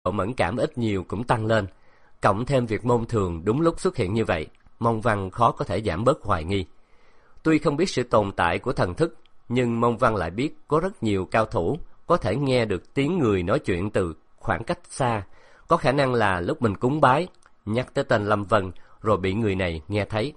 độ mẫn cảm ít nhiều cũng tăng lên. Cộng thêm việc môn thường đúng lúc xuất hiện như vậy, Mông Văn khó có thể giảm bớt hoài nghi. Tuy không biết sự tồn tại của thần thức, nhưng Mông Văn lại biết có rất nhiều cao thủ có thể nghe được tiếng người nói chuyện từ khoảng cách xa. Có khả năng là lúc mình cúng bái, nhắc tới tên Lâm Vân rồi bị người này nghe thấy.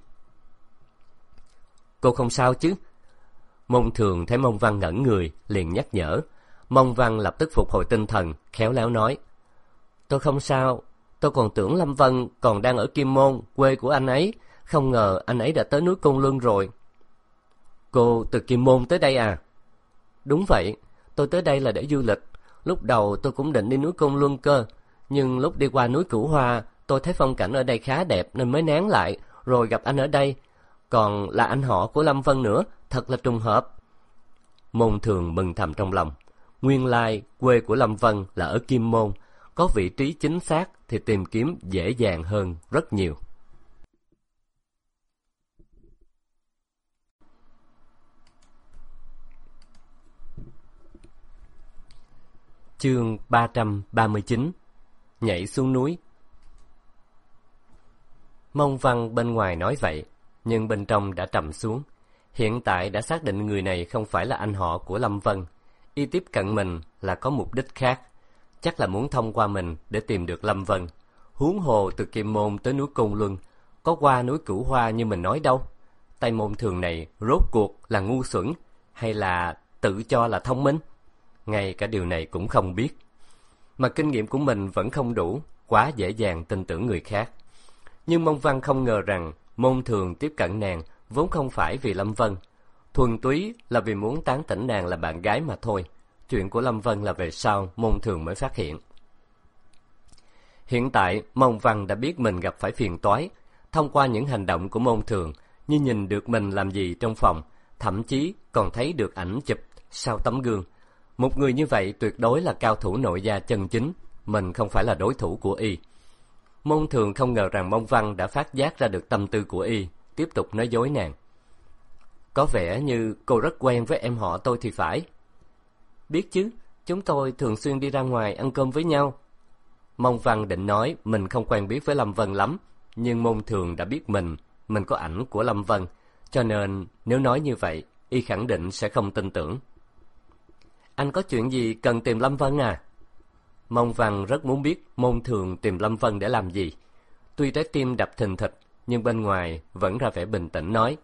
Cô không sao chứ? Mông Thường thấy Mông Văn ngẩn người, liền nhắc nhở. Mông Văn lập tức phục hồi tinh thần, khéo léo nói: Tôi không sao, tôi còn tưởng Lâm Vân còn đang ở Kim Môn, quê của anh ấy. Không ngờ anh ấy đã tới núi Côn Luân rồi. Cô từ Kim Môn tới đây à? Đúng vậy, tôi tới đây là để du lịch. Lúc đầu tôi cũng định đi núi Côn Luân cơ, nhưng lúc đi qua núi Cửu Hoa, tôi thấy phong cảnh ở đây khá đẹp nên mới nán lại, rồi gặp anh ở đây. Còn là anh họ của Lâm Vân nữa, thật là trùng hợp. Môn Thường mừng thầm trong lòng. Nguyên lai quê của Lâm Vân là ở Kim Môn, có vị trí chính xác thì tìm kiếm dễ dàng hơn rất nhiều. Chương 339: Nhảy xuống núi. Mông Văn bên ngoài nói vậy, nhưng bên trong đã trầm xuống. Hiện tại đã xác định người này không phải là anh họ của Lâm Vân. Y tiếp cận mình là có mục đích khác, chắc là muốn thông qua mình để tìm được Lâm Vân. Huống hồ từ Kim Môn tới núi Côn Luân, có qua núi Cửu Hoa như mình nói đâu. Tay Môn Thường này rốt cuộc là ngu xuẩn hay là tự cho là thông minh? Ngay cả điều này cũng không biết. Mà kinh nghiệm của mình vẫn không đủ, quá dễ dàng tin tưởng người khác. Nhưng Mông Văn không ngờ rằng Môn Thường tiếp cận nàng vốn không phải vì Lâm Vân, thuần túy là vì muốn tán tỉnh nàng là bạn gái mà thôi. Chuyện của Lâm Vân là về sau Môn Thường mới phát hiện. Hiện tại Mông Văn đã biết mình gặp phải phiền toái. Thông qua những hành động của Môn Thường, như nhìn được mình làm gì trong phòng, thậm chí còn thấy được ảnh chụp sau tấm gương. Một người như vậy tuyệt đối là cao thủ nội gia chân chính, mình không phải là đối thủ của y. Môn Thường không ngờ rằng Mông Văn đã phát giác ra được tâm tư của y, tiếp tục nói dối nàng. Có vẻ như cô rất quen với em họ tôi thì phải. Biết chứ, chúng tôi thường xuyên đi ra ngoài ăn cơm với nhau. Mông Văn định nói mình không quen biết với Lâm Vân lắm, nhưng Môn Thường đã biết mình có ảnh của Lâm Vân, cho nên nếu nói như vậy, y khẳng định sẽ không tin tưởng. Anh có chuyện gì cần tìm Lâm Vân à? Mông Văn rất muốn biết Môn Thường tìm Lâm Vân để làm gì. Tuy trái tim đập thình thịch, nhưng bên ngoài vẫn ra vẻ bình tĩnh nói.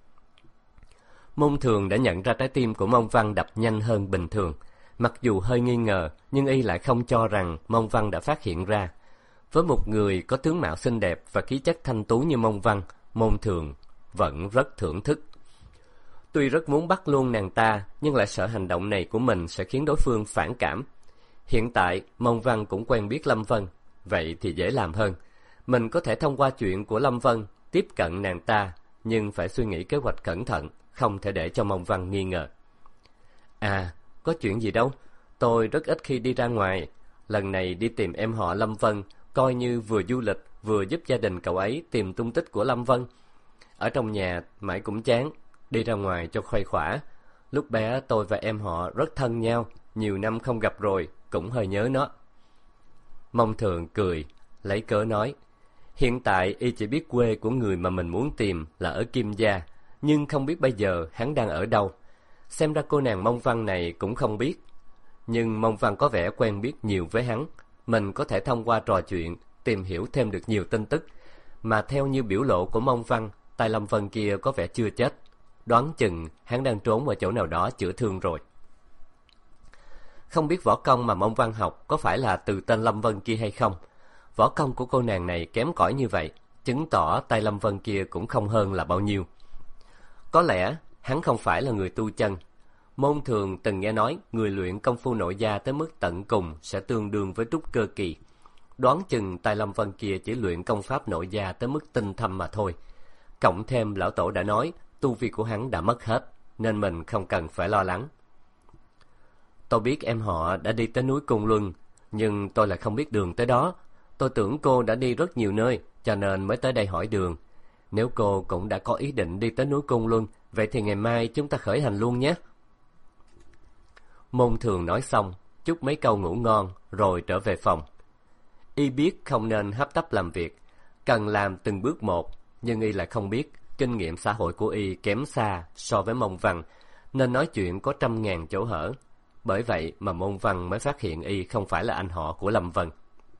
Môn Thường đã nhận ra trái tim của Mông Văn đập nhanh hơn bình thường. Mặc dù hơi nghi ngờ, nhưng y lại không cho rằng Mông Văn đã phát hiện ra. Với một người có tướng mạo xinh đẹp và khí chất thanh tú như Mông Văn, Môn Thường vẫn rất thưởng thức. Tuy rất muốn bắt luôn nàng ta, nhưng lại sợ hành động này của mình sẽ khiến đối phương phản cảm. Hiện tại, Mông Văn cũng quen biết Lâm Vân, vậy thì dễ làm hơn. Mình có thể thông qua chuyện của Lâm Vân tiếp cận nàng ta, nhưng phải suy nghĩ kế hoạch cẩn thận, không thể để cho Mông Văn nghi ngờ. À, có chuyện gì đâu, tôi rất ít khi đi ra ngoài. Lần này đi tìm em họ Lâm Vân, coi như vừa du lịch, vừa giúp gia đình cậu ấy tìm tung tích của Lâm Vân. Ở trong nhà mãi cũng chán, đi ra ngoài cho khuây khỏa. Lúc bé tôi và em họ rất thân nhau, nhiều năm không gặp rồi, cũng hơi nhớ nó. Mông Thường cười, lấy cớ nói. Hiện tại y chỉ biết quê của người mà mình muốn tìm là ở Kim Gia, nhưng không biết bây giờ hắn đang ở đâu. Xem ra cô nàng Mông Văn này cũng không biết. Nhưng Mông Văn có vẻ quen biết nhiều với hắn, mình có thể thông qua trò chuyện tìm hiểu thêm được nhiều tin tức. Mà theo như biểu lộ của Mông Văn, tay Lâm Vân kia có vẻ chưa chết, đoán chừng hắn đang trốn ở chỗ nào đó chữa thương rồi. Không biết võ công mà Mông Văn học có phải là từ tên Lâm Vân kia hay không. Võ công của cô nàng này kém cỏi như vậy, chứng tỏ tay Lâm Vân kia cũng không hơn là bao nhiêu. Có lẽ hắn không phải là người tu chân. Môn Thường từng nghe nói người luyện công phu nội gia tới mức tận cùng sẽ tương đương với trúc cơ kỳ. Đoán chừng tay Lâm Vân kia chỉ luyện công pháp nội gia tới mức tinh thâm mà thôi. Cộng thêm lão tổ đã nói tu vi của hắn đã mất hết, nên mình không cần phải lo lắng. Tôi biết em họ đã đi tới núi Côn Luân, nhưng tôi lại không biết đường tới đó. Tôi tưởng cô đã đi rất nhiều nơi, cho nên mới tới đây hỏi đường. Nếu cô cũng đã có ý định đi tới núi Côn Luân, vậy thì ngày mai chúng ta khởi hành luôn nhé. Môn Thường nói xong, chúc mấy câu ngủ ngon, rồi trở về phòng. Y biết không nên hấp tấp làm việc, cần làm từng bước một, nhưng Y lại không biết kinh nghiệm xã hội của Y kém xa so với Mông Văn, nên nói chuyện có trăm ngàn chỗ hở. Bởi vậy mà Môn Văn mới phát hiện Y không phải là anh họ của Lâm Vân.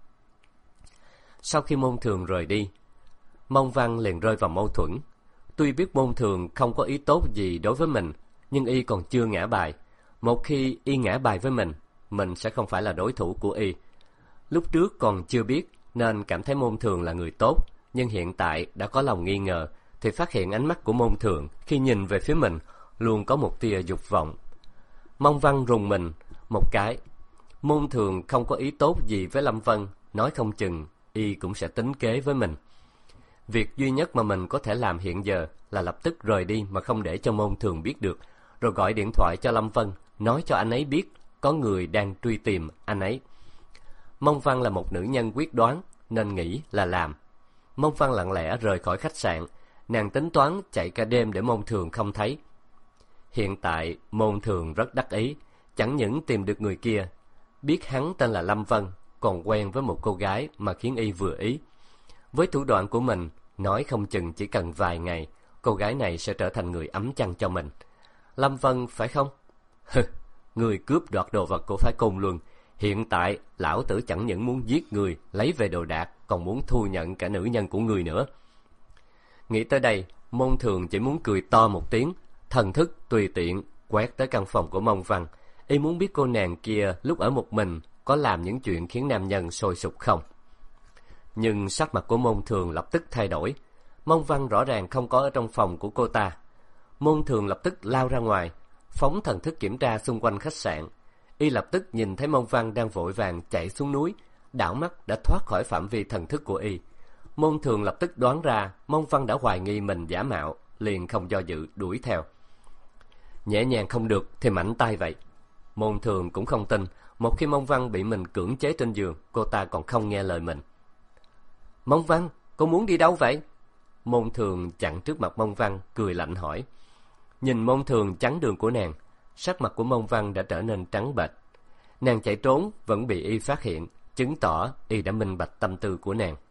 Sau khi Môn Thường rời đi, Mông Văn liền rơi vào mâu thuẫn. Tuy biết Môn Thường không có ý tốt gì đối với mình, nhưng Y còn chưa ngã bài. Một khi Y ngã bài với mình sẽ không phải là đối thủ của Y. Lúc trước còn chưa biết nên cảm thấy Môn Thường là người tốt, nhưng hiện tại đã có lòng nghi ngờ, thì phát hiện ánh mắt của Môn Thường khi nhìn về phía mình luôn có một tia dục vọng. Mông Văn rùng mình một cái. Môn Thường không có ý tốt gì với Lâm Vân, nói không chừng Y cũng sẽ tính kế với mình. Việc duy nhất mà mình có thể làm hiện giờ là lập tức rời đi mà không để cho Môn Thường biết được, rồi gọi điện thoại cho Lâm Vân, nói cho anh ấy biết có người đang truy tìm anh ấy. Mông Văn là một nữ nhân quyết đoán nên nghĩ là làm. Mông Văn lặng lẽ rời khỏi khách sạn, nàng tính toán chạy cả đêm để Môn Thường không thấy. Hiện tại Môn Thường rất đắc ý, chẳng những tìm được người kia, biết hắn tên là Lâm Vân, còn quen với một cô gái mà khiến Y vừa ý. Với thủ đoạn của mình, nói không chừng chỉ cần vài ngày, cô gái này sẽ trở thành người ấm chăn cho mình. Lâm Vân phải không? Người cướp đoạt đồ vật của phái Côn Luân. Hiện tại lão tử chẳng những muốn giết người, lấy về đồ đạc, còn muốn thu nhận cả nữ nhân của người nữa. Nghĩ tới đây, Môn Thường chỉ muốn cười to một tiếng, thần thức tùy tiện quét tới căn phòng của Mông Văn. Y muốn biết cô nàng kia lúc ở một mình có làm những chuyện khiến nam nhân sôi sục không. Nhưng sắc mặt của Môn Thường lập tức thay đổi. Mông Văn rõ ràng không có ở trong phòng của cô ta. Môn Thường lập tức lao ra ngoài, phóng thần thức kiểm tra xung quanh khách sạn. Y lập tức nhìn thấy Mông Văn đang vội vàng chạy xuống núi, đảo mắt đã thoát khỏi phạm vi thần thức của Y. Môn Thường lập tức đoán ra Mông Văn đã hoài nghi mình giả mạo, liền không do dự đuổi theo. Nhẹ nhàng không được thì mạnh tay vậy. Môn Thường cũng không tin, một khi Mông Văn bị mình cưỡng chế trên giường, cô ta còn không nghe lời mình. Mông Văn, cô muốn đi đâu vậy? Môn Thường chặn trước mặt Mông Văn, cười lạnh hỏi. Nhìn Môn Thường chắn đường của nàng, sắc mặt của Mông Văn đã trở nên trắng bệch. Nàng chạy trốn vẫn bị Y phát hiện, chứng tỏ Y đã minh bạch tâm tư của nàng.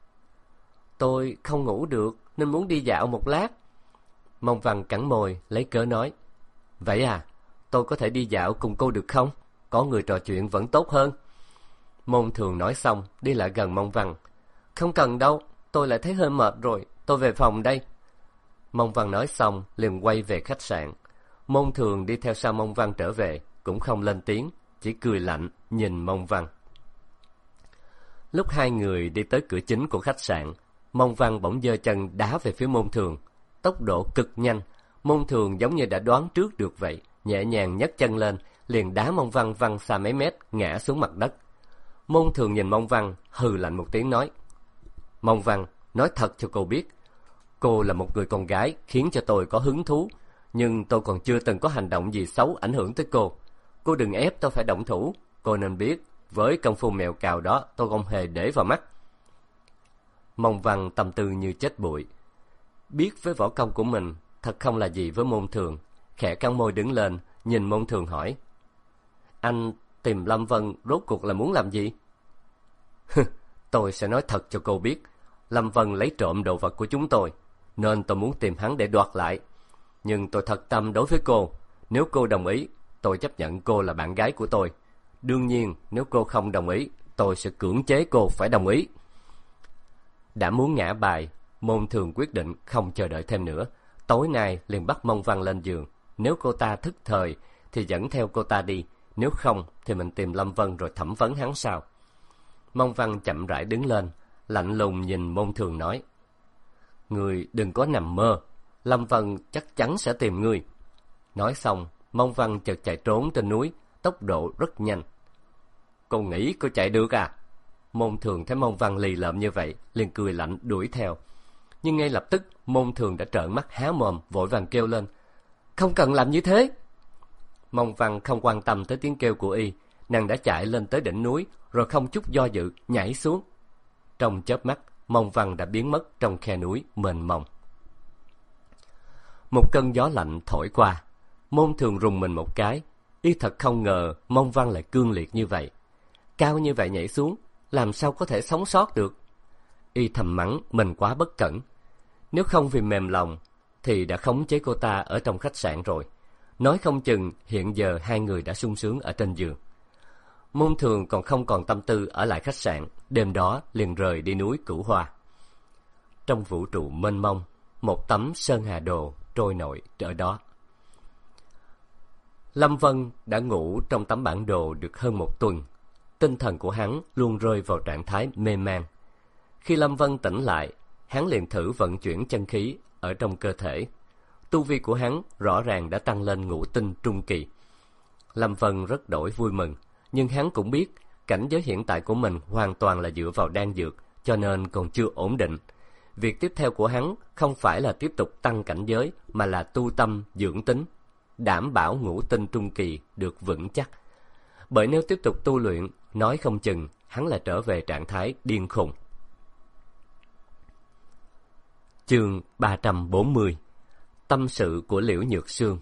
Tôi không ngủ được nên muốn đi dạo một lát. Mông Văn cắn môi lấy cớ nói. Vậy à, tôi có thể đi dạo cùng cô được không? Có người trò chuyện vẫn tốt hơn. Môn Thường nói xong đi lại gần Mông Văn. Không cần đâu, tôi lại thấy hơi mệt rồi, tôi về phòng đây. Mông Văn nói xong liền quay về khách sạn. Môn Thường đi theo sau Mông Văn trở về, cũng không lên tiếng, chỉ cười lạnh nhìn Mông Văn. Lúc hai người đi tới cửa chính của khách sạn, Mông Văn bỗng giơ chân đá về phía Môn Thường. Tốc độ cực nhanh, Môn Thường giống như đã đoán trước được vậy, nhẹ nhàng nhấc chân lên, liền đá Mông Văn văng xa mấy mét, ngã xuống mặt đất. Môn Thường nhìn Mông Văn, hừ lạnh một tiếng nói. Mông Văn, nói thật cho cô biết, cô là một người con gái khiến cho tôi có hứng thú, nhưng tôi còn chưa từng có hành động gì xấu ảnh hưởng tới cô. Cô đừng ép tôi phải động thủ, cô nên biết, với công phu mèo cào đó tôi không hề để vào mắt. Mông Văn tâm tư như chết bụi. Biết với võ công của mình, thật không là gì với Môn Thường, khẽ cắn môi đứng lên, nhìn Môn Thường hỏi. Anh tìm Lâm Vân rốt cuộc là muốn làm gì? Tôi sẽ nói thật cho cô biết, Lâm Vân lấy trộm đồ vật của chúng tôi, nên tôi muốn tìm hắn để đoạt lại. Nhưng tôi thật tâm đối với cô, nếu cô đồng ý, tôi chấp nhận cô là bạn gái của tôi. Đương nhiên, nếu cô không đồng ý, tôi sẽ cưỡng chế cô phải đồng ý. Đã muốn ngã bài, Môn Thường quyết định không chờ đợi thêm nữa. Tối nay liền bắt Mông Văn lên giường. Nếu cô ta thức thời thì dẫn theo cô ta đi, nếu không thì mình tìm Lâm Vân rồi thẩm vấn hắn sao. Mông Văn chậm rãi đứng lên, lạnh lùng nhìn Môn Thường nói. Người đừng có nằm mơ, Lâm Vân chắc chắn sẽ tìm ngươi. Nói xong, Mông Văn chợt chạy trốn trên núi, tốc độ rất nhanh. Cô nghĩ cô chạy được à? Môn Thường thấy Mông Văn lì lợm như vậy, liền cười lạnh đuổi theo. Nhưng ngay lập tức, Môn Thường đã trợn mắt há mồm, vội vàng kêu lên. Không cần làm như thế! Mông Văn không quan tâm tới tiếng kêu của Y, nàng đã chạy lên tới đỉnh núi, rồi không chút do dự, nhảy xuống. Trong chớp mắt, Mông Văn đã biến mất trong khe núi mênh mông. Một cơn gió lạnh thổi qua, Môn Thường rùng mình một cái. Y thật không ngờ Mông Văn lại cương liệt như vậy. Cao như vậy nhảy xuống, làm sao có thể sống sót được. Y thầm mắng mình quá bất cẩn. Nếu không vì mềm lòng thì đã khống chế cô ta ở trong khách sạn rồi. Nói không chừng hiện giờ hai người đã sung sướng ở trên giường. Môn Thường còn không còn tâm tư ở lại khách sạn, đêm đó liền rời đi núi Cửu Hoa. Trong vũ trụ mênh mông, một tấm sơn hà đồ trôi nổi ở đó. Lâm Vân đã ngủ trong tấm bản đồ được hơn một tuần. Tinh thần của hắn luôn rơi vào trạng thái mê man. Khi Lâm Vân tỉnh lại, hắn liền thử vận chuyển chân khí ở trong cơ thể. Tu vi của hắn rõ ràng đã tăng lên ngũ tinh trung kỳ. Lâm Vân rất đổi vui mừng, nhưng hắn cũng biết cảnh giới hiện tại của mình hoàn toàn là dựa vào đan dược, cho nên còn chưa ổn định. Việc tiếp theo của hắn không phải là tiếp tục tăng cảnh giới, mà là tu tâm dưỡng tính, đảm bảo ngũ tinh trung kỳ được vững chắc. Bởi nếu tiếp tục tu luyện, nói không chừng hắn lại trở về trạng thái điên khùng. Chương 340. Tâm sự của Liễu Nhược Sương.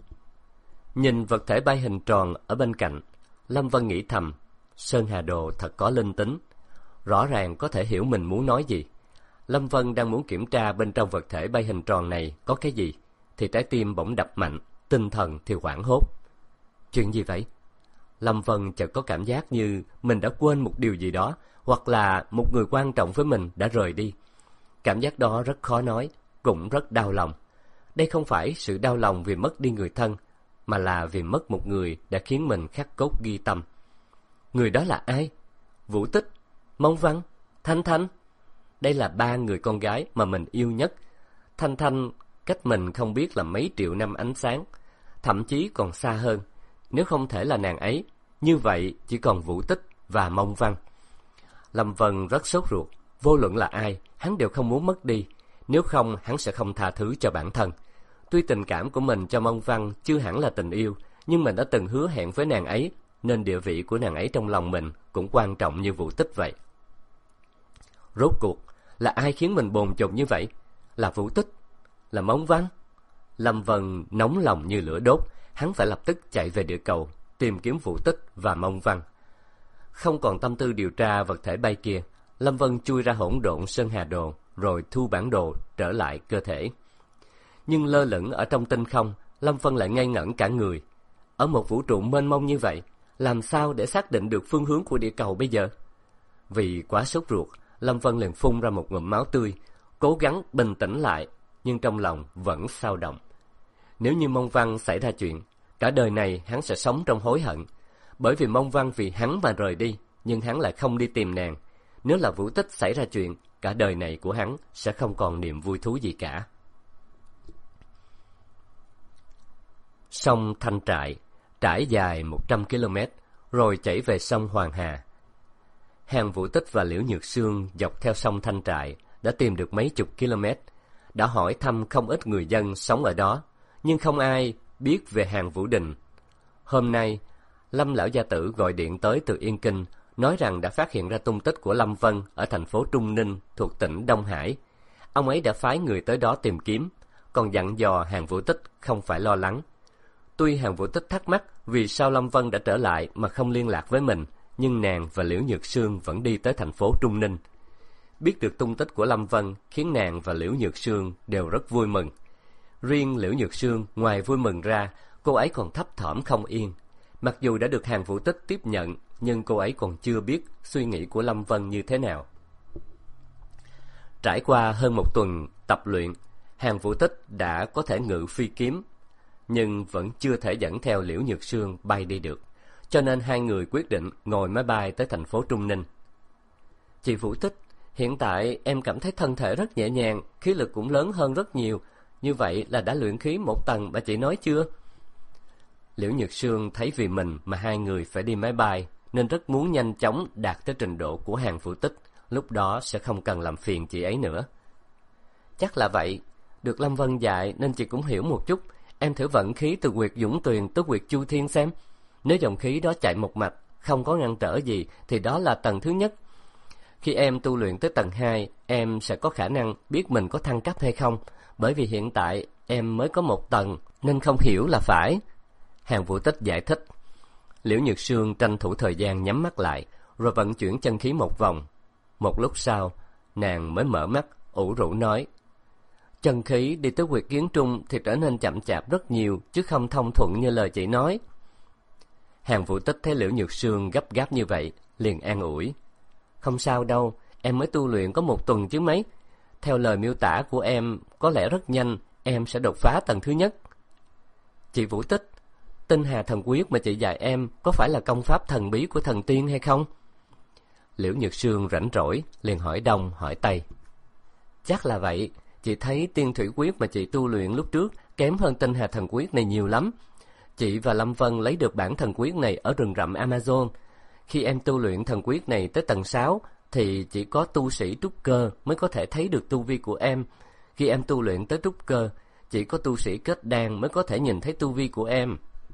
Nhìn vật thể bay hình tròn ở bên cạnh, Lâm Vân nghĩ thầm, Sơn Hà Đồ thật có linh tính, rõ ràng có thể hiểu mình muốn nói gì. Lâm Vân đang muốn kiểm tra bên trong vật thể bay hình tròn này có cái gì, thì trái tim bỗng đập mạnh, tinh thần thì hoảng hốt. Chuyện gì vậy? Lâm Vân chợt có cảm giác như mình đã quên một điều gì đó, hoặc là một người quan trọng với mình đã rời đi. Cảm giác đó rất khó nói, cũng rất đau lòng. Đây không phải sự đau lòng vì mất đi người thân, mà là vì mất một người đã khiến mình khắc cốt ghi tâm. Người đó là ai? Vũ Tích, Mông Văn, Thanh Thanh. Đây là ba người con gái mà mình yêu nhất. Thanh Thanh cách mình không biết là mấy triệu năm ánh sáng, thậm chí còn xa hơn. Nếu không thể là nàng ấy, như vậy chỉ còn Vũ Tích và Mông Văn. Lâm Vân rất sốt ruột, vô luận là ai, hắn đều không muốn mất đi. Nếu không, hắn sẽ không tha thứ cho bản thân. Tuy tình cảm của mình cho Mông Văn chưa hẳn là tình yêu, nhưng mình đã từng hứa hẹn với nàng ấy, nên địa vị của nàng ấy trong lòng mình cũng quan trọng như Vũ Tích vậy. Rốt cuộc, là ai khiến mình bồn chồn như vậy? Là Vũ Tích? Là Mông Văn? Lâm Vân nóng lòng như lửa đốt, hắn phải lập tức chạy về địa cầu, tìm kiếm Vũ Tích và Mông Văn. Không còn tâm tư điều tra vật thể bay kia, Lâm Vân chui ra hỗn độn Sơn Hà Đồ, rồi thu bản đồ trở lại cơ thể. Nhưng lơ lửng ở trong tinh không, Lâm Vân lại ngây ngẩn cả người. Ở một vũ trụ mênh mông như vậy, làm sao để xác định được phương hướng của địa cầu bây giờ? Vì quá sốt ruột, Lâm Vân liền phun ra một ngụm máu tươi, cố gắng bình tĩnh lại, nhưng trong lòng vẫn xao động. Nếu như Mông Văn xảy ra chuyện, cả đời này hắn sẽ sống trong hối hận. Bởi vì Mông Văn vì hắn mà rời đi, nhưng hắn lại không đi tìm nàng. Nếu là Vũ Tích xảy ra chuyện, cả đời này của hắn sẽ không còn niềm vui thú gì cả. Sông Thanh Trại trải dài 100 km, rồi chảy về sông Hoàng Hà. Hàng Vũ Tích và Liễu Nhược Sương dọc theo sông Thanh Trại đã tìm được mấy chục km, đã hỏi thăm không ít người dân sống ở đó, nhưng không ai biết về Hàng Vũ Đình. Hôm nay, Lâm lão gia tử gọi điện tới từ Yên Kinh, nói rằng đã phát hiện ra tung tích của Lâm Vân ở thành phố Trung Ninh thuộc tỉnh Đông Hải. Ông ấy đã phái người tới đó tìm kiếm, còn dặn dò Hàng Vũ Tích không phải lo lắng. Tuy Hàng Vũ Tích thắc mắc vì sao Lâm Vân đã trở lại mà không liên lạc với mình, nhưng nàng và Liễu Nhược Sương vẫn đi tới thành phố Trung Ninh. Biết được tung tích của Lâm Vân khiến nàng và Liễu Nhược Sương đều rất vui mừng. Riêng Liễu Nhược Sương ngoài vui mừng ra, cô ấy còn thấp thỏm không yên. Mặc dù đã được Hàng Vũ Tích tiếp nhận, nhưng cô ấy còn chưa biết suy nghĩ của Lâm Vân như thế nào. Trải qua hơn một tuần tập luyện, Hàng Vũ Tích đã có thể ngự phi kiếm, nhưng vẫn chưa thể dẫn theo Liễu Nhược Sương bay đi được. Cho nên hai người quyết định ngồi máy bay tới thành phố Trung Ninh. Chị Vũ Tích, hiện tại em cảm thấy thân thể rất nhẹ nhàng, khí lực cũng lớn hơn rất nhiều. Như vậy là đã luyện khí 1 tầng mà chị nói chưa? Liễu Nhược Sương thấy vì mình mà hai người phải đi máy bay, nên rất muốn nhanh chóng đạt tới trình độ của Hàng Vũ Tích, lúc đó sẽ không cần làm phiền chị ấy nữa. Chắc là vậy, được Lâm Vân dạy nên chị cũng hiểu một chút. Em thử vận khí từ Nguyệt Dũng Tuyền tới Nguyệt Chu Thiên xem. Nếu dòng khí đó chạy một mạch, không có ngăn trở gì, thì đó là tầng thứ nhất. Khi em tu luyện tới tầng 2, em sẽ có khả năng biết mình có thăng cấp hay không, bởi vì hiện tại em mới có 1 tầng, nên không hiểu là phải. Hàng Vũ Tích giải thích. Liễu Nhược Sương tranh thủ thời gian nhắm mắt lại, rồi vận chuyển chân khí một vòng. Một lúc sau, nàng mới mở mắt, ủ rũ nói: chân khí đi tới huyệt kiến trung thì trở nên chậm chạp rất nhiều, chứ không thông thuận như lời chị nói. Hàn Vũ Tích thấy Liễu Nhược Sương gấp gáp như vậy, liền an ủi: không sao đâu, em mới tu luyện có 1 tuần chứ mấy. Theo lời miêu tả của em, có lẽ rất nhanh em sẽ đột phá tầng thứ nhất. Chị Vũ Tích, Tinh Hà Thần Quyết mà chị dạy em có phải là công pháp thần bí của thần tiên hay không? Liễu Nhược Sương rảnh rỗi, liền hỏi đông hỏi tây. Chắc là vậy, chị thấy Tiên Thủy Quyết mà chị tu luyện lúc trước kém hơn Tinh Hà Thần Quyết này nhiều lắm. Chị và Lâm Vân lấy được bản thần quyết này ở rừng rậm Amazon. Khi em tu luyện thần quyết này tới tầng 6 thì chỉ có tu sĩ trúc cơ mới có thể thấy được tu vi của em. Khi em tu luyện tới trúc cơ, chỉ có tu sĩ kết đan mới có thể nhìn thấy tu vi của em.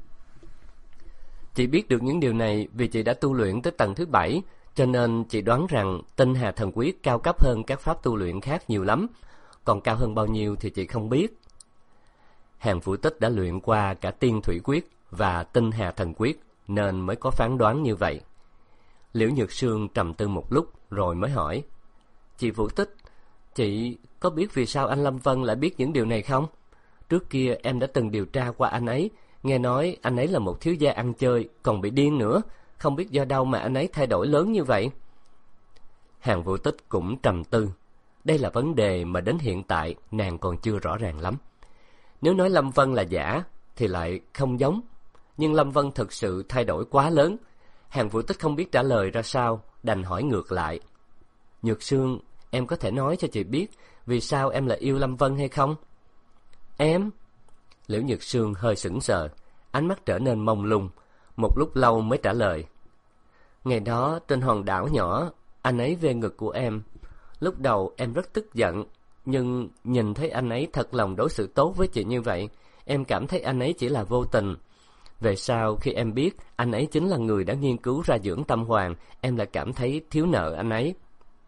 Chị biết được những điều này vì chị đã tu luyện tới tầng thứ 7, cho nên chị đoán rằng Tinh Hà Thần Quyết cao cấp hơn các pháp tu luyện khác nhiều lắm. Còn cao hơn bao nhiêu thì chị không biết. Hàn Vũ Tích đã luyện qua cả Tiên Thủy Quyết và Tinh Hà Thần Quyết nên mới có phán đoán như vậy. Liễu Nhược Sương trầm tư một lúc rồi mới hỏi: chị Vũ Tích, chị có biết vì sao anh Lâm Vân lại biết những điều này không? Trước kia em đã từng điều tra qua anh ấy, nghe nói anh ấy là một thiếu gia ăn chơi, còn bị điên nữa. Không biết do đâu mà anh ấy thay đổi lớn như vậy. Hàn Vũ Tích cũng trầm tư. Đây là vấn đề mà đến hiện tại nàng còn chưa rõ ràng lắm. Nếu nói Lâm Vân là giả thì lại không giống, nhưng Lâm Vân thực sự thay đổi quá lớn. Hàn Vũ Tích không biết trả lời ra sao, đành hỏi ngược lại: Nhược Sương, em có thể nói cho chị biết vì sao em lại yêu Lâm Vân hay không? Em? Liễu Nhược Sương hơi sững sờ, ánh mắt trở nên mông lung, một lúc lâu mới trả lời: ngày đó trên hòn đảo nhỏ, anh ấy về ngực của em. Lúc đầu em rất tức giận, nhưng nhìn thấy anh ấy thật lòng đối xử tốt với chị như vậy, em cảm thấy anh ấy chỉ là vô tình. Về sau khi em biết anh ấy chính là người đã nghiên cứu ra dưỡng tâm hoàng, em lại cảm thấy thiếu nợ anh ấy.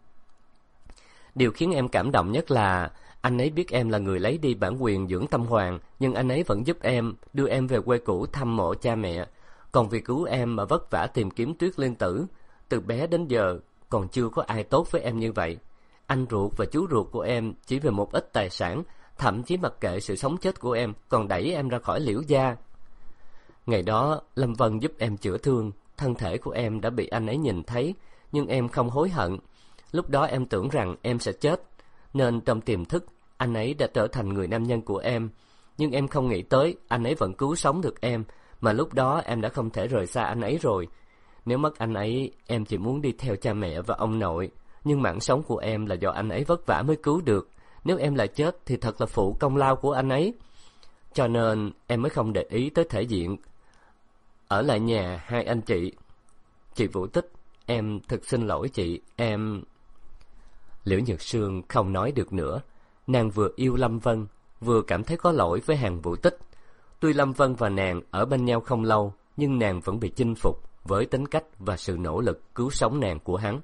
Điều khiến em cảm động nhất là anh ấy biết em là người lấy đi bản quyền dưỡng tâm hoàng, nhưng anh ấy vẫn giúp em, đưa em về quê cũ thăm mộ cha mẹ. Còn vì cứu em mà vất vả tìm kiếm Tuyết Liên Tử, từ bé đến giờ còn chưa có ai tốt với em như vậy. Anh ruột và chú ruột của em chỉ vì một ít tài sản, thậm chí mặc kệ sự sống chết của em, còn đẩy em ra khỏi Liễu gia. Ngày đó Lâm Vân giúp em chữa thương, thân thể của em đã bị anh ấy nhìn thấy, nhưng em không hối hận. Lúc đó em tưởng rằng em sẽ chết, nên trong tiềm thức anh ấy đã trở thành người nam nhân của em. Nhưng em không nghĩ tới anh ấy vẫn cứu sống được em, mà lúc đó em đã không thể rời xa anh ấy rồi. Nếu mất anh ấy, em chỉ muốn đi theo cha mẹ và ông nội, nhưng mạng sống của em là do anh ấy vất vả mới cứu được. Nếu em lại chết thì thật là phụ công lao của anh ấy. Cho nên em mới không để ý tới thể diện, ở lại nhà hai anh chị. Chị Vũ Tích, em thực xin lỗi chị, em... Liễu Nhược Sương không nói được nữa. Nàng vừa yêu Lâm Vân, vừa cảm thấy có lỗi với Hàn Vũ Tích. Tuy Lâm Vân và nàng ở bên nhau không lâu, nhưng nàng vẫn bị chinh phục với tính cách và sự nỗ lực cứu sống nàng của hắn.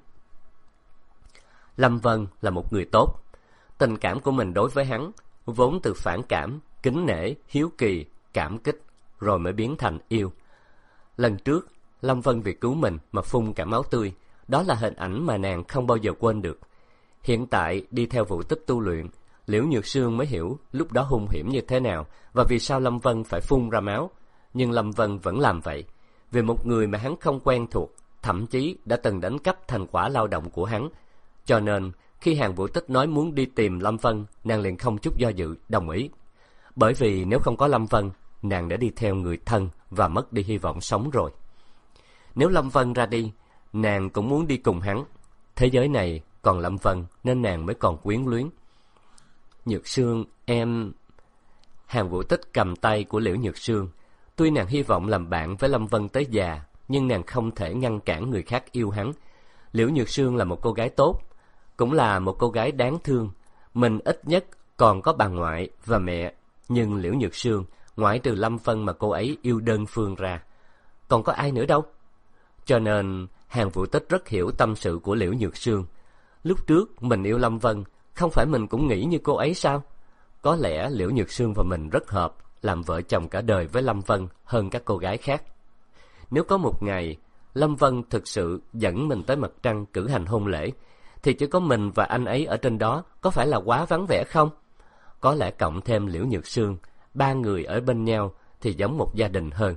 Lâm Vân là một người tốt. Tình cảm của mình đối với hắn vốn từ phản cảm, kính nể, hiếu kỳ, cảm kích, rồi mới biến thành yêu. Lần trước, Lâm Vân vì cứu mình mà phun cả máu tươi, đó là hình ảnh mà nàng không bao giờ quên được. Hiện tại đi theo Vũ Tích tu luyện, Liễu Nhược Sương mới hiểu lúc đó hung hiểm như thế nào và vì sao Lâm Vân phải phun ra máu. Nhưng Lâm Vân vẫn làm vậy, vì một người mà hắn không quen thuộc, thậm chí đã từng đánh cắp thành quả lao động của hắn. Cho nên, khi Hàn Vũ Tích nói muốn đi tìm Lâm Vân, nàng liền không chút do dự, đồng ý. Bởi vì nếu không có Lâm Vân, nàng đã đi theo người thân và mất đi hy vọng sống rồi. Nếu Lâm Vân ra đi, nàng cũng muốn đi cùng hắn. Thế giới này còn Lâm Vân nên nàng mới còn quyến luyến. Nhược Sương, em... Hàn Vũ Tích cầm tay của Liễu Nhược Sương. Tuy nàng hy vọng làm bạn với Lâm Vân tới già, nhưng nàng không thể ngăn cản người khác yêu hắn. Liễu Nhược Sương là một cô gái tốt, cũng là một cô gái đáng thương. Mình ít nhất còn có bà ngoại và mẹ, nhưng Liễu Nhược Sương, ngoại trừ Lâm Vân mà cô ấy yêu đơn phương ra, còn có ai nữa đâu. Cho nên Hàn Vũ Tích rất hiểu tâm sự của Liễu Nhược Sương. Lúc trước mình yêu Lâm Vân, không phải mình cũng nghĩ như cô ấy sao? Có lẽ Liễu Nhược Sương và mình rất hợp, làm vợ chồng cả đời với Lâm Vân hơn các cô gái khác. Nếu có một ngày Lâm Vân thực sự dẫn mình tới mặt trăng cử hành hôn lễ, thì chỉ có mình và anh ấy ở trên đó, có phải là quá vắng vẻ không? Có lẽ cộng thêm Liễu Nhược Sương, ba người ở bên nhau thì giống một gia đình hơn.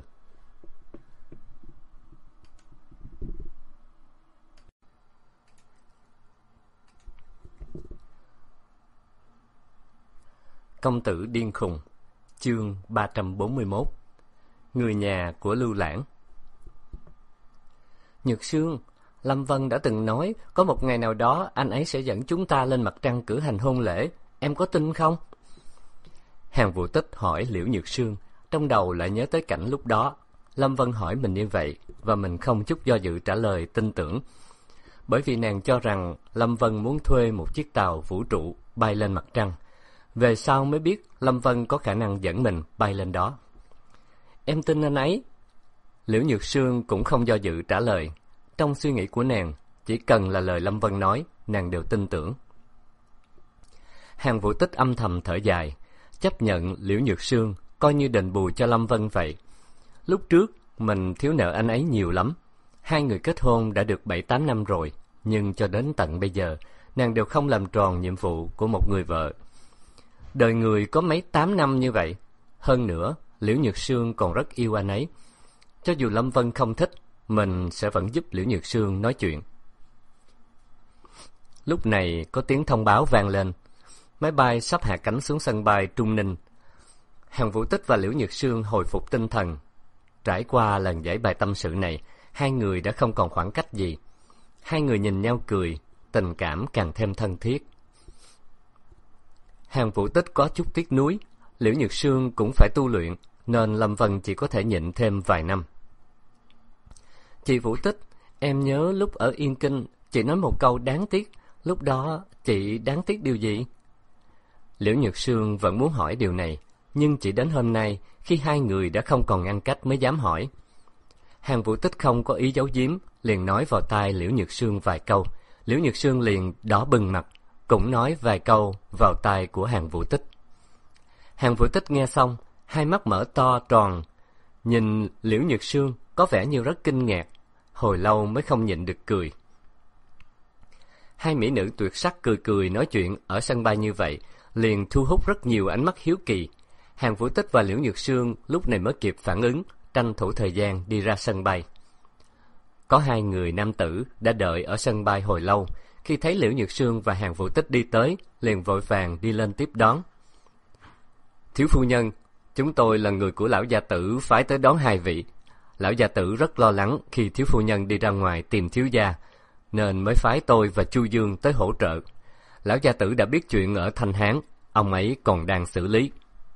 Công tử điên khùng. Chương 341. Người nhà của Lưu Lãng. Nhược Sương, Lâm Vân đã từng nói có một ngày nào đó anh ấy sẽ dẫn chúng ta lên mặt trăng cử hành hôn lễ, em có tin không? Hàn Vũ Tích hỏi Liễu Nhược Sương, trong đầu lại nhớ tới cảnh lúc đó. Lâm Vân hỏi mình như vậy và mình không chút do dự trả lời tin tưởng, bởi vì nàng cho rằng Lâm Vân muốn thuê một chiếc tàu vũ trụ bay lên mặt trăng. Về sau mới biết Lâm Vân có khả năng dẫn mình bay lên đó. Em tin anh ấy. Liễu Nhược Sương cũng không do dự trả lời. Trong suy nghĩ của nàng, chỉ cần là lời Lâm Vân nói, nàng đều tin tưởng. Hàn Vũ Tích âm thầm thở dài, chấp nhận Liễu Nhược Sương coi như đền bù cho Lâm Vân vậy. Lúc trước mình thiếu nợ anh ấy nhiều lắm. Hai người kết hôn đã được 7-8 năm rồi, nhưng cho đến tận bây giờ nàng đều không làm tròn nhiệm vụ của một người vợ. Đời người có mấy 8 năm như vậy. Hơn nữa, Liễu Nhược Sương còn rất yêu anh ấy. Cho dù Lâm Vân không thích, mình sẽ vẫn giúp Liễu Nhược Sương nói chuyện. Lúc này có tiếng thông báo vang lên. Máy bay sắp hạ cánh xuống sân bay Trung Ninh. Hàn Vũ Tích và Liễu Nhược Sương hồi phục tinh thần. Trải qua lần giải bài tâm sự này, hai người đã không còn khoảng cách gì. Hai người nhìn nhau cười, tình cảm càng thêm thân thiết. Hàn Vũ Tích có chút tiếc nuối, Liễu Nhược Sương cũng phải tu luyện, nên Lâm Vân chỉ có thể nhịn thêm vài năm. Chị Vũ Tích, em nhớ lúc ở Yên Kinh, chị nói một câu đáng tiếc, lúc đó chị đáng tiếc điều gì? Liễu Nhược Sương vẫn muốn hỏi điều này, nhưng chỉ đến hôm nay, khi hai người đã không còn ngăn cách mới dám hỏi. Hàn Vũ Tích không có ý giấu giếm, liền nói vào tai Liễu Nhược Sương vài câu. Liễu Nhược Sương liền đỏ bừng mặt, cũng nói vài câu vào tai của Hàn Vũ Tích. Hàn Vũ Tích nghe xong, hai mắt mở to tròn, nhìn Liễu Nhược Sương có vẻ như rất kinh ngạc, hồi lâu mới không nhịn được cười. Hai mỹ nữ tuyệt sắc cười cười nói chuyện ở sân bay như vậy, liền thu hút rất nhiều ánh mắt hiếu kỳ. Hàn Vũ Tích và Liễu Nhược Sương lúc này mới kịp phản ứng, tranh thủ thời gian đi ra sân bay. Có hai người nam tử đã đợi ở sân bay hồi lâu, khi thấy Liễu Nhược Sương và Hàn Vũ Tích đi tới, liền vội vàng đi lên tiếp đón. Thiếu phu nhân, chúng tôi là người của lão gia tử phái tới đón hai vị. Lão gia tử rất lo lắng khi thiếu phu nhân đi ra ngoài tìm thiếu gia, nên mới phái tôi và Chu Dương tới hỗ trợ. Lão gia tử đã biết chuyện ở Thanh Hán, ông ấy còn đang xử lý.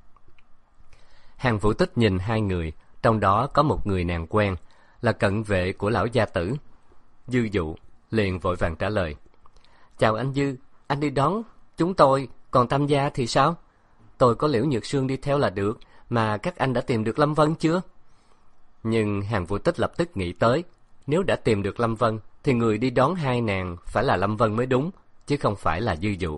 Hàn Vũ Tích nhìn hai người, trong đó có một người nàng quen, là cận vệ của lão gia tử. Dư Dụ liền vội vàng trả lời. Chào anh Dư, anh đi đón chúng tôi, còn Tam gia thì sao? Tôi có Liễu Nhược Sương đi theo là được, mà các anh đã tìm được Lâm Vân chưa? Nhưng Hàn Vũ Tích lập tức nghĩ tới, nếu đã tìm được Lâm Vân, thì người đi đón hai nàng phải là Lâm Vân mới đúng, chứ không phải là Dư Dụ.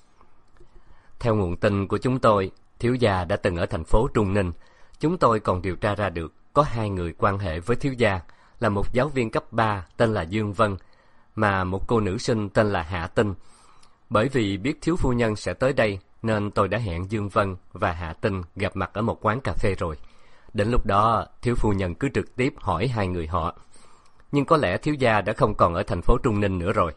Theo nguồn tin của chúng tôi, thiếu gia đã từng ở thành phố Trung Ninh. Chúng tôi còn điều tra ra được có hai người quan hệ với thiếu gia, là một giáo viên cấp 3 tên là Dương Vân, mà một cô nữ sinh tên là Hạ Tinh. Bởi vì biết thiếu phu nhân sẽ tới đây, nên tôi đã hẹn Dương Vân và Hạ Tinh gặp mặt ở một quán cà phê rồi. Đến lúc đó, thiếu phu nhân cứ trực tiếp hỏi hai người họ. Nhưng có lẽ thiếu gia đã không còn ở thành phố Trung Ninh nữa rồi.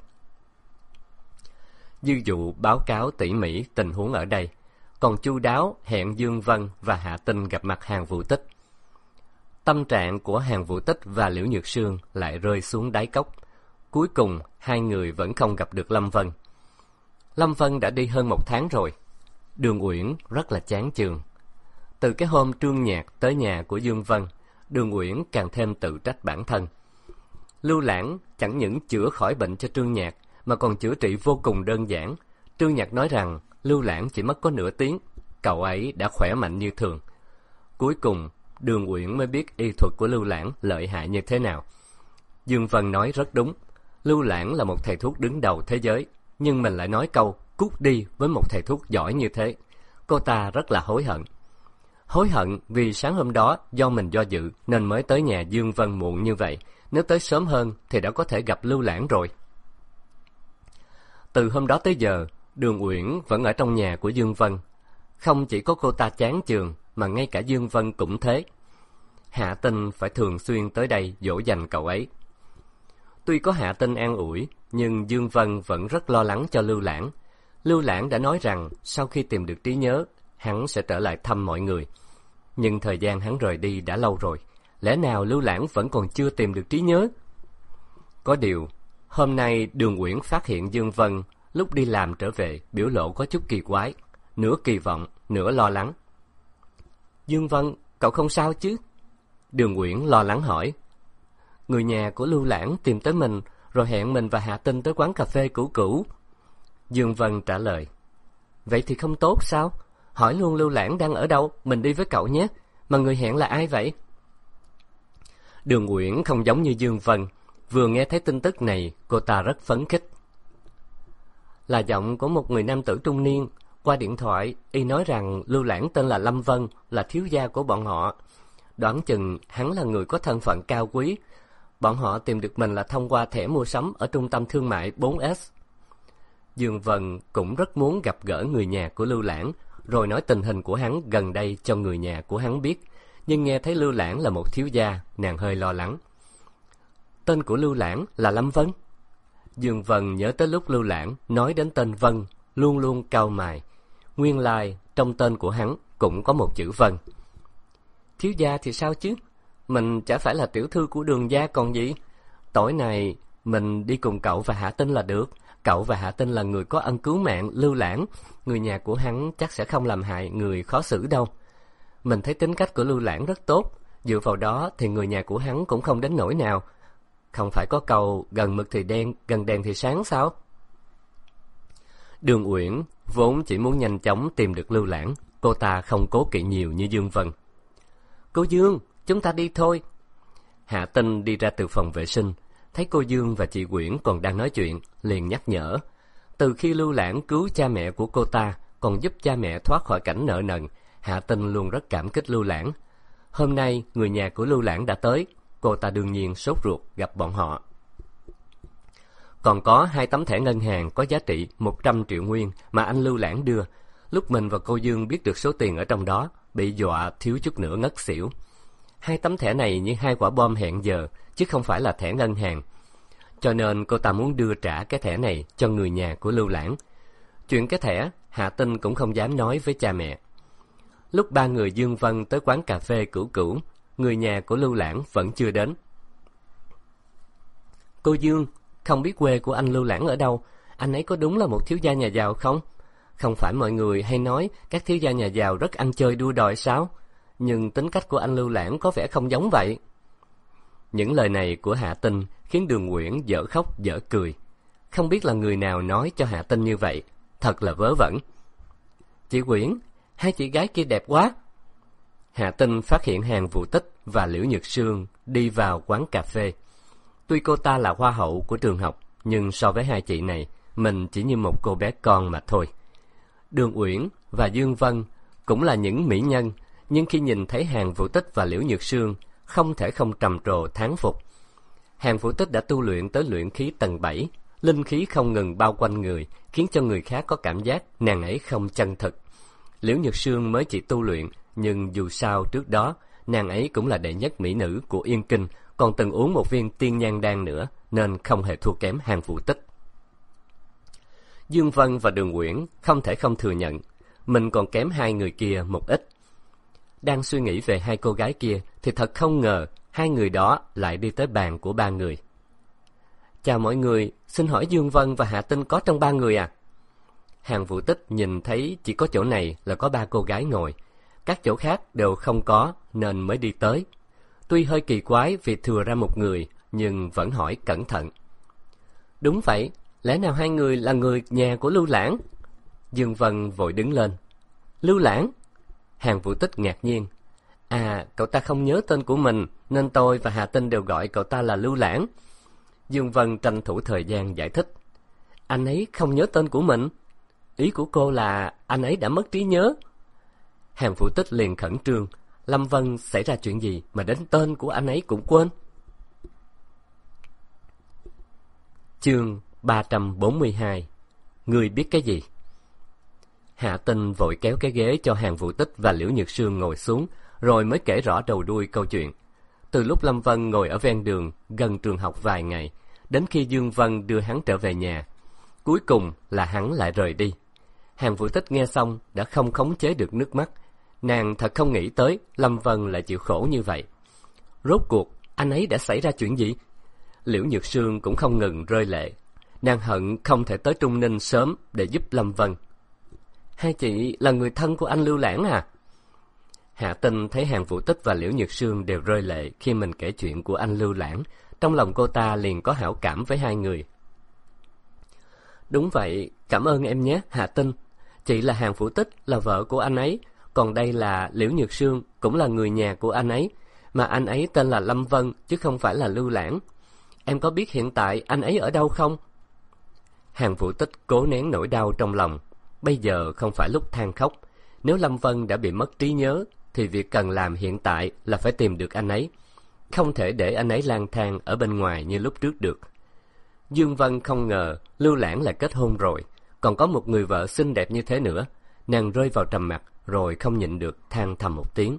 Dư Dụ báo cáo tỉ mỉ tình huống ở đây, còn chu đáo hẹn Dương Vân và Hạ Tinh gặp mặt Hàn Vũ Tích. Tâm trạng của Hàn Vũ Tích và Liễu Nhược Sương lại rơi xuống đáy cốc. Cuối cùng, hai người vẫn không gặp được Lâm Vân. Lâm Vân đã đi hơn 1 tháng rồi. Đường Uyển rất là chán chường. Từ cái hôm Trương Nhạc tới nhà của Dương Vân, Đường Uyển càng thêm tự trách bản thân. Lưu Lãng chẳng những chữa khỏi bệnh cho Trương Nhạc, mà còn chữa trị vô cùng đơn giản. Trương Nhạc nói rằng Lưu Lãng chỉ mất có nửa tiếng, cậu ấy đã khỏe mạnh như thường. Cuối cùng, Đường Uyển mới biết y thuật của Lưu Lãng lợi hại như thế nào. Dương Vân nói rất đúng, Lưu Lãng là một thầy thuốc đứng đầu thế giới, nhưng mình lại nói câu cút đi với một thầy thuốc giỏi như thế. Cô ta rất là hối hận. Hối hận vì sáng hôm đó do mình do dự nên mới tới nhà Dương Vân muộn như vậy, Nếu tới sớm hơn thì đã có thể gặp Lưu Lãng rồi. Từ hôm đó tới giờ, Đường Uyển vẫn ở trong nhà của Dương Vân. Không chỉ có cô ta chán chường, mà ngay cả Dương Vân cũng thế. Hạ Tinh phải thường xuyên tới đây dỗ dành cậu ấy. Tuy có Hạ Tinh an ủi, nhưng Dương Vân vẫn rất lo lắng cho Lưu Lãng. Lưu Lãng đã nói rằng sau khi tìm được trí nhớ, hắn sẽ trở lại thăm mọi người. Nhưng thời gian hắn rời đi đã lâu rồi, lẽ nào Lưu Lãng vẫn còn chưa tìm được trí nhớ? Có điều, hôm nay Đường Uyển phát hiện Dương Vân lúc đi làm trở về biểu lộ có chút kỳ quái, nửa kỳ vọng, nửa lo lắng. Dương Vân, cậu không sao chứ? Đường Uyển lo lắng hỏi. Người nhà của Lưu Lãng tìm tới mình, rồi hẹn mình và Hạ Tinh tới quán cà phê cũ cũ. Dương Vân trả lời. Vậy thì không tốt sao? Hỏi luôn Lưu Lãng đang ở đâu, mình đi với cậu nhé. Mà người hẹn là ai vậy? Đường Uyển không giống như Dương Vân. Vừa nghe thấy tin tức này, cô ta rất phấn khích. Là giọng của một người nam tử trung niên. Qua điện thoại, y nói rằng Lưu Lãng tên là Lâm Vân, là thiếu gia của bọn họ. Đoán chừng hắn là người có thân phận cao quý. Bọn họ tìm được mình là thông qua thẻ mua sắm ở trung tâm thương mại 4S. Dương Vân cũng rất muốn gặp gỡ người nhà của Lưu Lãng, rồi nói tình hình của hắn gần đây cho người nhà của hắn biết. Nhưng nghe thấy Lưu Lãng là một thiếu gia, nàng hơi lo lắng. Tên của Lưu Lãng là Lâm Vân. Dương Vân nhớ tới lúc Lưu Lãng nói đến tên Vân, luôn luôn cau mày. Nguyên lai trong tên của hắn cũng có một chữ Vân. Thiếu gia thì sao chứ? Mình chả phải là tiểu thư của Đường gia còn gì. Tối này mình đi cùng cậu và Hạ Tinh là được. Cậu và Hạ Tinh là người có ân cứu mạng Lưu Lãng. Người nhà của hắn chắc sẽ không làm hại người khó xử đâu. Mình thấy tính cách của Lưu Lãng rất tốt. Dựa vào đó thì người nhà của hắn cũng không đến nỗi nào. Không phải có câu gần mực thì đen, gần đèn thì sáng sao? Đường Uyển vốn chỉ muốn nhanh chóng tìm được Lưu Lãng. Cô ta không cố kỵ nhiều như Dương Vân. Cô Dương, chúng ta đi thôi. Hạ Tinh đi ra từ phòng vệ sinh, thấy cô Dương và chị Uyển còn đang nói chuyện, liền nhắc nhở. Từ khi Lưu Lãng cứu cha mẹ của cô ta, còn giúp cha mẹ thoát khỏi cảnh nợ nần, Hạ Tinh luôn rất cảm kích Lưu Lãng. Hôm nay người nhà của Lưu Lãng đã tới, cô ta đương nhiên sốt ruột gặp bọn họ. Còn có 2 tấm thẻ ngân hàng có giá trị 100 triệu nguyên mà anh Lưu Lãng đưa. Lúc mình và cô Dương biết được số tiền ở trong đó, bị dọa thiếu chút nữa ngất xỉu. 2 tấm thẻ này như 2 quả bom hẹn giờ, chứ không phải là thẻ ngân hàng. Cho nên cô ta muốn đưa trả cái thẻ này cho người nhà của Lưu Lãng. Chuyện cái thẻ, Hạ Tinh cũng không dám nói với cha mẹ. Lúc 3 người Dương Vân tới quán cà phê cũ cũ, người nhà của Lưu Lãng vẫn chưa đến. Cô Dương, không biết quê của anh Lưu Lãng ở đâu, anh ấy có đúng là một thiếu gia nhà giàu không? Không phải mọi người hay nói các thiếu gia nhà giàu rất ăn chơi đua đòi sao? Nhưng tính cách của anh Lưu Lãng có vẻ không giống vậy. Những lời này của Hạ Tinh khiến Đường Uyển dở khóc dở cười. Không biết là người nào nói cho Hạ Tinh như vậy, thật là vớ vẩn. Chị Uyển, 2 chị gái kia đẹp quá. Hạ Tinh phát hiện Hàn Vũ Tích và Liễu Nhược Sương đi vào quán cà phê. Tuy cô ta là hoa hậu của trường học, nhưng so với 2 chị này, mình chỉ như một cô bé con mà thôi. Đường Uyển và Dương Vân cũng là những mỹ nhân, nhưng khi nhìn thấy Hàn Vũ Tích và Liễu Nhược Sương, không thể không trầm trồ thán phục. Hàn Vũ Tích đã tu luyện tới luyện khí tầng 7, linh khí không ngừng bao quanh người, khiến cho người khác có cảm giác nàng ấy không chân thực. Liễu Nhược Sương mới chỉ tu luyện, nhưng dù sao trước đó, nàng ấy cũng là đệ nhất mỹ nữ của Yên Kinh, còn từng uống một viên tiên nhan đan nữa, nên không hề thua kém Hàn Vũ Tích. Dương Vân và Đường Uyển không thể không thừa nhận, mình còn kém 2 người kia một ít. Đang suy nghĩ về 2 cô gái kia, thì thật không ngờ 2 người đó lại đi tới bàn của 3 người. Chào mọi người, xin hỏi Dương Vân và Hạ Tinh có trong 3 người à? Hàn Vũ Tích nhìn thấy chỉ có chỗ này là có 3 cô gái ngồi, các chỗ khác đều không có nên mới đi tới. Tuy hơi kỳ quái vì thừa ra một người, nhưng vẫn hỏi cẩn thận. Đúng vậy, lẽ nào 2 người là người nhà của Lưu Lãng? Dương Vân vội đứng lên. Lưu Lãng? Hàn Vũ Tích ngạc nhiên. À, cậu ta không nhớ tên của mình, nên tôi và Hạ Tinh đều gọi cậu ta là Lưu Lãng. Dương Vân tranh thủ thời gian giải thích. Anh ấy không nhớ tên của mình. Ý của cô là anh ấy đã mất trí nhớ. Hàn Vũ Tích liền khẩn trương. Lâm Vân xảy ra chuyện gì mà đến tên của anh ấy cũng quên? Chương 342. Ngươi biết cái gì? Hạ Tinh vội kéo cái ghế cho Hàn Vũ Tích và Liễu Nhược Sương ngồi xuống, rồi mới kể rõ đầu đuôi câu chuyện. Từ lúc Lâm Vân ngồi ở ven đường, gần trường học vài ngày, đến khi Dương Vân đưa hắn trở về nhà. Cuối cùng là hắn lại rời đi. Hàn Vũ Tích nghe xong đã không khống chế được nước mắt. Nàng thật không nghĩ tới Lâm Vân lại chịu khổ như vậy. Rốt cuộc, anh ấy đã xảy ra chuyện gì? Liễu Nhược Sương cũng không ngừng rơi lệ. Nàng hận không thể tới Trung Ninh sớm để giúp Lâm Vân. Hai chị là người thân của anh Lưu Lãng à? Hạ Tinh thấy Hàn Vũ Tích và Liễu Nhược Sương đều rơi lệ khi mình kể chuyện của anh Lưu Lãng. Trong lòng cô ta liền có hảo cảm với hai người. Đúng vậy, cảm ơn em nhé, Hạ Tinh. Chị là Hàn Vũ Tích, là vợ của anh ấy. Còn đây là Liễu Nhược Sương, cũng là người nhà của anh ấy. Mà anh ấy tên là Lâm Vân, chứ không phải là Lưu Lãng. Em có biết hiện tại anh ấy ở đâu không? Hàn Vũ Tích cố nén nỗi đau trong lòng. Bây giờ không phải lúc than khóc. Nếu Lâm Vân đã bị mất trí nhớ, thì việc cần làm hiện tại là phải tìm được anh ấy. Không thể để anh ấy lang thang ở bên ngoài như lúc trước được. Dương Vân không ngờ Lưu Lãng lại kết hôn rồi, còn có một người vợ xinh đẹp như thế nữa. Nàng rơi vào trầm mặc, rồi không nhịn được than thầm một tiếng.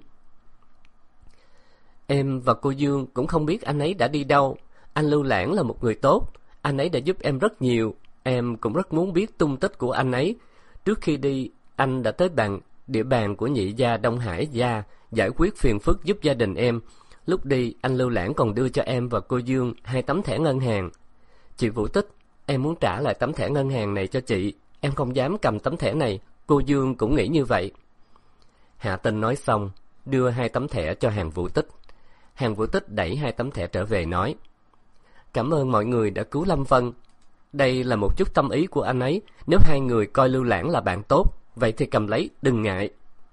Em và cô Dương cũng không biết anh ấy đã đi đâu. Anh Lưu Lãng là một người tốt, anh ấy đã giúp em rất nhiều. Em cũng rất muốn biết tung tích của anh ấy. Trước khi đi, anh đã tới địa bàn của nhị gia Đông Hải gia, giải quyết phiền phức giúp gia đình em. Lúc đi, anh Lưu Lãng còn đưa cho em và cô Dương 2 tấm thẻ ngân hàng. Chị Vũ Tích, em muốn trả lại tấm thẻ ngân hàng này cho chị. Em không dám cầm tấm thẻ này, cô Dương cũng nghĩ như vậy. Hạ Tinh nói xong, đưa 2 tấm thẻ cho Hàn Vũ Tích. Hàn Vũ Tích đẩy 2 tấm thẻ trở về nói: Cảm ơn mọi người đã cứu Lâm Vân. Đây là một chút tâm ý của anh ấy. Nếu hai người coi Lưu Lãng là bạn tốt, vậy thì cầm lấy, đừng ngại.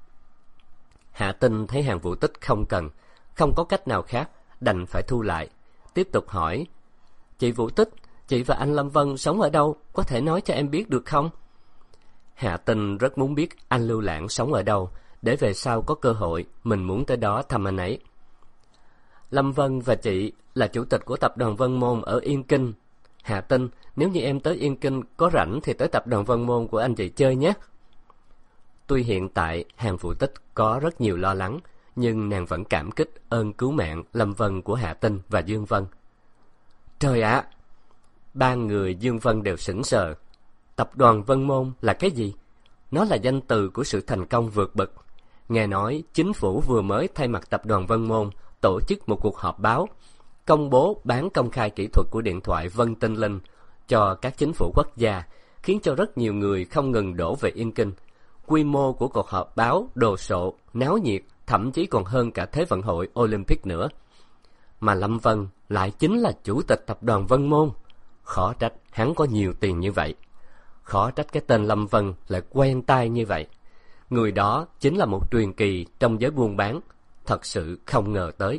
Hạ Tinh thấy Hàn Vũ Tích không cần, không có cách nào khác, đành phải thu lại. Tiếp tục hỏi: Chị Vũ Tích, chị và anh Lâm Vân sống ở đâu? Có thể nói cho em biết được không? Hạ Tinh rất muốn biết anh Lưu Lãng sống ở đâu, để về sau có cơ hội mình muốn tới đó thăm anh ấy. Lâm Vân và chị là chủ tịch của tập đoàn Vân Môn ở Yên Kinh. Hạ Tinh, nếu như em tới Yên Kinh có rảnh thì tới tập đoàn Vân Môn của anh chị chơi nhé. Tuy hiện tại Hàn Vũ Tích có rất nhiều lo lắng, nhưng nàng vẫn cảm kích ơn cứu mạng Lâm Vân của Hạ Tinh và Dương Vân. Trời ạ! Ba người Dương Vân đều sững sờ. Tập đoàn Vân Môn là cái gì? Nó là danh từ của sự thành công vượt bậc. Nghe nói chính phủ vừa mới thay mặt tập đoàn Vân Môn tổ chức một cuộc họp báo, công bố bán công khai kỹ thuật của điện thoại Vân Tinh Linh cho các chính phủ quốc gia, khiến cho rất nhiều người không ngừng đổ về Yên Kinh. Quy mô của cuộc họp báo đồ sộ, náo nhiệt, thậm chí còn hơn cả Thế vận hội Olympic nữa. Mà Lâm Vân lại chính là chủ tịch tập đoàn Vân Môn. Khó trách hắn có nhiều tiền như vậy. Khó trách cái tên Lâm Vân lại quen tai như vậy. Người đó chính là một truyền kỳ trong giới buôn bán. Thật sự không ngờ tới.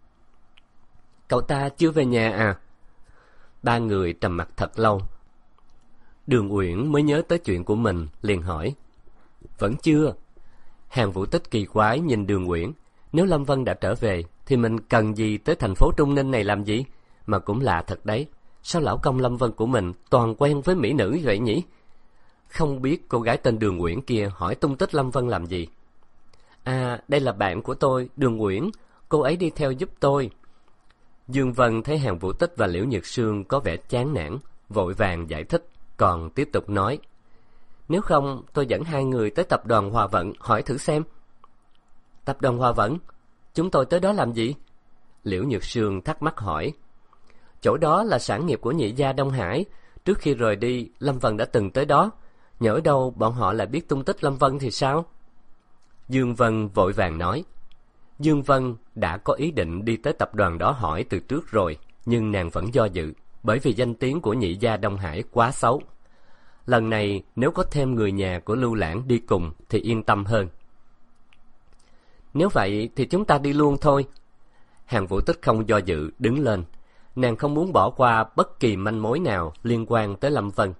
Cậu ta chưa về nhà à? Ba người trầm mặc thật lâu. Đường Uyển mới nhớ tới chuyện của mình, liền hỏi: Vẫn chưa? Hàn Vũ Tích kỳ quái nhìn Đường Uyển. Nếu Lâm Vân đã trở về thì mình cần gì tới thành phố Trung Ninh này làm gì? Mà cũng lạ thật đấy, sao lão công Lâm Vân của mình toàn quen với mỹ nữ vậy nhỉ? Không biết cô gái tên Đường Uyển kia hỏi tung tích Lâm Vân làm gì. À, đây là bạn của tôi, Đường Uyển. Cô ấy đi theo giúp tôi. Dương Vân thấy Hàn Vũ Tích và Liễu Nhược Sương có vẻ chán nản, vội vàng giải thích, còn tiếp tục nói: Nếu không, tôi dẫn hai người tới tập đoàn Hòa Vận hỏi thử xem. Tập đoàn Hòa Vận? Chúng tôi tới đó làm gì? Liễu Nhược Sương thắc mắc hỏi. Chỗ đó là sản nghiệp của nhị gia Đông Hải. Trước khi rời đi, Lâm Vân đã từng tới đó. Nhỡ đâu bọn họ lại biết tung tích Lâm Vân thì sao? Dương Vân vội vàng nói. Dương Vân đã có ý định đi tới tập đoàn đó hỏi từ trước rồi, nhưng nàng vẫn do dự, bởi vì danh tiếng của nhị gia Đông Hải quá xấu. Lần này nếu có thêm người nhà của Lưu Lãng đi cùng thì yên tâm hơn. Nếu vậy thì chúng ta đi luôn thôi. Hàn Vũ Tích không do dự, đứng lên. Nàng không muốn bỏ qua bất kỳ manh mối nào liên quan tới Lâm Vân.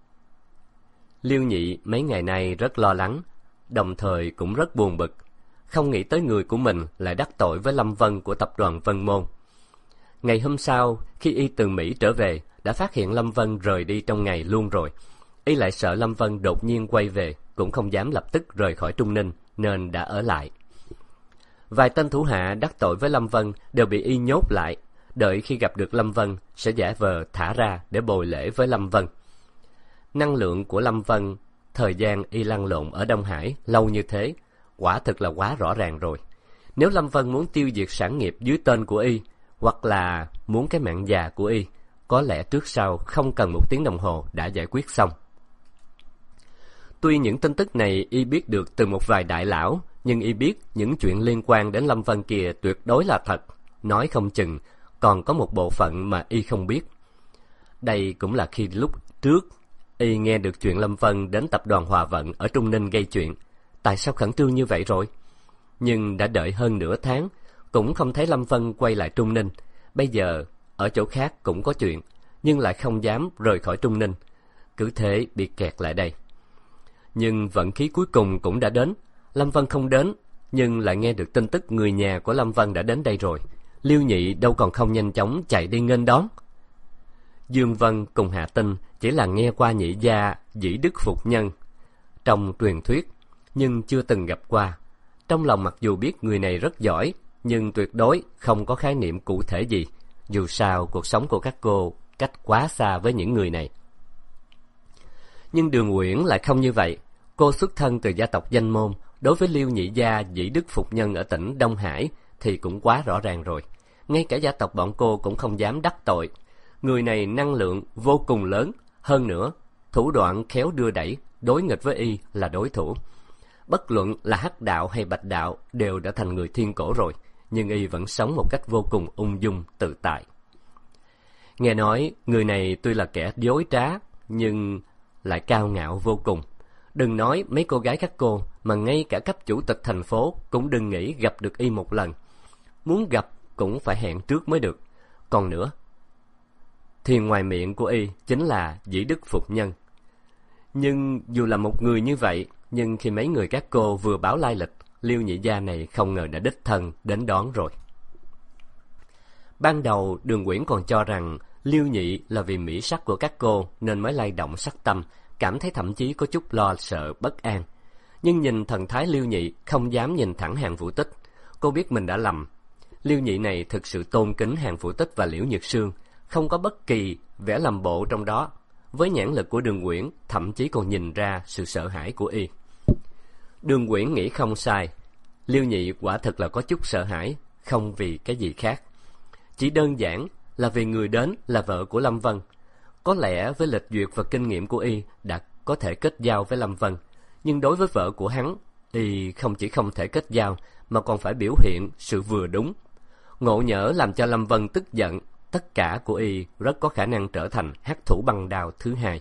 Liêu Nhị mấy ngày nay rất lo lắng, đồng thời cũng rất buồn bực. Không nghĩ tới người của mình lại đắc tội với Lâm Vân của tập đoàn Vân Môn. Ngày hôm sau, khi y từ Mỹ trở về, đã phát hiện Lâm Vân rời đi trong ngày luôn rồi. Y lại sợ Lâm Vân đột nhiên quay về, cũng không dám lập tức rời khỏi Trung Ninh, nên đã ở lại. Vài tên thủ hạ đắc tội với Lâm Vân đều bị y nhốt lại, đợi khi gặp được Lâm Vân sẽ giả vờ thả ra để bồi lễ với Lâm Vân. Năng lượng của Lâm Vân, thời gian y lăn lộn ở Đông Hải lâu như thế, quả thực là quá rõ ràng rồi. Nếu Lâm Vân muốn tiêu diệt sản nghiệp dưới tên của y, hoặc là muốn cái mạng già của y, có lẽ trước sau không cần 1 tiếng đồng hồ đã giải quyết xong. Tuy những tin tức này y biết được từ một vài đại lão, nhưng y biết những chuyện liên quan đến Lâm Vân kia tuyệt đối là thật, nói không chừng còn có một bộ phận mà y không biết. Đây cũng là khi lúc trước y nghe được chuyện Lâm Vân đến tập đoàn Hòa Vận ở Trung Ninh gây chuyện. Tại sao khẩn trương như vậy rồi? Nhưng đã đợi hơn nửa tháng, cũng không thấy Lâm Vân quay lại Trung Ninh. Bây giờ, ở chỗ khác cũng có chuyện, nhưng lại không dám rời khỏi Trung Ninh. Cứ thế bị kẹt lại đây. Nhưng vận khí cuối cùng cũng đã đến. Lâm Vân không đến, nhưng lại nghe được tin tức người nhà của Lâm Vân đã đến đây rồi. Liêu Nhị đâu còn không nhanh chóng chạy đi nghênh đón. Dương Vân cùng Hạ Tinh chỉ là nghe qua Nhị gia dĩ đức phục nhân trong truyền thuyết, nhưng chưa từng gặp qua. Trong lòng mặc dù biết người này rất giỏi, nhưng tuyệt đối không có khái niệm cụ thể gì. Dù sao, cuộc sống của các cô cách quá xa với những người này. Nhưng Đường Uyển lại không như vậy. Cô xuất thân từ gia tộc danh môn, đối với Liêu Nhị gia dĩ đức phục nhân ở tỉnh Đông Hải thì cũng quá rõ ràng rồi. Ngay cả gia tộc bọn cô cũng không dám đắc tội. Người này năng lượng vô cùng lớn, hơn nữa thủ đoạn khéo đưa đẩy, đối nghịch với y là đối thủ. Bất luận là Hắc đạo hay Bạch đạo đều đã thành người thiên cổ rồi, nhưng y vẫn sống một cách vô cùng ung dung tự tại. Nghe nói người này tuy là kẻ dối trá, nhưng lại cao ngạo vô cùng. Đừng nói mấy cô gái các cô, mà ngay cả cấp chủ tịch thành phố cũng đừng nghĩ gặp được y một lần. Muốn gặp cũng phải hẹn trước mới được. Còn nữa, thì ngoài miệng của y chính là dĩ đức phục nhân. Nhưng dù là một người như vậy, nhưng khi mấy người các cô vừa báo lai lịch, Liêu Nhị gia này không ngờ đã đích thân đến đón rồi. Ban đầu Đường Uyển còn cho rằng Liêu Nhị là vì mỹ sắc của các cô nên mới lay động sắc tâm, cảm thấy thậm chí có chút lo sợ bất an. Nhưng nhìn thần thái Liêu Nhị không dám nhìn thẳng Hàn Vũ Tích, cô biết mình đã lầm. Liêu Nhị này thực sự tôn kính Hàn Vũ Tích và Liễu Nhược Sương, không có bất kỳ vẻ làm bộ trong đó. Với nhãn lực của Đường Uyển, thậm chí còn nhìn ra sự sợ hãi của y. Đường Uyển nghĩ không sai, Liêu Nhị quả thực là có chút sợ hãi, không vì cái gì khác. Chỉ đơn giản là vì người đến là vợ của Lâm Vân. Có lẽ với lịch duyệt và kinh nghiệm của y đã có thể kết giao với Lâm Vân, nhưng đối với vợ của hắn, y không chỉ không thể kết giao mà còn phải biểu hiện sự vừa đúng. Ngộ nhỡ làm cho Lâm Vân tức giận, tất cả của y rất có khả năng trở thành hắc thủ băng đao thứ hai.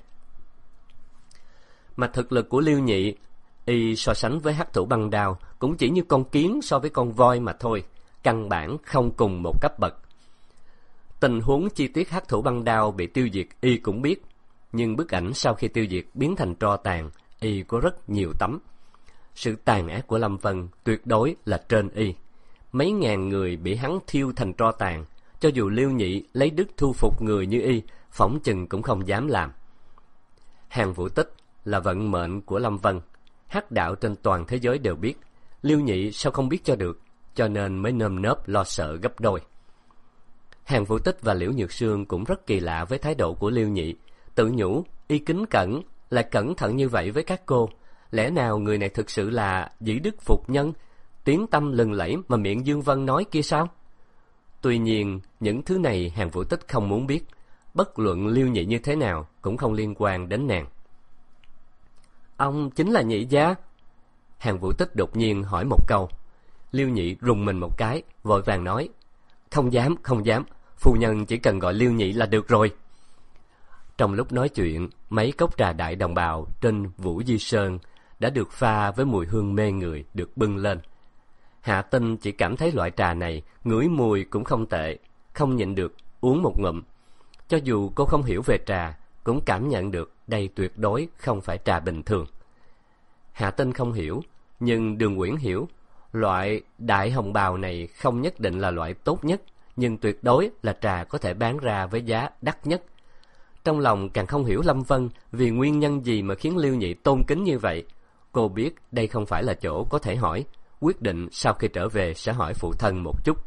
Mà thực lực của Liêu Nhị, y so sánh với hắc thủ băng đao cũng chỉ như con kiến so với con voi mà thôi, căn bản không cùng một cấp bậc. Tình huống chi tiết hắc thủ băng đao bị tiêu diệt y cũng biết, nhưng bức ảnh sau khi tiêu diệt biến thành tro tàn, y có rất nhiều tấm. Sự tàn ác của Lâm Vân tuyệt đối là trên y. Mấy ngàn người bị hắn thiêu thành tro tàn, cho dù Liêu Nhị lấy đức thu phục người như y, phỏng chừng cũng không dám làm. Hàn Vũ Tích là vận mệnh của Lâm Vân, hắc đạo trên toàn thế giới đều biết. Liêu Nhị sao không biết cho được, cho nên mới nơm nớp lo sợ gấp đôi. Hàn Vũ Tích và Liễu Nhược Sương cũng rất kỳ lạ với thái độ của Liêu Nhị, tự nhủ y kính cẩn, lại cẩn thận như vậy với các cô. Lẽ nào người này thực sự là dĩ đức phục nhân, tiếng tăm lừng lẫy mà miệng Dương Vân nói kia sao? Tuy nhiên, những thứ này Hàn Vũ Tích không muốn biết, bất luận Liêu Nhị như thế nào cũng không liên quan đến nàng. Ông chính là Nhị gia? Hàn Vũ Tích đột nhiên hỏi một câu. Liêu Nhị rùng mình một cái, vội vàng nói, không dám, không dám, phu nhân chỉ cần gọi Liêu Nhị là được rồi. Trong lúc nói chuyện, mấy cốc trà đại đồng bào trên Vũ Di Sơn đã được pha với mùi hương mê người được bưng lên. Hạ Tinh chỉ cảm thấy loại trà này ngửi mùi cũng không tệ, không nhịn được uống một ngụm. Cho dù cô không hiểu về trà, cũng cảm nhận được đây tuyệt đối không phải trà bình thường. Hạ Tinh không hiểu, nhưng Đường Uyển hiểu, loại đại hồng bào này không nhất định là loại tốt nhất, nhưng tuyệt đối là trà có thể bán ra với giá đắt nhất. Trong lòng càng không hiểu Lâm Vân vì nguyên nhân gì mà khiến Liêu Nhị tôn kính như vậy. Cô biết đây không phải là chỗ có thể hỏi, quyết định sau khi trở về sẽ hỏi phụ thân một chút.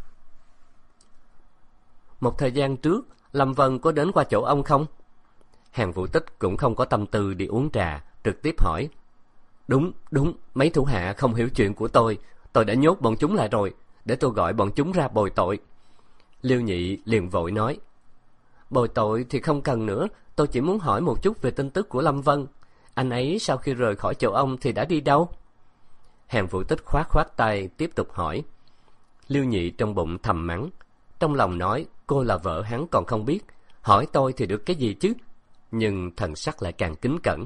Một thời gian trước, Lâm Vân có đến qua chỗ ông không? Hàn Vũ Tích cũng không có tâm tư đi uống trà, trực tiếp hỏi. Đúng, mấy thủ hạ không hiểu chuyện của tôi đã nhốt bọn chúng lại rồi, để tôi gọi bọn chúng ra bồi tội. Liêu Nhị liền vội nói. Bồi tội thì không cần nữa, tôi chỉ muốn hỏi một chút về tin tức của Lâm Vân. Anh ấy sau khi rời khỏi chỗ ông thì đã đi đâu? Hàn Vũ Tích khoát tay tiếp tục hỏi. Liêu Nhị trong bụng thầm mắng, trong lòng nói cô là vợ hắn còn không biết, hỏi tôi thì được cái gì chứ? Nhưng thần sắc lại càng kính cẩn.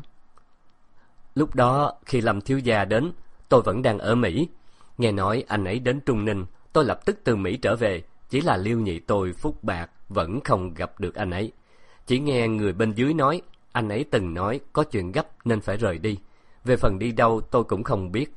Lúc đó khi Lâm thiếu gia đến, tôi vẫn đang ở Mỹ. Nghe nói anh ấy đến Trung Ninh, tôi lập tức từ Mỹ trở về. Chỉ là Liêu Nhị tôi phúc bạc vẫn không gặp được anh ấy. Chỉ nghe người bên dưới nói anh ấy từng nói có chuyện gấp nên phải rời đi. Về phần đi đâu tôi cũng không biết.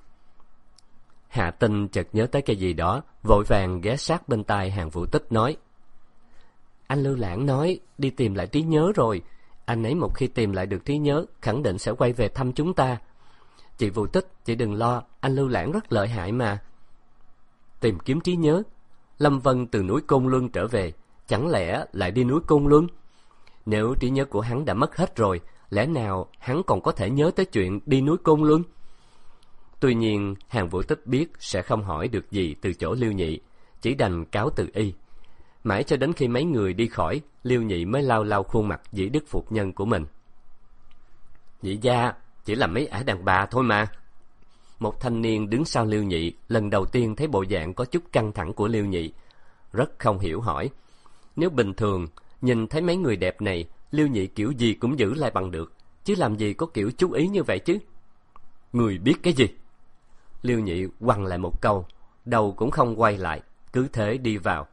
Hạ Tinh chợt nhớ tới cái gì đó, vội vàng ghé sát bên tai Hàn Vũ Tích nói. Anh Lưu Lãng nói đi tìm lại trí nhớ rồi. Anh ấy một khi tìm lại được trí nhớ, khẳng định sẽ quay về thăm chúng ta. Chị Vũ Tích, chị đừng lo, anh Lưu Lãng rất lợi hại mà. Tìm kiếm trí nhớ? Lâm Vân từ núi Côn Luân trở về, chẳng lẽ lại đi núi Côn Luân? Nếu trí nhớ của hắn đã mất hết rồi, lẽ nào hắn còn có thể nhớ tới chuyện đi núi Côn Luân? Tuy nhiên, Hàn Vũ Tích biết sẽ không hỏi được gì từ chỗ Liêu Nhị, chỉ đành cáo từ y. Mãi cho đến khi mấy người đi khỏi, Liêu Nhị mới lau khuôn mặt dĩ đức phục nhân của mình. Nhị gia, chỉ là mấy ả đàn bà thôi mà. Một thanh niên đứng sau Liêu Nhị, lần đầu tiên thấy bộ dạng có chút căng thẳng của Liêu Nhị, rất không hiểu hỏi. Nếu bình thường, nhìn thấy mấy người đẹp này, Liêu Nhị kiểu gì cũng giữ lại bằng được, chứ làm gì có kiểu chú ý như vậy chứ? Người biết cái gì? Liêu Nhị quăng lại một câu, đầu cũng không quay lại, cứ thế đi vào.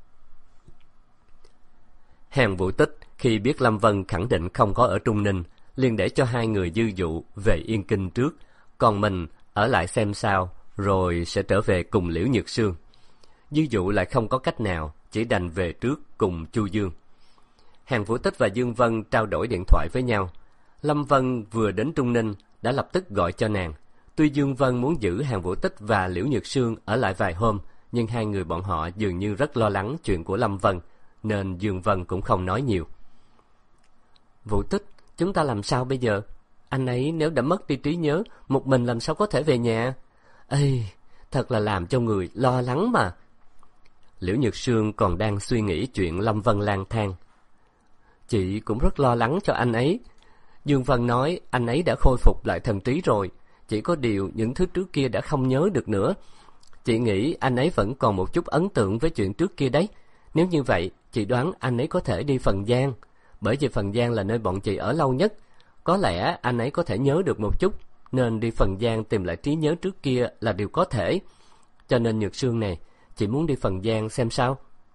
Hàn Vũ Tích khi biết Lâm Vân khẳng định không có ở Trung Ninh, liền để cho hai người Dư Dụ về Yên Kinh trước, còn mình ở lại xem sao, rồi sẽ trở về cùng Liễu Nhược Sương. Dư Dụ lại không có cách nào, chỉ đành về trước cùng Chu Dương. Hàn Vũ Tích và Dương Vân trao đổi điện thoại với nhau. Lâm Vân vừa đến Trung Ninh đã lập tức gọi cho nàng. Tuy Dương Vân muốn giữ Hàn Vũ Tích và Liễu Nhược Sương ở lại vài hôm, nhưng hai người bọn họ dường như rất lo lắng chuyện của Lâm Vân, nên Dương Vân cũng không nói nhiều. Vũ Tích, chúng ta làm sao bây giờ? Anh ấy nếu đã mất đi trí nhớ, một mình làm sao có thể về nhà? Ê, thật là làm cho người lo lắng mà. Liễu Nhược Sương còn đang suy nghĩ chuyện Lâm Vân lang thang. Chị cũng rất lo lắng cho anh ấy. Dương Vân nói anh ấy đã khôi phục lại thần trí rồi, chỉ có điều những thứ trước kia đã không nhớ được nữa. Chị nghĩ anh ấy vẫn còn một chút ấn tượng với chuyện trước kia đấy. Nếu như vậy, chị đoán anh ấy có thể đi Phần Giang, bởi vì Phần Giang là nơi bọn chị ở lâu nhất. Có lẽ anh ấy có thể nhớ được một chút, nên đi Phần Giang tìm lại trí nhớ trước kia là điều có thể. Cho nên Nhược Sương này, chị muốn đi Phần Giang xem sao?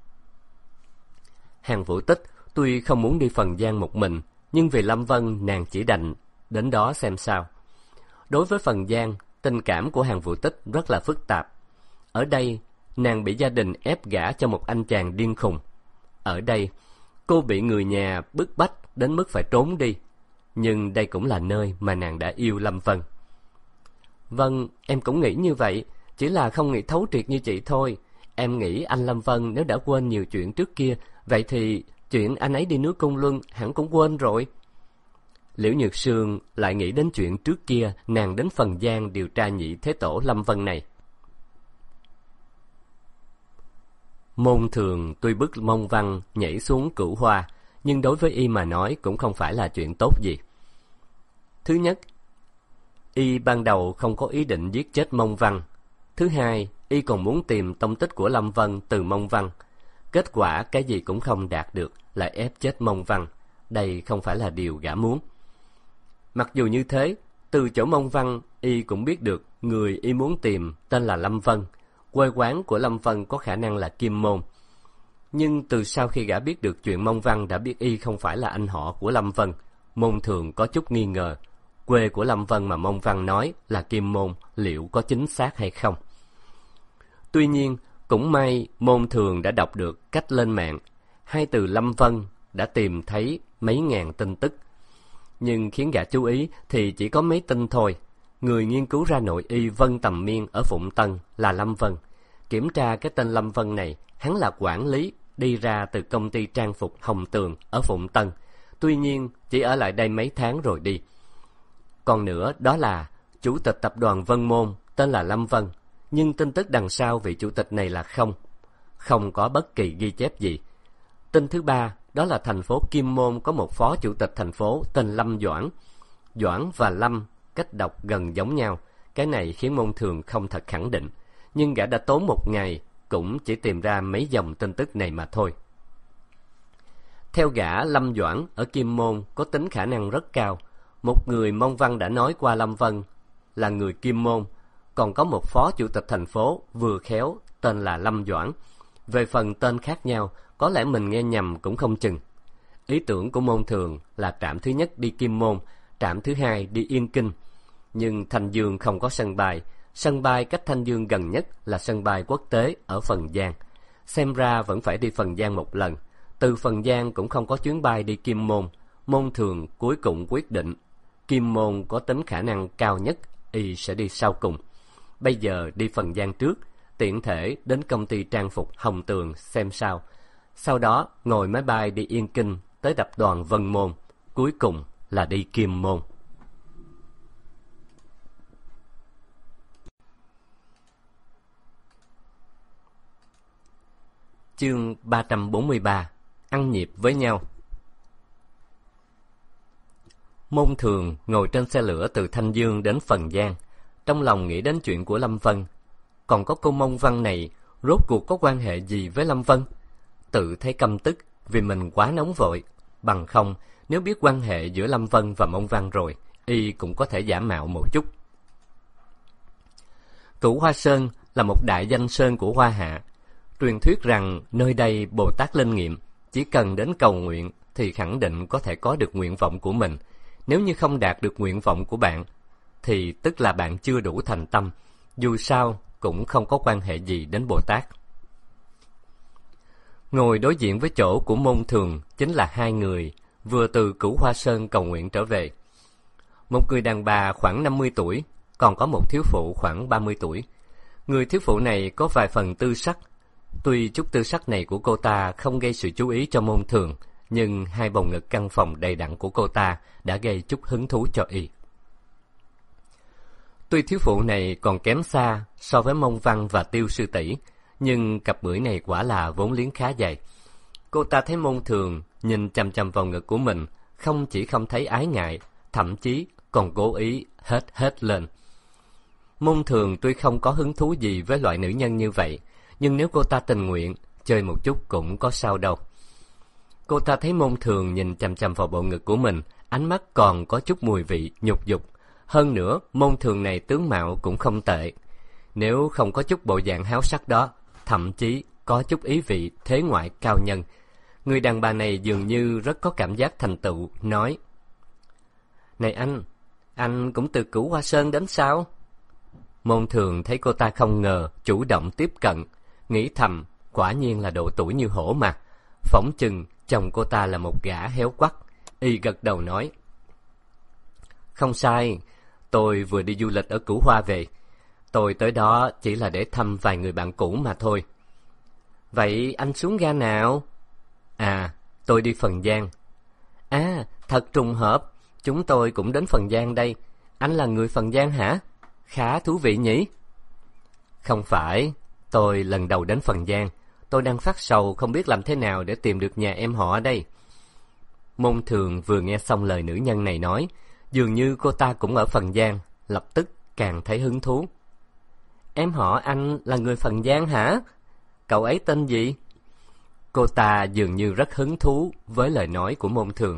Hàn Vũ Tích tuy không muốn đi Phần Giang một mình, nhưng vì Lâm Vân nàng chỉ đành đến đó xem sao. Đối với Phần Giang, tình cảm của Hàn Vũ Tích rất là phức tạp. Ở đây, nàng bị gia đình ép gả cho một anh chàng điên khùng. Ở đây, cô bị người nhà bức bách đến mức phải trốn đi. Nhưng đây cũng là nơi mà nàng đã yêu Lâm Vân. Vâng, em cũng nghĩ như vậy, chỉ là không nghĩ thấu triệt như chị thôi. Em nghĩ anh Lâm Vân nếu đã quên nhiều chuyện trước kia, vậy thì chuyện anh ấy đi núi Côn Luân hẳn cũng quên rồi. Liễu Nhược Sương lại nghĩ đến chuyện trước kia nàng đến Phần Giang điều tra nhị thế tổ Lâm Vân này. Môn Thường tuy bức Mông Văn nhảy xuống Cửu Hoa, nhưng đối với y mà nói cũng không phải là chuyện tốt gì. Thứ nhất, y ban đầu không có ý định giết chết Mông Văn. Thứ hai, y còn muốn tìm tông tích của Lâm Vân từ Mông Văn. Kết quả cái gì cũng không đạt được, lại ép chết Mông Văn. Đây không phải là điều gã muốn. Mặc dù như thế, từ chỗ Mông Văn, y cũng biết được người y muốn tìm tên là Lâm Vân. Quê quán của Lâm Vân có khả năng là Kim Môn. Nhưng từ sau khi gã biết được chuyện Mông Văn đã biết y không phải là anh họ của Lâm Vân, Môn Thường có chút nghi ngờ. Quê của Lâm Vân mà Mông Văn nói là Kim Môn liệu có chính xác hay không? Tuy nhiên, Cũng may Môn Thường đã đọc được cách lên mạng. Hai từ Lâm Vân đã tìm thấy mấy ngàn tin tức. Nhưng khiến gã chú ý thì chỉ có mấy tin thôi. Người nghiên cứu ra nội y Vân Tầm Miên ở Phụng Tân là Lâm Vân. Kiểm tra cái tên Lâm Vân này, hắn là quản lý đi ra từ công ty trang phục Hồng Tường ở Phụng Tân. Tuy nhiên chỉ ở lại đây mấy tháng rồi đi. Còn nữa đó là chủ tịch tập đoàn Vân Môn tên là Lâm Vân. Nhưng tin tức đằng sau vị chủ tịch này là không có bất kỳ ghi chép gì. Tin thứ ba đó là thành phố Kim Môn có một phó chủ tịch thành phố tên Lâm Doãn. Doãn và Lâm cách đọc gần giống nhau. Cái này khiến Môn Thường không thật khẳng định. Nhưng gã đã tốn một ngày cũng chỉ tìm ra mấy dòng tin tức này mà thôi. Theo gã, Lâm Doãn ở Kim Môn có tính khả năng rất cao. Một người Mông Văn đã nói qua Lâm Vân là người Kim Môn. Còn có một phó chủ tịch thành phố vừa khéo tên là Lâm Doãn. Về phần tên khác nhau, có lẽ mình nghe nhầm cũng không chừng. Ý tưởng của Môn Thường là trạm thứ nhất đi Kim Môn, trạm thứ hai đi Yên Kinh. Nhưng Thanh Dương không có sân bay cách Thanh Dương gần nhất là sân bay quốc tế ở Phần Giang. Xem ra vẫn phải đi Phần Giang một lần. Từ Phần Giang cũng không có chuyến bay đi Kim Môn. Môn Thường cuối cùng quyết định Kim Môn có tính khả năng cao nhất, y sẽ đi sau cùng. Bây giờ đi Phần Giang trước, tiện thể đến công ty trang phục Hồng Tường xem sao. Sau đó ngồi máy bay đi Yên Kinh tới tập đoàn Vân Môn. Cuối cùng là đi Kim Môn. Chương 343. Ăn nhịp với nhau. Môn Thường ngồi trên xe lửa từ Thanh Dương đến Phần Giang, trong lòng nghĩ đến chuyện của Lâm Vân. Còn có cô Mông Văn này, rốt cuộc có quan hệ gì với Lâm Vân? Tự thấy căm tức vì mình quá nóng vội. Bằng không, nếu biết quan hệ giữa Lâm Vân và Mông Văn rồi, y cũng có thể giả mạo một chút. Cửu Hoa Sơn là một đại danh sơn của Hoa Hạ. Truyền thuyết rằng nơi đây Bồ Tát linh nghiệm, chỉ cần đến cầu nguyện thì khẳng định có thể có được nguyện vọng của mình. Nếu như không đạt được nguyện vọng của bạn, thì tức là bạn chưa đủ thành tâm, dù sao cũng không có quan hệ gì đến Bồ Tát. Ngồi đối diện với chỗ của Môn Thường chính là hai người vừa từ Cửu Hoa Sơn cầu nguyện trở về. Một người đàn bà khoảng 50 tuổi, còn có một thiếu phụ khoảng 30 tuổi. Người thiếu phụ này có vài phần tư sắc. Tuy chút tư sắc này của cô ta không gây sự chú ý cho Môn Thường, nhưng hai bầu ngực căng phồng đầy đặn của cô ta đã gây chút hứng thú cho y. Tuy thiếu phụ này còn kém xa so với Mông Văn và Tiêu sư tỷ, nhưng cặp bưởi này quả là vốn liếng khá dày. Cô ta thấy Môn Thường nhìn chằm chằm vào ngực của mình, không chỉ không thấy ái ngại, thậm chí còn cố ý hết lên. Môn Thường tuy không có hứng thú gì với loại nữ nhân như vậy, nhưng nếu cô ta tình nguyện, chơi một chút cũng có sao đâu. Cô ta thấy Môn Thường nhìn chằm chằm vào bộ ngực của mình, ánh mắt còn có chút mùi vị nhục dục. Hơn nữa, Môn Thường này tướng mạo cũng không tệ. Nếu không có chút bộ dạng háo sắc đó, thậm chí có chút ý vị thế ngoại cao nhân. Người đàn bà này dường như rất có cảm giác thành tựu, nói: "Này anh cũng từ Cửu Hoa Sơn đến sao?" Môn Thường thấy cô ta không ngờ chủ động tiếp cận, nghĩ thầm, quả nhiên là độ tuổi như hổ mà. Phỏng chừng chồng cô ta là một gã héo quắt. Y gật đầu nói: "Không sai, tôi vừa đi du lịch ở Cửu Hoa về. Tôi tới đó chỉ là để thăm vài người bạn cũ mà thôi." "Vậy anh xuống ga nào?" "À, tôi đi Phần Giang." "À, thật trùng hợp, chúng tôi cũng đến Phần Giang đây. Anh là người Phần Giang hả? Khá thú vị nhỉ?" "Không phải, tôi lần đầu đến Phần Giang. Tôi đang phát sầu không biết làm thế nào để tìm được nhà em họ ở đây." Môn Thường vừa nghe xong lời nữ nhân này nói, dường như cô ta cũng ở Phần Giang, lập tức càng thấy hứng thú. "Em họ anh là người Phần Giang hả? Cậu ấy tên gì?" Cô ta dường như rất hứng thú với lời nói của Môn Thường.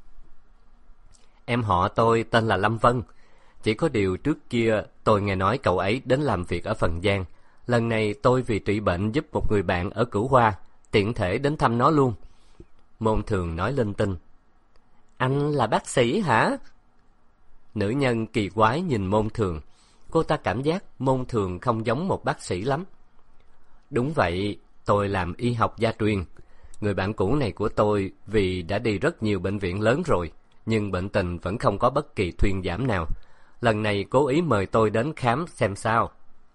"Em họ tôi tên là Lâm Vân. Chỉ có điều trước kia tôi nghe nói cậu ấy đến làm việc ở Phần Giang. Lần này tôi vì trị bệnh giúp một người bạn ở Cửu Hoa, tiện thể đến thăm nó luôn." Môn Thường nói linh tinh. "Anh là bác sĩ hả?" Nữ nhân kỳ quái nhìn Môn Thường. Cô ta cảm giác Môn Thường không giống một bác sĩ lắm. Đúng vậy, tôi làm y học gia truyền. Người bạn cũ này của tôi vì đã đi rất nhiều bệnh viện lớn rồi, nhưng bệnh tình vẫn không có bất kỳ thuyên giảm nào. Lần này cố ý mời tôi đến khám xem sao.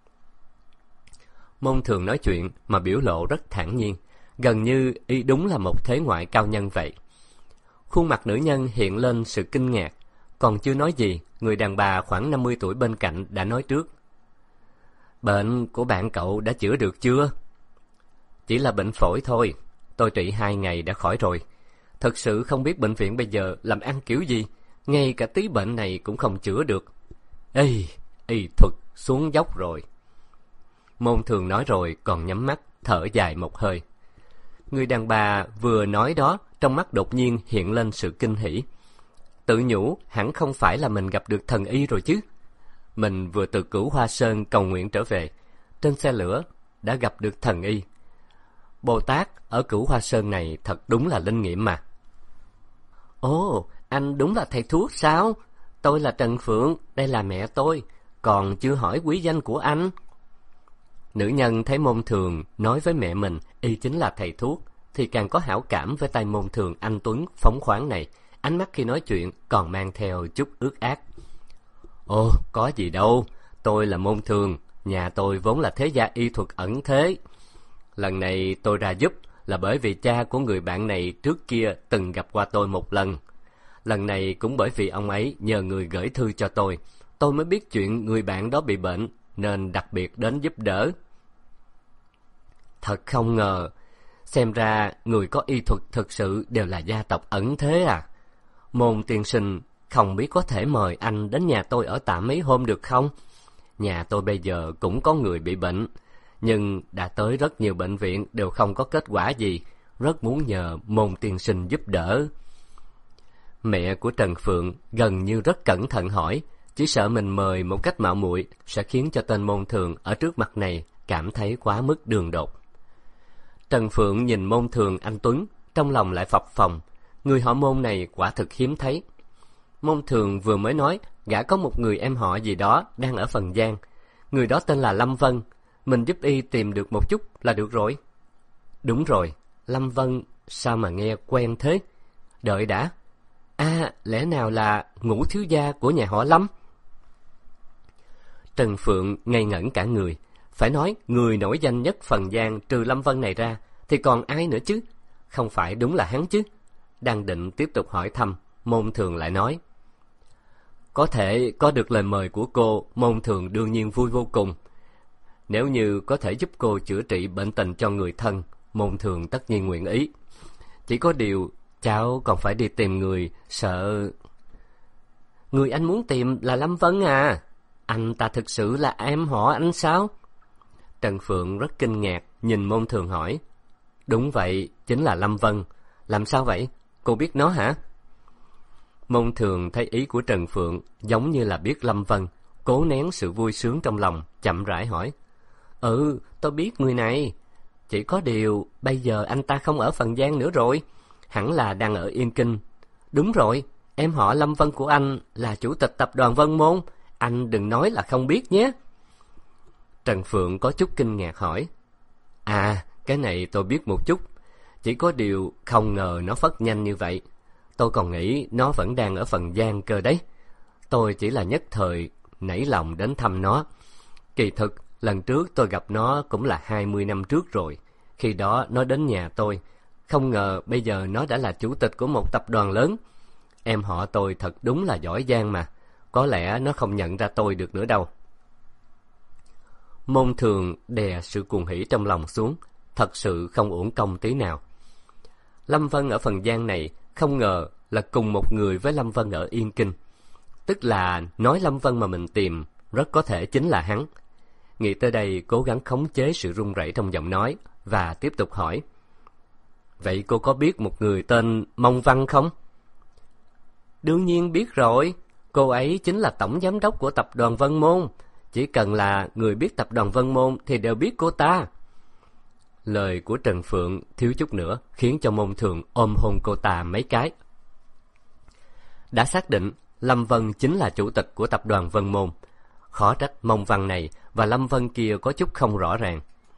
Môn Thường nói chuyện mà biểu lộ rất thản nhiên, gần như y đúng là một thế ngoại cao nhân vậy. Khuôn mặt nữ nhân hiện lên sự kinh ngạc, còn chưa nói gì, người đàn bà khoảng 50 tuổi bên cạnh đã nói trước. Bệnh của bạn cậu đã chữa được chưa? Chỉ là bệnh phổi thôi, tôi trị 2 ngày đã khỏi rồi. Thật sự không biết bệnh viện bây giờ làm ăn kiểu gì, ngay cả tí bệnh này cũng không chữa được. Y thuật xuống dốc rồi. Môn Thường nói rồi còn nhắm mắt, thở dài một hơi. Người đàn bà vừa nói đó, trong mắt đột nhiên hiện lên sự kinh hỉ. Tự nhủ hẳn không phải là mình gặp được thần y rồi chứ. Mình vừa từ Cửu Hoa Sơn cầu nguyện trở về, trên xe lửa đã gặp được thần y. Bồ Tát ở Cửu Hoa Sơn này thật đúng là linh nghiệm mà. Ồ, anh đúng là thầy thuốc sao? Tôi là Trần Phượng, đây là mẹ tôi, còn chưa hỏi quý danh của anh. Nữ nhân thấy Môn Thường nói với mẹ mình y chính là thầy thuốc, thì càng có hảo cảm với tay Môn Thường anh tuấn phóng khoáng này, ánh mắt khi nói chuyện còn mang theo chút ước ác. Ồ, có gì đâu, tôi là Môn Thường, nhà tôi vốn là thế gia y thuật ẩn thế. Lần này tôi ra giúp là bởi vì cha của người bạn này trước kia từng gặp qua tôi một lần. Lần này cũng bởi vì ông ấy nhờ người gửi thư cho tôi mới biết chuyện người bạn đó bị bệnh, nên đặc biệt đến giúp đỡ. Thật không ngờ, xem ra người có y thuật thực sự đều là gia tộc ẩn thế à. Môn tiên sinh không biết có thể mời anh đến nhà tôi ở tạm mấy hôm được không? Nhà tôi bây giờ cũng có người bị bệnh, nhưng đã tới rất nhiều bệnh viện đều không có kết quả gì, rất muốn nhờ Môn tiên sinh giúp đỡ. Mẹ của Trần Phượng gần như rất cẩn thận hỏi, chỉ sợ mình mời một cách mạo muội sẽ khiến cho tên Môn Thường ở trước mặt này cảm thấy quá mức đường đột. Trần Phượng nhìn Môn Thường anh tuấn, trong lòng lại phập phồng, người họ Môn này quả thực hiếm thấy. Môn Thường vừa mới nói gã có một người em họ gì đó đang ở Phần Giang, người đó tên là Lâm Vân, mình giúp y tìm được một chút là được rồi. Đúng rồi, Lâm Vân sao mà nghe quen thế? Đợi đã, lẽ nào là Ngũ thiếu gia của nhà họ Lâm? Trần Phượng ngây ngẩn cả người, phải nói người nổi danh nhất Phần Giang trừ Lâm Vân này ra thì còn ai nữa chứ? Không phải đúng là hắn chứ? Đang định tiếp tục hỏi thăm, Môn Thường lại nói: Có thể có được lời mời của cô, Môn Thường đương nhiên vui vô cùng. Nếu như có thể giúp cô chữa trị bệnh tình cho người thân, Môn Thường tất nhiên nguyện ý. Chỉ có điều cháu còn phải đi tìm người, sợ... Người anh muốn tìm là Lâm Vân à? Anh ta thực sự là em họ anh sao? Trần Phượng rất kinh ngạc, nhìn Môn Thường hỏi. Đúng vậy, chính là Lâm Vân. Làm sao vậy? Cô biết nó hả? Môn Thường thấy ý của Trần Phượng giống như là biết Lâm Vân, cố nén sự vui sướng trong lòng, chậm rãi hỏi. Tôi biết người này. Chỉ có điều, bây giờ anh ta không ở Phần Giang nữa rồi. Hẳn là đang ở Yên Kinh. Đúng rồi, em họ Lâm Vân của anh là chủ tịch tập đoàn Vân Môn. Anh đừng nói là không biết nhé. Trần Phượng có chút kinh ngạc hỏi. Cái này tôi biết một chút. Chỉ có điều không ngờ nó phất nhanh như vậy. Tôi còn nghĩ nó vẫn đang ở Phần Giang cơ đấy. Tôi chỉ là nhất thời nảy lòng đến thăm nó. Kỳ thực, lần trước tôi gặp nó cũng là 20 năm trước rồi. Khi đó nó đến nhà tôi. Không ngờ bây giờ nó đã là chủ tịch của một tập đoàn lớn. Em họ tôi thật đúng là giỏi giang mà. Có lẽ nó không nhận ra tôi được nữa đâu. Môn Thường đè sự cuồng hỉ trong lòng xuống. Thật sự không uổng công tí nào. Lâm Vân ở Phần Giang này không ngờ là cùng một người với Lâm Vân ở Yên Kinh. Tức là nói Lâm Vân mà mình tìm rất có thể chính là hắn. Nghĩ tới đây, cố gắng khống chế sự run rẩy trong giọng nói và tiếp tục hỏi. Vậy cô có biết một người tên Mông Văn không? Đương nhiên biết rồi. Cô ấy chính là tổng giám đốc của tập đoàn Vân Môn. Chỉ cần là người biết tập đoàn Vân Môn thì đều biết cô ta. Lời của Trần Phượng thiếu chút nữa khiến cho Môn Thường ôm hôn cô ta mấy cái. Đã xác định Lâm Vân chính là chủ tịch của tập đoàn Vân Môn. Khó trách Mông Văn này và Lâm Vân kia có chút không rõ ràng.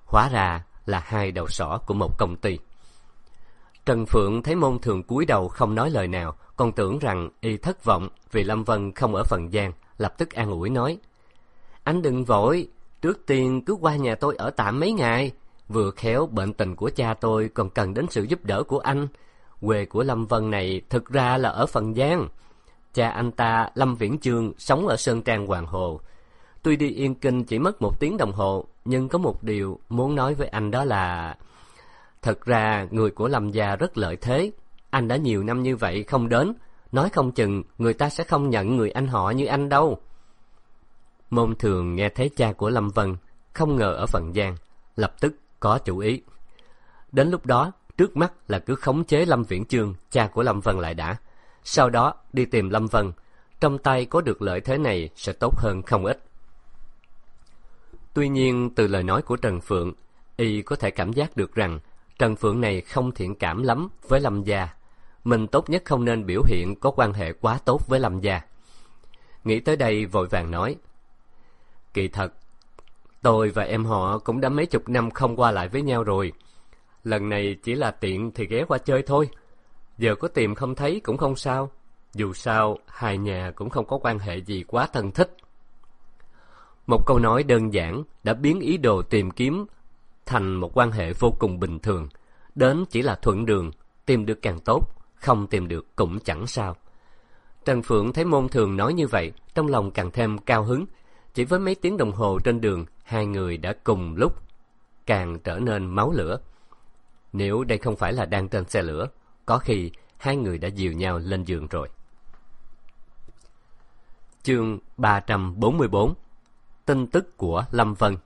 hóa ra là hai đầu sỏ của một công ty. Trần Phượng thấy Môn Thường cúi đầu không nói lời nào, còn tưởng rằng y thất vọng vì Lâm Vân không ở Phần Giang, lập tức an ủi nói: Anh đừng vội, trước tiên cứ qua nhà tôi ở tạm mấy ngày, vừa khéo bệnh tình của cha tôi còn cần đến sự giúp đỡ của anh. Quê của Lâm Vân này thực ra là ở Phần Giang. Cha anh ta Lâm Viễn Chương sống ở Sơn Trang Hoàng Hồ. Tuy đi Yên Kinh chỉ mất 1 tiếng đồng hồ, nhưng có một điều muốn nói với anh, đó là thật ra người của Lâm gia rất lợi thế. Anh đã nhiều năm như vậy không đến, nói không chừng người ta sẽ không nhận người anh họ như anh đâu. Môn Thường nghe thấy cha của Lâm Vân không ngờ ở Phần Giang, lập tức có chủ ý. Đến lúc đó, trước mắt là cứ khống chế Lâm Viễn Chương, cha của Lâm Vân lại đã. Sau đó đi tìm Lâm Vân, trong tay có được lợi thế này sẽ tốt hơn không ít. Tuy nhiên từ lời nói của Trần Phượng, y có thể cảm giác được rằng Trần Phượng này không thiện cảm lắm với Lâm gia. Mình tốt nhất không nên biểu hiện có quan hệ quá tốt với Lâm gia. Nghĩ tới đây vội vàng nói: Kỳ thật, tôi và em họ cũng đã mấy chục năm không qua lại với nhau rồi. Lần này chỉ là tiện thì ghé qua chơi thôi. Giờ có tìm không thấy cũng không sao. Dù sao, hai nhà cũng không có quan hệ gì quá thân thích. Một câu nói đơn giản đã biến ý đồ tìm kiếm thành một quan hệ vô cùng bình thường. Đến chỉ là thuận đường, tìm được càng tốt, không tìm được cũng chẳng sao. Trần Phượng thấy Môn Thường nói như vậy, trong lòng càng thêm cao hứng. Chỉ với mấy tiếng đồng hồ trên đường, hai người đã cùng lúc càng trở nên máu lửa. Nếu đây không phải là đang trên xe lửa, có khi hai người đã dìu nhau lên giường rồi. Chương 344: Tin tức của Lâm Vân.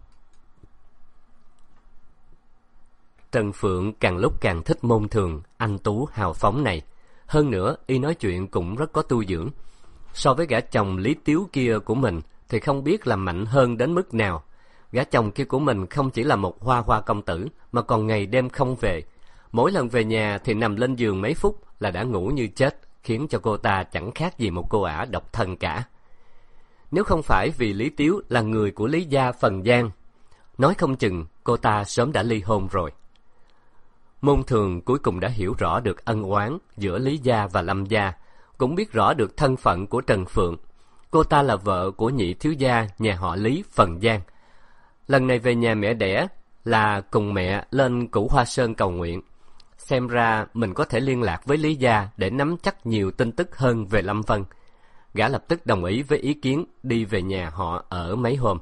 Trần Phượng càng lúc càng thích Môn Thường, anh tú hào phóng này. Hơn nữa, y nói chuyện cũng rất có tu dưỡng. So với gã chồng Lý Tiếu kia của mình thì không biết là mạnh hơn đến mức nào. Gã chồng kia của mình không chỉ là một hoa hoa công tử, mà còn ngày đêm không về. Mỗi lần về nhà thì nằm lên giường mấy phút là đã ngủ như chết, khiến cho cô ta chẳng khác gì một cô ả độc thân cả. Nếu không phải vì Lý Tiếu là người của Lý gia Phần Giang, nói không chừng cô ta sớm đã ly hôn rồi. Môn Thường cuối cùng đã hiểu rõ được ân oán giữa Lý gia và Lâm gia, cũng biết rõ được thân phận của Trần Phượng. Cô ta là vợ của nhị thiếu gia nhà họ Lý Phần Giang. Lần này về nhà mẹ đẻ là cùng mẹ lên Cửu Hoa Sơn cầu nguyện. Xem ra mình có thể liên lạc với Lý gia để nắm chắc nhiều tin tức hơn về Lâm Vân. Gã lập tức đồng ý với ý kiến đi về nhà họ ở mấy hôm.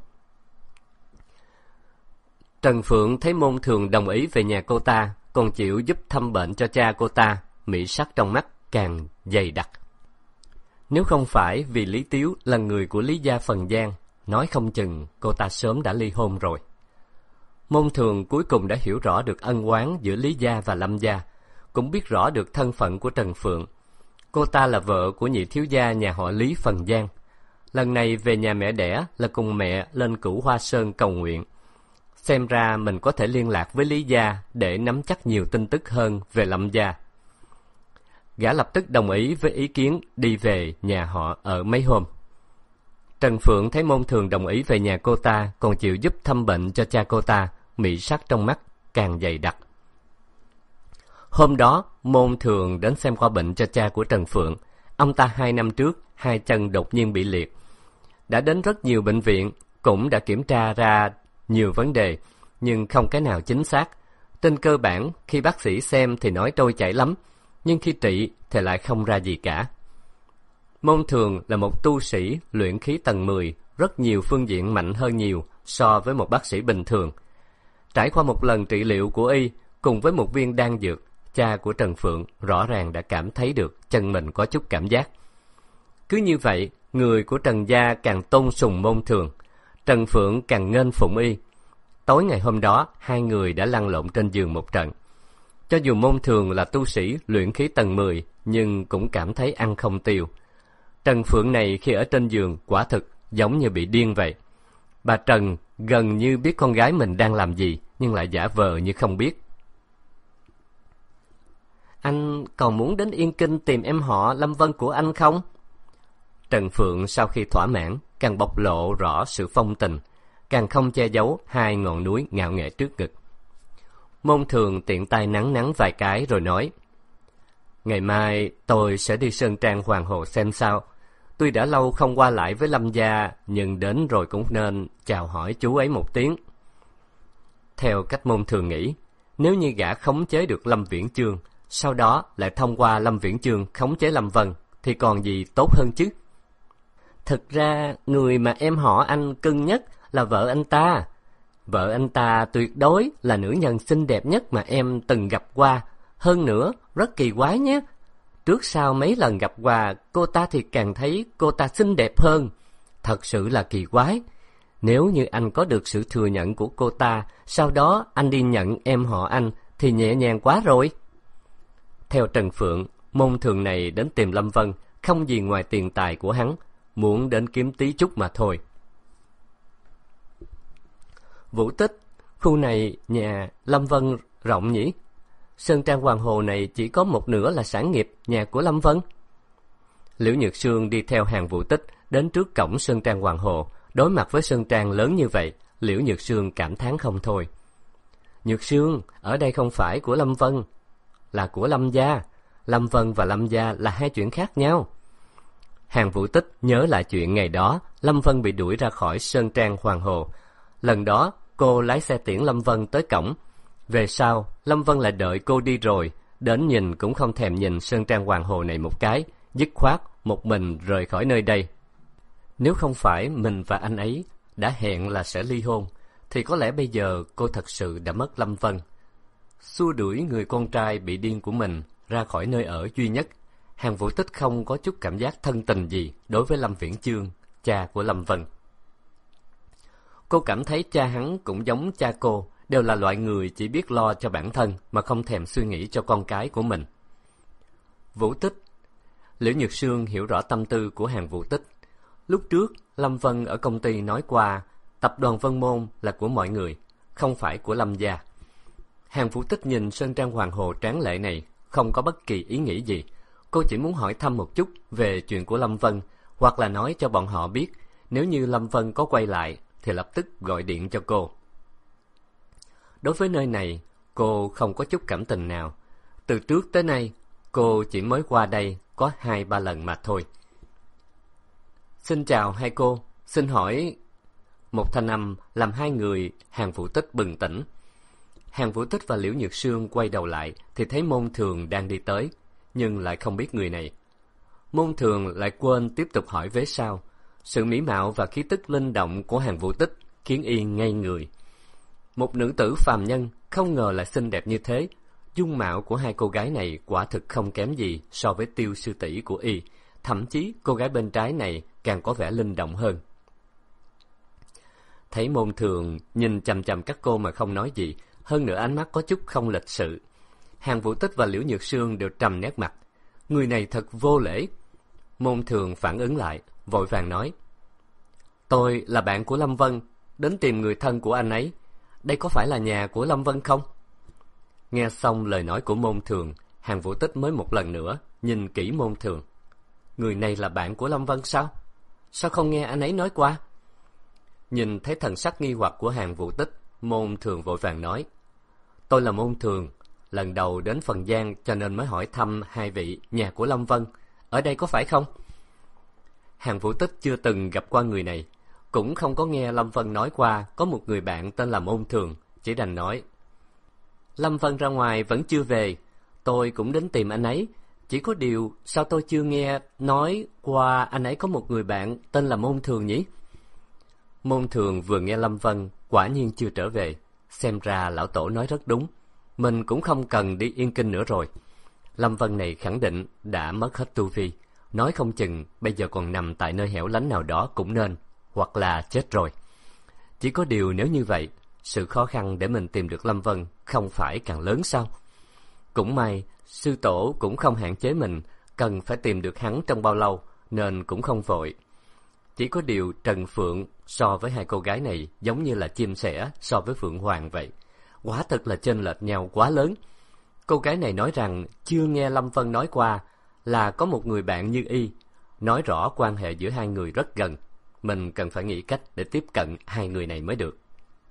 Trần Phượng thấy Môn Thường đồng ý về nhà cô ta, còn chịu giúp thăm bệnh cho cha cô ta, mỹ sắc trong mắt càng dày đặc. Nếu không phải vì Lý Tiếu là người của Lý gia Phần Giang, nói không chừng cô ta sớm đã ly hôn rồi. Môn Thường cuối cùng đã hiểu rõ được ân oán giữa Lý gia và Lâm gia, cũng biết rõ được thân phận của Trần Phượng. Cô ta là vợ của nhị thiếu gia nhà họ Lý Phần Giang. Lần này về nhà mẹ đẻ là cùng mẹ lên Cửu Hoa Sơn cầu nguyện. Xem ra mình có thể liên lạc với Lý gia để nắm chắc nhiều tin tức hơn về Lâm gia. Gã lập tức đồng ý với ý kiến đi về nhà họ ở mấy hôm. Trần Phượng thấy Môn Thường đồng ý về nhà cô ta, còn chịu giúp thăm bệnh cho cha cô ta, mỹ sắc trong mắt càng dày đặc. Hôm đó, Môn Thường đến xem qua bệnh cho cha của Trần Phượng. Ông ta 2 năm trước, 2 chân đột nhiên bị liệt. Đã đến rất nhiều bệnh viện, cũng đã kiểm tra ra nhiều vấn đề, nhưng không cái nào chính xác. Trên cơ bản, khi bác sĩ xem thì nói trôi chảy lắm, nhưng khi trị thì lại không ra gì cả. Môn Thường là một tu sĩ luyện khí tầng 10, rất nhiều phương diện mạnh hơn nhiều so với một bác sĩ bình thường. Trải qua một lần trị liệu của y, cùng với một viên đan dược, cha của Trần Phượng rõ ràng đã cảm thấy được chân mình có chút cảm giác. Cứ như vậy, người của Trần gia càng tôn sùng Môn Thường, Trần Phượng càng nghênh phụng y. Tối ngày hôm đó, hai người đã lăn lộn trên giường một trận. Cho dù Môn Thường là tu sĩ luyện khí tầng 10, nhưng cũng cảm thấy ăn không tiêu. Trần Phượng này khi ở trên giường quả thực giống như bị điên vậy. Bà Trần gần như biết con gái mình đang làm gì, nhưng lại giả vờ như không biết. Anh còn muốn đến Yên Kinh tìm em họ Lâm Vân của anh không? Trần Phượng sau khi thỏa mãn, càng bộc lộ rõ sự phong tình. càng không che giấu hai ngọn núi ngạo nghễ trước ngực. Môn Thường tiện tay nắn nắn vài cái rồi nói: ngày mai tôi sẽ đi Sơn Trang Hoàng Hồ xem sao. Tuy đã lâu không qua lại với Lâm gia, nhưng đến rồi cũng nên chào hỏi chú ấy một tiếng. Theo cách Môn Thường nghĩ, nếu như gã khống chế được Lâm Viễn Chương, sau đó lại thông qua Lâm Viễn Chương khống chế Lâm Vân, thì còn gì tốt hơn chứ? Thực ra, người mà em họ anh cưng nhất là vợ anh ta. Vợ anh ta tuyệt đối là nữ nhân xinh đẹp nhất mà em từng gặp qua. Hơn nữa, rất kỳ quái nhé. Trước sau mấy lần gặp qua, cô ta thì càng thấy cô ta xinh đẹp hơn. Thật sự là kỳ quái. Nếu như anh có được sự thừa nhận của cô ta, sau đó anh đi nhận em họ anh, thì nhẹ nhàng quá rồi. Theo Trần Phượng, Môn Thường này đến tìm Lâm Vân không gì ngoài tiền tài của hắn, muốn đến kiếm tí chút mà thôi. Vũ Tích, khu này nhà Lâm Vân rộng nhỉ? Sơn Trang Hoàng Hồ này chỉ có một nửa là sản nghiệp nhà của Lâm Vân. Liễu Nhược Sương đi theo hàng Vũ Tích đến trước cổng Sơn Trang Hoàng Hồ. Đối mặt với Sơn Trang lớn như vậy, Liễu Nhược Sương cảm thán không thôi. Nhược Sương, ở đây không phải của Lâm Vân, là của Lâm gia. Lâm Vân và Lâm gia là hai chuyện khác nhau. Hàng Vũ Tích nhớ lại chuyện ngày đó Lâm Vân bị đuổi ra khỏi Sơn Trang Hoàng Hồ. Lần đó cô lái xe tiễn Lâm Vân tới cổng. Về sau Lâm Vân lại đợi cô đi rồi, đến nhìn cũng không thèm nhìn Sơn Trang Hoàng Hồ này một cái, dứt khoát một mình rời khỏi nơi đây. Nếu không phải mình và anh ấy đã hẹn là sẽ ly hôn, thì có lẽ bây giờ cô thật sự đã mất Lâm Vân. Xua đuổi người con trai bị điên của mình ra khỏi nơi ở duy nhất, Hàng Vũ Tích không có chút cảm giác thân tình gì đối với Lâm Viễn Chương, cha của Lâm Vân. Cô cảm thấy cha hắn cũng giống cha cô, đều là loại người chỉ biết lo cho bản thân mà không thèm suy nghĩ cho con cái của mình. Vũ Tích. Liễu Nhược Sương hiểu rõ tâm tư của Hàng Vũ Tích. Lúc trước, Lâm Vân ở công ty nói qua, tập đoàn Vân Môn là của mọi người, không phải của Lâm gia. Hàng Vũ Tích nhìn Sơn Trang Hoàng Hồ tráng lệ này, không có bất kỳ ý nghĩ gì. Cô chỉ muốn hỏi thăm một chút về chuyện của Lâm Vân, hoặc là nói cho bọn họ biết, nếu như Lâm Vân có quay lại, thì lập tức gọi điện cho cô. Đối với nơi này, cô không có chút cảm tình nào. Từ trước tới nay, cô chỉ mới qua đây có 2-3 lần mà thôi. Xin chào hai cô, xin hỏi... Một thanh âm làm hai người Hàng Vũ Tích bừng tỉnh. Hàng Vũ Tích và Liễu Nhược Sương quay đầu lại thì thấy Môn Thường đang đi tới, nhưng lại không biết người này. Môn Thường lại quên tiếp tục hỏi vế sau. Sự mỹ mạo và khí tức linh động của Hàng Vũ Tích khiến y ngây người. Một nữ tử phàm nhân không ngờ lại xinh đẹp như thế. Dung mạo của hai cô gái này quả thực không kém gì so với Tiêu sư tỷ của y. Thậm chí cô gái bên trái này càng có vẻ linh động hơn. Thấy Môn Thường nhìn chằm chằm các cô mà không nói gì, hơn nữa ánh mắt có chút không lịch sự. Hàng Vũ Tích và Liễu Nhược Sương đều trầm nét mặt. Người này thật vô lễ. Môn Thường phản ứng lại, vội vàng nói: Tôi là bạn của Lâm Vân, đến tìm người thân của anh ấy. Đây có phải là nhà của Lâm Vân không? Nghe xong lời nói của Môn Thường, Hàng Vũ Tích mới một lần nữa nhìn kỹ Môn Thường. Người này là bạn của Lâm Vân sao? Sao không nghe anh ấy nói qua? Nhìn thấy thần sắc nghi hoặc của Hàng Vũ Tích, Môn Thường vội vàng nói: Tôi là Môn Thường, lần đầu đến Phần Giang cho nên mới hỏi thăm hai vị nhà của Lâm Vân. Ở đây có phải không? Hàng Vũ Tích chưa từng gặp qua người này, cũng không có nghe Lâm Vân nói qua có một người bạn tên là Môn Thường, chỉ đành nói: Lâm Vân ra ngoài vẫn chưa về, tôi cũng đến tìm anh ấy. Chỉ có điều sao tôi chưa nghe nói qua anh ấy có một người bạn tên là Môn Thường nhỉ? Môn Thường vừa nghe Lâm Vân quả nhiên chưa trở về, xem ra lão tổ nói rất đúng, mình cũng không cần đi Yên Kinh nữa rồi. Lâm Vân này khẳng định đã mất hết tu vi, nói không chừng bây giờ còn nằm tại nơi hẻo lánh nào đó cũng nên, hoặc là chết rồi. Chỉ có điều nếu như vậy, sự khó khăn để mình tìm được Lâm Vân không phải càng lớn sao? Cũng may, sư tổ cũng không hạn chế mình cần phải tìm được hắn trong bao lâu, nên cũng không vội. Chỉ có điều Trần Phượng so với hai cô gái này giống như là chim sẻ so với Phượng Hoàng vậy. Quả thật là chênh lệch nhau quá lớn. Cô gái này nói rằng chưa nghe Lâm Vân nói qua là có một người bạn như y, nói rõ quan hệ giữa hai người rất gần. mình cần phải nghĩ cách để tiếp cận hai người này mới được.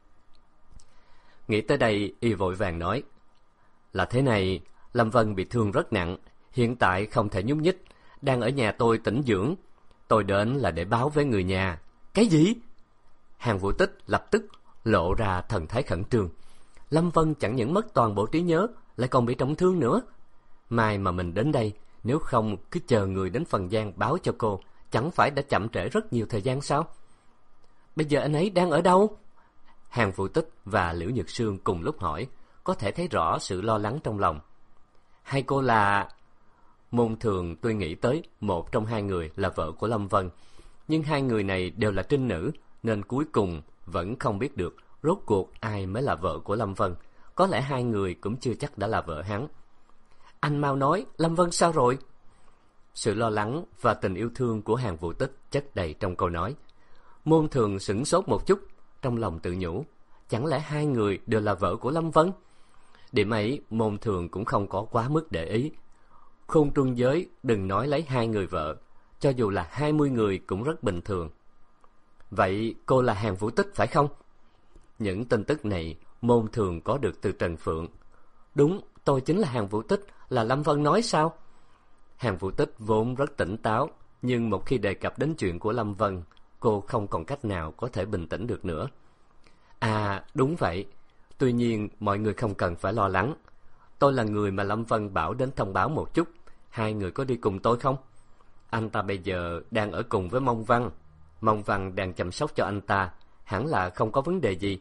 Nghĩ tới đây, y vội vàng nói, là thế này, Lâm Vân bị thương rất nặng, hiện tại không thể nhúc nhích, đang ở nhà tôi tĩnh dưỡng. Tôi đến là để báo với người nhà. Cái gì? Hàn Vũ Tích lập tức lộ ra thần thái khẩn trương. Lâm Vân chẳng những mất toàn bộ trí nhớ, lại còn bị trọng thương nữa. Mai mà mình đến đây, nếu không cứ chờ người đến Phần Giang báo cho cô, chẳng phải đã chậm trễ rất nhiều thời gian sao? Bây giờ anh ấy đang ở đâu? Hàn Vũ Tích và Liễu Nhược Sương cùng lúc hỏi, có thể thấy rõ sự lo lắng trong lòng. Hai cô là... Môn Thường tuy nghĩ tới một trong hai người là vợ của Lâm Vân, nhưng hai người này đều là trinh nữ, nên cuối cùng vẫn không biết được rốt cuộc ai mới là vợ của Lâm Vân. Có lẽ hai người cũng chưa chắc đã là vợ hắn. Anh mau nói, Lâm Vân sao rồi? Sự lo lắng và tình yêu thương của Hàn Vũ Tích chất đầy trong câu nói. Môn Thường sửng sốt một chút, trong lòng tự nhủ, chẳng lẽ hai người đều là vợ của Lâm Vân? Điểm ấy Môn Thường cũng không có quá mức để ý. Khôn trung giới đừng nói lấy hai người vợ, cho dù là 20 người cũng rất bình thường. Vậy cô là Hàn Vũ Tích phải không? Những tin tức này Môn Thường có được từ Trần Phượng. Đúng, tôi chính là Hàn Vũ Tích, là Lâm Vân nói sao? Hàn Vũ Tích vốn rất tỉnh táo, nhưng một khi đề cập đến chuyện của Lâm Vân, cô không còn cách nào có thể bình tĩnh được nữa. À, đúng vậy. Tuy nhiên, mọi người không cần phải lo lắng. Tôi là người mà Lâm Vân bảo đến thông báo một chút. Hai người có đi cùng tôi không? Anh ta bây giờ đang ở cùng với Mông Văn. Mông Văn đang chăm sóc cho anh ta, hẳn là không có vấn đề gì.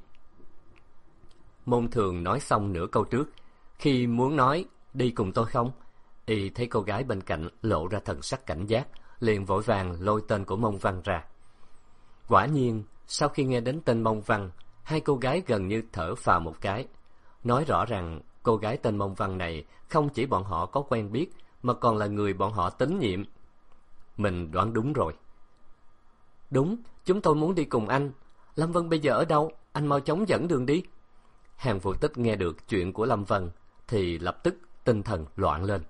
Môn Thường nói xong nửa câu trước, khi muốn nói đi cùng tôi không, y thấy cô gái bên cạnh lộ ra thần sắc cảnh giác, liền vội vàng lôi tên của Mông Văn ra. Quả nhiên, sau khi nghe đến tên Mông Văn, hai cô gái gần như thở phào một cái. Nói rõ rằng cô gái tên Mông Văn này không chỉ bọn họ có quen biết, mà còn là người bọn họ tín nhiệm. Mình đoán đúng rồi. Đúng, chúng tôi muốn đi cùng anh. Lâm Vân bây giờ ở đâu? Anh mau chóng dẫn đường đi. Hàn Vũ Tích nghe được chuyện của Lâm Vân thì lập tức tinh thần loạn lên.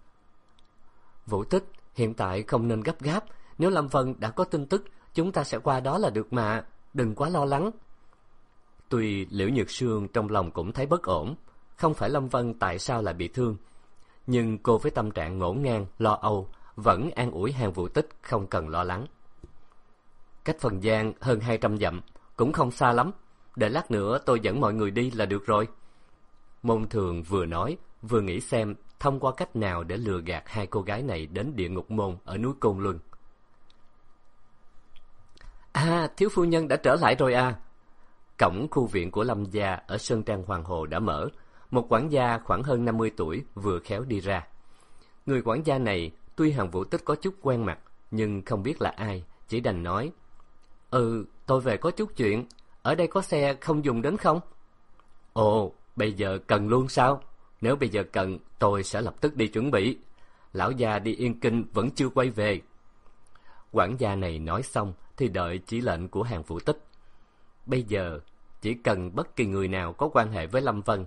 Vũ Tích, hiện tại không nên gấp gáp. Nếu Lâm Vân đã có tin tức, chúng ta sẽ qua đó là được mà. Đừng quá lo lắng. Tuy Liễu Nhược Sương trong lòng cũng thấy bất ổn, không phải Lâm Vân tại sao lại bị thương, nhưng cô với tâm trạng ngổn ngang, lo âu, vẫn an ủi Hàn Vũ Tích không cần lo lắng. Cách Phần Giang hơn 200 dặm, cũng không xa lắm. Đợi lát nữa tôi dẫn mọi người đi là được rồi. Môn Thường vừa nói, vừa nghĩ xem thông qua cách nào để lừa gạt hai cô gái này đến Địa Ngục Môn ở núi Côn Luân. À, thiếu phu nhân đã trở lại rồi à. Cổng khu viện của Lâm gia ở Sơn Trang Hoàng Hồ đã mở. Một quản gia khoảng hơn 50 tuổi vừa khéo đi ra. Người quản gia này tuy Hàn Vũ Tích có chút quen mặt, nhưng không biết là ai, chỉ đành nói: tôi về có chút chuyện, ở đây có xe không dùng đến không? Ồ, bây giờ cần luôn sao? Nếu bây giờ cần, tôi sẽ lập tức đi chuẩn bị. Lão già đi Yên Kinh vẫn chưa quay về. Quản gia này nói xong thì đợi chỉ lệnh của Hàn Vũ Tích. Bây giờ chỉ cần bất kỳ người nào có quan hệ với Lâm Vân,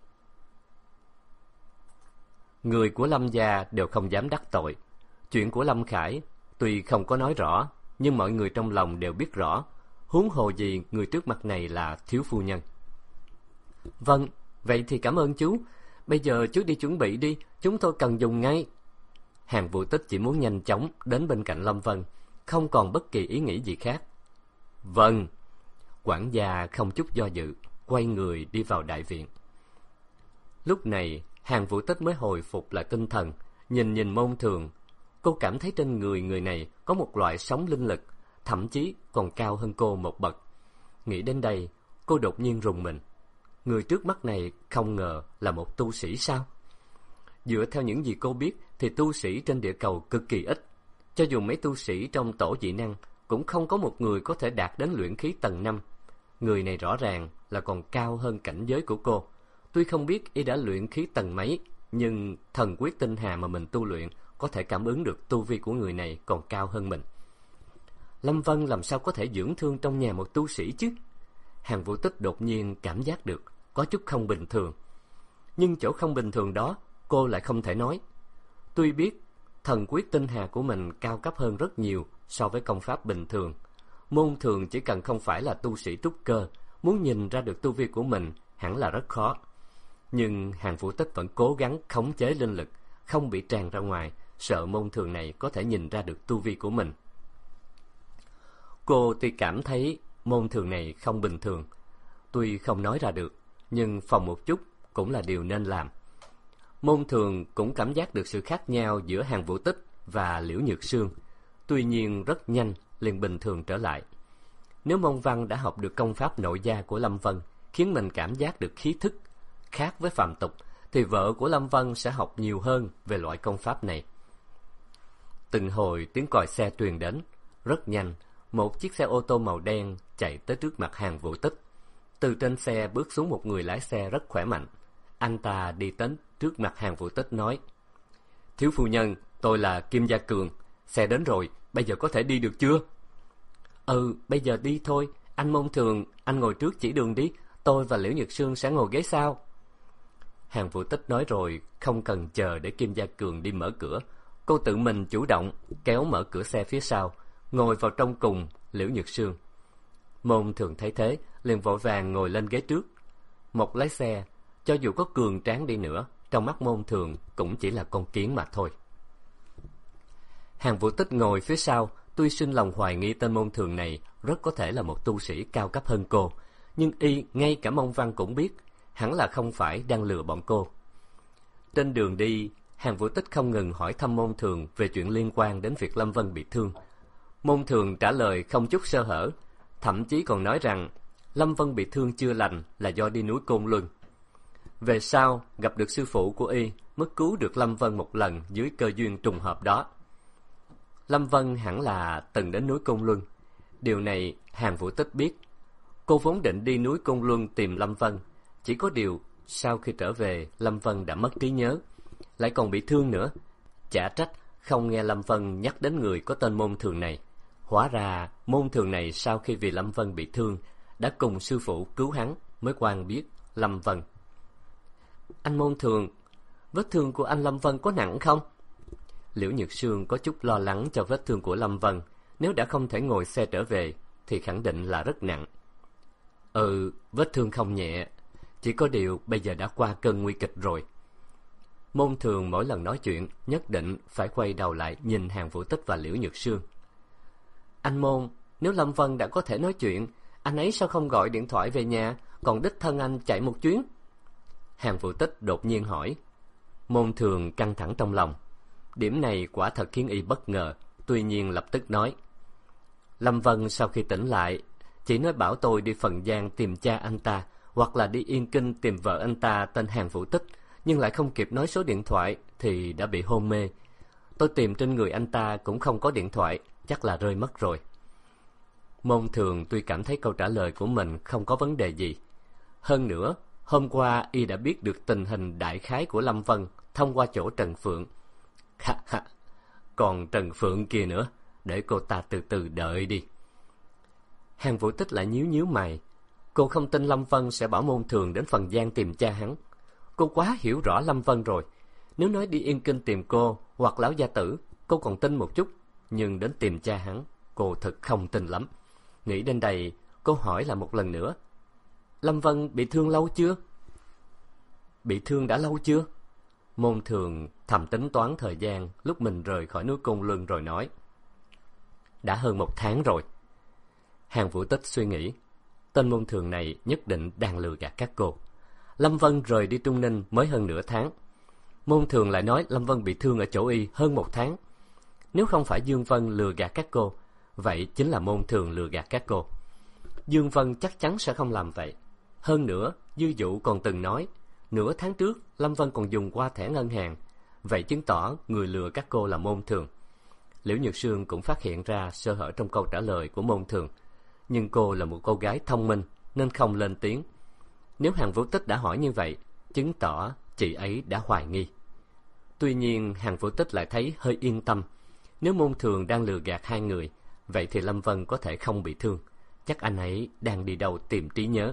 người của Lâm gia đều không dám đắc tội. Chuyện của Lâm Khải tuy không có nói rõ, nhưng mọi người trong lòng đều biết rõ, huống hồ gì người trước mặt này là thiếu phu nhân. Vâng, vậy thì cảm ơn chú. Bây giờ chú đi chuẩn bị đi, chúng tôi cần dùng ngay. Hàn Vũ Tích chỉ muốn nhanh chóng đến bên cạnh Lâm Vân, không còn bất kỳ ý nghĩ gì khác. Vâng. Quản gia không chút do dự, quay người đi vào đại viện. Lúc này, Hàn Vũ Tích mới hồi phục lại tinh thần, nhìn Môn Thường. Cô cảm thấy trên người này có một loại sóng linh lực, thậm chí còn cao hơn cô một bậc. Nghĩ đến đây, cô đột nhiên rùng mình. Người trước mắt này không ngờ là một tu sĩ sao? Dựa theo những gì cô biết thì tu sĩ trên địa cầu cực kỳ ít. Cho dù mấy tu sĩ trong tổ dị năng cũng không có một người có thể đạt đến luyện khí tầng 5. Người này rõ ràng là còn cao hơn cảnh giới của cô. Tuy không biết y đã luyện khí tầng mấy, nhưng thần quyết tinh hà mà mình tu luyện có thể cảm ứng được tu vi của người này còn cao hơn mình. Lâm Vân làm sao có thể dưỡng thương trong nhà một tu sĩ chứ? Hàn Vũ Tích đột nhiên cảm giác được có chút không bình thường. Nhưng chỗ không bình thường đó cô lại không thể nói. Tuy biết thần quyết tinh hà của mình cao cấp hơn rất nhiều so với công pháp bình thường, Môn Thường chỉ cần không phải là tu sĩ trúc cơ, muốn nhìn ra được tu vi của mình hẳn là rất khó. Nhưng Hàn Vũ Tích vẫn cố gắng khống chế linh lực, không bị tràn ra ngoài, sợ Môn Thường này có thể nhìn ra được tu vi của mình. Cô tuy cảm thấy Môn Thường này không bình thường, tuy không nói ra được, nhưng phòng một chút cũng là điều nên làm. Môn Thường cũng cảm giác được sự khác nhau giữa Hàn Vũ Tích và Liễu Nhược Sương, tuy nhiên rất nhanh liền bình thường trở lại. Nếu Môn Văn đã học được công pháp nội gia của Lâm Vân, khiến mình cảm giác được khí thức khác với phàm tục, thì vợ của Lâm Vân sẽ học nhiều hơn về loại công pháp này. Từng hồi tiếng còi xe truyền đến, rất nhanh, một chiếc xe ô tô màu đen chạy tới trước mặt Hàn Vũ Tích. Từ trên xe bước xuống một người lái xe rất khỏe mạnh. Anh ta đi đến trước mặt Hàn Vũ Tích nói: "Thiếu phu nhân, tôi là Kim Gia Cường, xe đến rồi, bây giờ có thể đi được chưa?" "Ừ, bây giờ đi thôi, anh Môn Thường, anh ngồi trước chỉ đường đi, tôi và Liễu Nhược Sương sẽ ngồi ghế sau." Hàn Vũ Tích nói rồi không cần chờ để Kim Gia Cường đi mở cửa, cô tự mình chủ động kéo mở cửa xe phía sau, ngồi vào trong cùng Liễu Nhược Sương. Môn Thường thấy thế, liền vội vàng ngồi lên ghế trước. Một lái xe, cho dù có cường tráng đi nữa, trong mắt Môn Thường cũng chỉ là con kiến mà thôi. Hàn Vũ Tích ngồi phía sau, tuy sinh lòng hoài nghi tên Môn Thường này rất có thể là một tu sĩ cao cấp hơn cô, nhưng ngay cả Mông Văn cũng biết, hẳn là không phải đang lừa bọn cô. Trên đường đi, Hàn Vũ Tích không ngừng hỏi thăm Môn Thường về chuyện liên quan đến việc Lâm Vân bị thương. Môn Thường trả lời không chút sơ hở, thậm chí còn nói rằng Lâm Vân bị thương chưa lành là do đi núi Côn Luân. Về sau, gặp được sư phụ của y mới cứu được Lâm Vân một lần dưới cơ duyên trùng hợp đó. Lâm Vân hẳn là từng đến núi Côn Luân. Điều này Hàn Vũ Tích biết. Cô vốn định đi núi Côn Luân tìm Lâm Vân, chỉ có điều sau khi trở về Lâm Vân đã mất trí nhớ, lại còn bị thương nữa. Chả trách không nghe Lâm Vân nhắc đến người có tên Môn Thường này. Hóa ra Môn Thường này sau khi vì Lâm Vân bị thương đã cùng sư phụ cứu hắn, mới quen biết Lâm Vân. "Anh Môn Thường, vết thương của anh Lâm Vân có nặng không?" Liễu Nhược Sương có chút lo lắng cho vết thương của Lâm Vân, nếu đã không thể ngồi xe trở về thì khẳng định là rất nặng. "Ừ, vết thương không nhẹ, chỉ có điều bây giờ đã qua cơn nguy kịch rồi." Môn Thường mỗi lần nói chuyện nhất định phải quay đầu lại nhìn Hàn Vũ Tích và Liễu Nhược Sương. "Anh Môn, nếu Lâm Vân đã có thể nói chuyện, anh ấy sao không gọi điện thoại về nhà, còn đích thân anh chạy một chuyến?" Hàn Vũ Tích đột nhiên hỏi. Môn Thường căng thẳng trong lòng. Điểm này quả thật khiến y bất ngờ, tuy nhiên lập tức nói: "Lâm Vân sau khi tỉnh lại, chỉ nói bảo tôi đi Phần Giang tìm cha anh ta, hoặc là đi Yên Kinh tìm vợ anh ta tên Hàn Vũ Tích, nhưng lại không kịp nói số điện thoại thì đã bị hôn mê. Tôi tìm trên người anh ta cũng không có điện thoại, chắc là rơi mất rồi." Môn Thường tuy cảm thấy câu trả lời của mình không có vấn đề gì. Hơn nữa, hôm qua y đã biết được tình hình đại khái của Lâm Vân thông qua chỗ Trần Phượng. Ha ha, còn Trần Phượng kia nữa, để cô ta từ từ đợi đi. Hàn Vũ Tích lại nhíu nhíu mày. Cô không tin Lâm Vân sẽ bảo Môn Thường đến Phần Giang tìm cha hắn. Cô quá hiểu rõ Lâm Vân rồi. Nếu nói đi Yên Kinh tìm cô hoặc lão gia tử, cô còn tin một chút, nhưng đến tìm cha hắn, cô thật không tin lắm. Nghĩ đến đây, cô hỏi lại một lần nữa: "Lâm Vân bị thương lâu chưa?" "Bị thương đã lâu chưa?" Môn Thường thầm tính toán thời gian lúc mình rời khỏi núi Côn Luân rồi nói: "Đã hơn 1 tháng rồi." Hàn Vũ Tích suy nghĩ, tên Môn Thường này nhất định đang lừa gạt các cô. Lâm Vân rời đi Trung Ninh mới hơn nửa tháng. Môn Thường lại nói Lâm Vân bị thương ở chỗ y hơn 1 tháng. Nếu không phải Dương Vân lừa gạt các cô, vậy chính là Môn Thường lừa gạt các cô. Dương Vân chắc chắn sẽ không làm vậy. Hơn nữa, Dư Dụ còn từng nói, nửa tháng trước Lâm Vân còn dùng qua thẻ ngân hàng. Vậy chứng tỏ người lừa các cô là Môn Thường. Liễu Nhược Sương cũng phát hiện ra sơ hở trong câu trả lời của Môn Thường. Nhưng cô là một cô gái thông minh nên không lên tiếng. Nếu Hàn Vũ Tích đã hỏi như vậy, chứng tỏ chị ấy đã hoài nghi. Tuy nhiên Hàn Vũ Tích lại thấy hơi yên tâm. Nếu Môn Thường đang lừa gạt hai người, vậy thì Lâm Vân có thể không bị thương. Chắc anh ấy đang đi đâu tìm trí nhớ.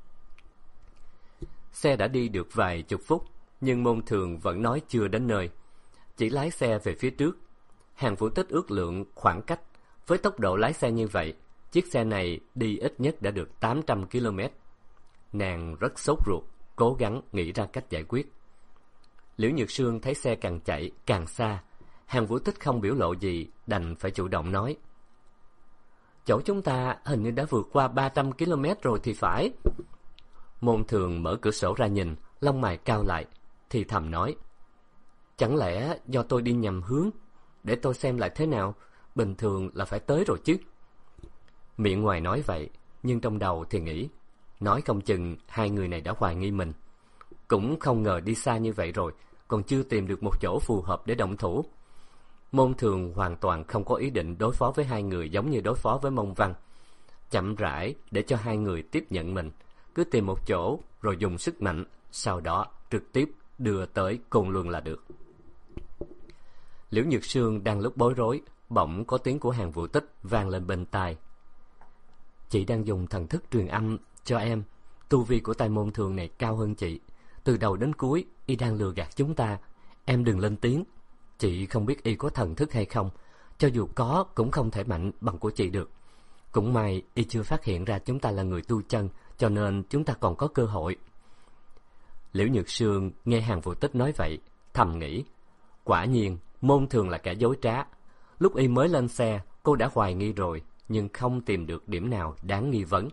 Xe đã đi được vài chục phút, nhưng Môn Thường vẫn nói chưa đến nơi. Chỉ lái xe về phía trước. Hàn Vũ Tích ước lượng khoảng cách. Với tốc độ lái xe như vậy, Chiếc xe này đi ít nhất đã được 800 km. Nàng rất sốt ruột, cố gắng nghĩ ra cách giải quyết. Liễu Nhược Sương thấy xe càng chạy càng xa. Hàn Vũ Tích không biểu lộ gì, đành phải chủ động nói: chỗ chúng ta hình như đã vượt qua 300 km rồi thì phải. Môn Thường mở cửa sổ ra nhìn, lông mày cau lại, thì thầm nói: chẳng lẽ do tôi đi nhầm hướng? Để tôi xem lại thế nào, bình thường là phải tới rồi chứ. Miệng ngoài nói vậy, nhưng trong đầu thì nghĩ, nói không chừng hai người này đã hoài nghi mình. Cũng không ngờ đi xa như vậy rồi, còn chưa tìm được một chỗ phù hợp để động thủ. Môn Thường hoàn toàn không có ý định đối phó với hai người giống như đối phó với Mông Văn. Chậm rãi để cho hai người tiếp nhận mình, cứ tìm một chỗ rồi dùng sức mạnh, sau đó trực tiếp đưa tới Côn Luân là được. Liễu Nhược Sương đang lúc bối rối, bỗng có tiếng của Hàn Vũ Tích vang lên bên tai. Chị đang dùng thần thức truyền âm cho em. Tu vi của tay Môn Thường này cao hơn chị. Từ đầu đến cuối y đang lừa gạt chúng ta. Em đừng lên tiếng. Chị không biết y có thần thức hay không. Cho dù có cũng không thể mạnh bằng của chị được. Cũng may y chưa phát hiện ra chúng ta là người tu chân, cho nên chúng ta còn có cơ hội. Liễu Nhược Sương nghe Hàn Vũ Tích nói vậy, thầm nghĩ, quả nhiên Môn Thường là kẻ dối trá. Lúc y mới lên xe, cô đã hoài nghi rồi, nhưng không tìm được điểm nào đáng nghi vấn.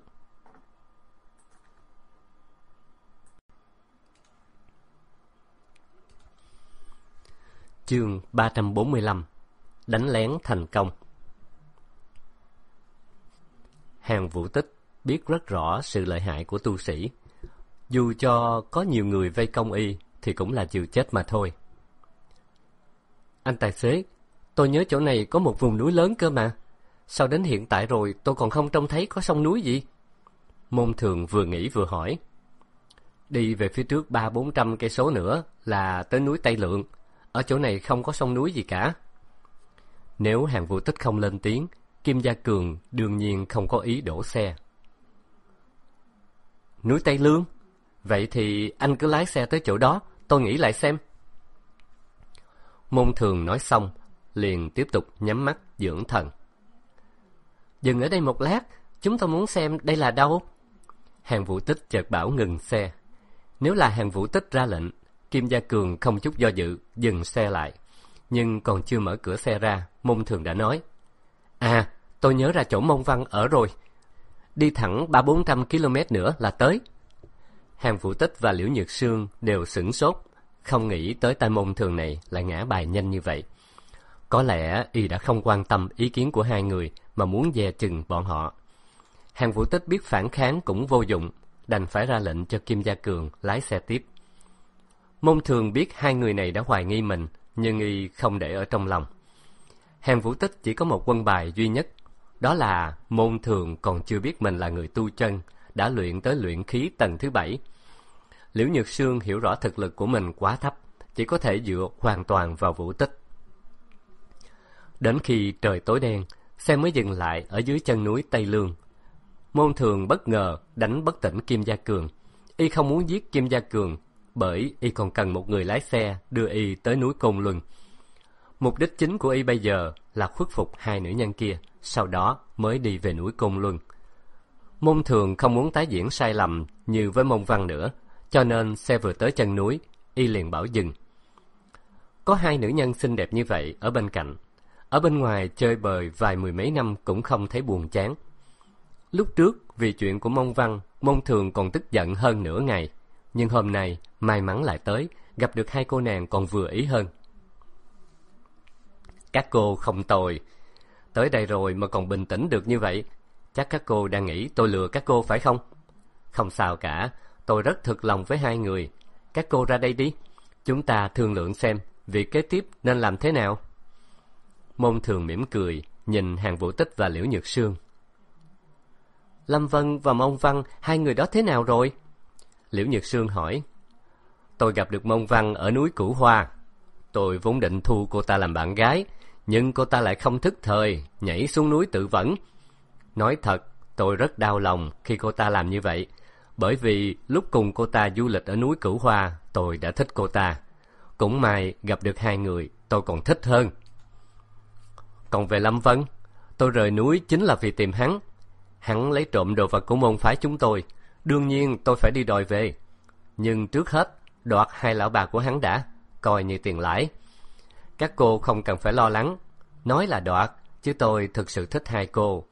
Chương 345: Đánh lén thành công. Hàn Vũ Tích biết rất rõ sự lợi hại của tu sĩ. Dù cho có nhiều người vây công y thì cũng là chịu chết mà thôi. Anh tài xế, tôi nhớ chỗ này có một vùng núi lớn cơ mà. Sao đến hiện tại rồi tôi còn không trông thấy có sông núi gì? Môn Thường vừa nghĩ vừa hỏi. Đi về phía trước 300-400 cây số nữa là tới núi Tây Lượng. Ở chỗ này không có sông núi gì cả. Nếu Hàn Vũ Tích không lên tiếng, Kim Gia Cường đương nhiên không có ý đổ xe. Núi Tây Lương? Vậy thì anh cứ lái xe tới chỗ đó, tôi nghĩ lại xem. Môn Thường nói xong, liền tiếp tục nhắm mắt dưỡng thần. Dừng ở đây một lát, chúng tôi muốn xem đây là đâu. Hàn Vũ Tích chợt bảo ngừng xe. Nếu là Hàn Vũ Tích ra lệnh, Kim Gia Cường không chút do dự dừng xe lại. Nhưng còn chưa mở cửa xe ra, Môn Thường đã nói: À, tôi nhớ ra chỗ Mông Văn ở rồi. Đi thẳng 300-400 km nữa là tới. Hàn Vũ Tích và Liễu Nhược Sương đều sửng sốt, không nghĩ tới tay Môn Thường này lại ngã bài nhanh như vậy. Có lẽ y đã không quan tâm ý kiến của hai người mà muốn dè chừng bọn họ. Hàn Vũ Tích biết phản kháng cũng vô dụng, đành phải ra lệnh cho Kim Gia Cường lái xe tiếp. Môn Thường biết hai người này đã hoài nghi mình, nhưng y không để ở trong lòng. Hàn Vũ Tích chỉ có một quân bài duy nhất, đó là Môn Thường còn chưa biết mình là người tu chân, đã luyện tới luyện khí tầng thứ 7. Liễu Nhược Sương hiểu rõ thực lực của mình quá thấp, chỉ có thể dựa hoàn toàn vào Vũ Tích. Đến khi trời tối đen, xe mới dừng lại ở dưới chân núi Tây Lương. Môn Thường bất ngờ đánh bất tỉnh Kim Gia Cường. Y không muốn giết Kim Gia Cường, bởi y còn cần một người lái xe đưa y tới núi Côn Luân. Mục đích chính của y bây giờ là khuất phục hai nữ nhân kia, sau đó mới đi về núi Côn Luân. Môn Thường không muốn tái diễn sai lầm như với Mông Văn nữa, cho nên xe vừa tới chân núi, y liền bảo dừng. Có hai nữ nhân xinh đẹp như vậy ở bên cạnh, ở bên ngoài chơi bời vài mười mấy năm cũng không thấy buồn chán. Lúc trước vì chuyện của Mông Văn, Môn Thường còn tức giận hơn nửa ngày, nhưng hôm nay may mắn lại tới, gặp được hai cô nàng còn vừa ý hơn. Các cô không tồi, tới đây rồi mà còn bình tĩnh được như vậy, chắc các cô đang nghĩ tôi lừa các cô phải không? Không sao cả, tôi rất thực lòng với hai người. Các cô ra đây đi, chúng ta thương lượng xem việc kế tiếp nên làm thế nào. Môn Thường mỉm cười, nhìn Hàn Vũ Tích và Liễu Nhược Sương. Lâm Vân và Mông Văn, hai người đó thế nào rồi? Liễu Nhược Sương hỏi. Tôi gặp được Mông Văn ở núi Cửu Hoa. Tôi vốn định thu cô ta làm bạn gái, nhưng cô ta lại không thức thời, nhảy xuống núi tự vẫn. Nói thật, tôi rất đau lòng khi cô ta làm như vậy, bởi vì lúc cùng cô ta du lịch ở núi Cửu Hoa, tôi đã thích cô ta. Cũng may gặp được hai người, tôi còn thích hơn. Còn về Lâm Vân, tôi rời núi chính là vì tìm hắn. Hắn lấy trộm đồ vật của môn phái chúng tôi, đương nhiên tôi phải đi đòi về. Nhưng trước hết, đoạt hai lão bà của hắn đã, coi như tiền lãi. Các cô không cần phải lo lắng, nói là đoạt, chứ tôi thực sự thích hai cô.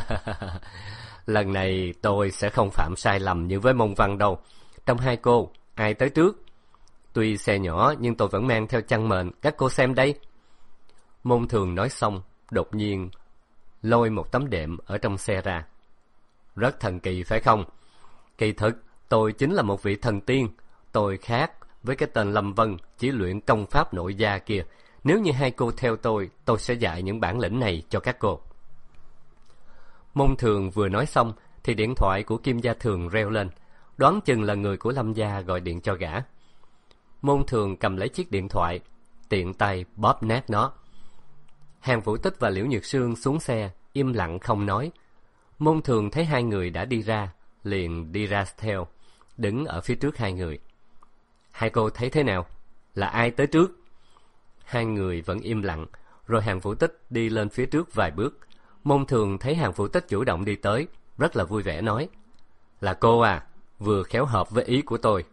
Lần này tôi sẽ không phạm sai lầm như với Môn Văn đâu. Trong hai cô, ai tới trước? Tuy xe nhỏ nhưng tôi vẫn mang theo chăn mền, các cô xem đây. Môn Thường nói xong, đột nhiên lôi một tấm đệm ở trong xe ra. Rất thần kỳ phải không? Kỳ thực, tôi chính là một vị thần tiên. Tôi khác với cái tên Lâm Vân chỉ luyện công pháp nội gia kia. Nếu như hai cô theo tôi sẽ dạy những bản lĩnh này cho các cô. Môn Thường vừa nói xong thì điện thoại của Kim Gia Thường reo lên. Đoán chừng là người của Lâm gia gọi điện cho gã. Môn Thường cầm lấy chiếc điện thoại, tiện tay bóp nát nó. Hàn Vũ Tích và Liễu Nhược Sương xuống xe, im lặng không nói. Môn Thường thấy hai người đã đi ra, liền đi ra theo, đứng ở phía trước hai người. Hai cô thấy thế nào? Là ai tới trước? Hai người vẫn im lặng, rồi Hàn Vũ Tích đi lên phía trước vài bước. Môn Thường thấy Hàn Vũ Tích chủ động đi tới, rất là vui vẻ nói: Là cô à, vừa khéo hợp với ý của tôi.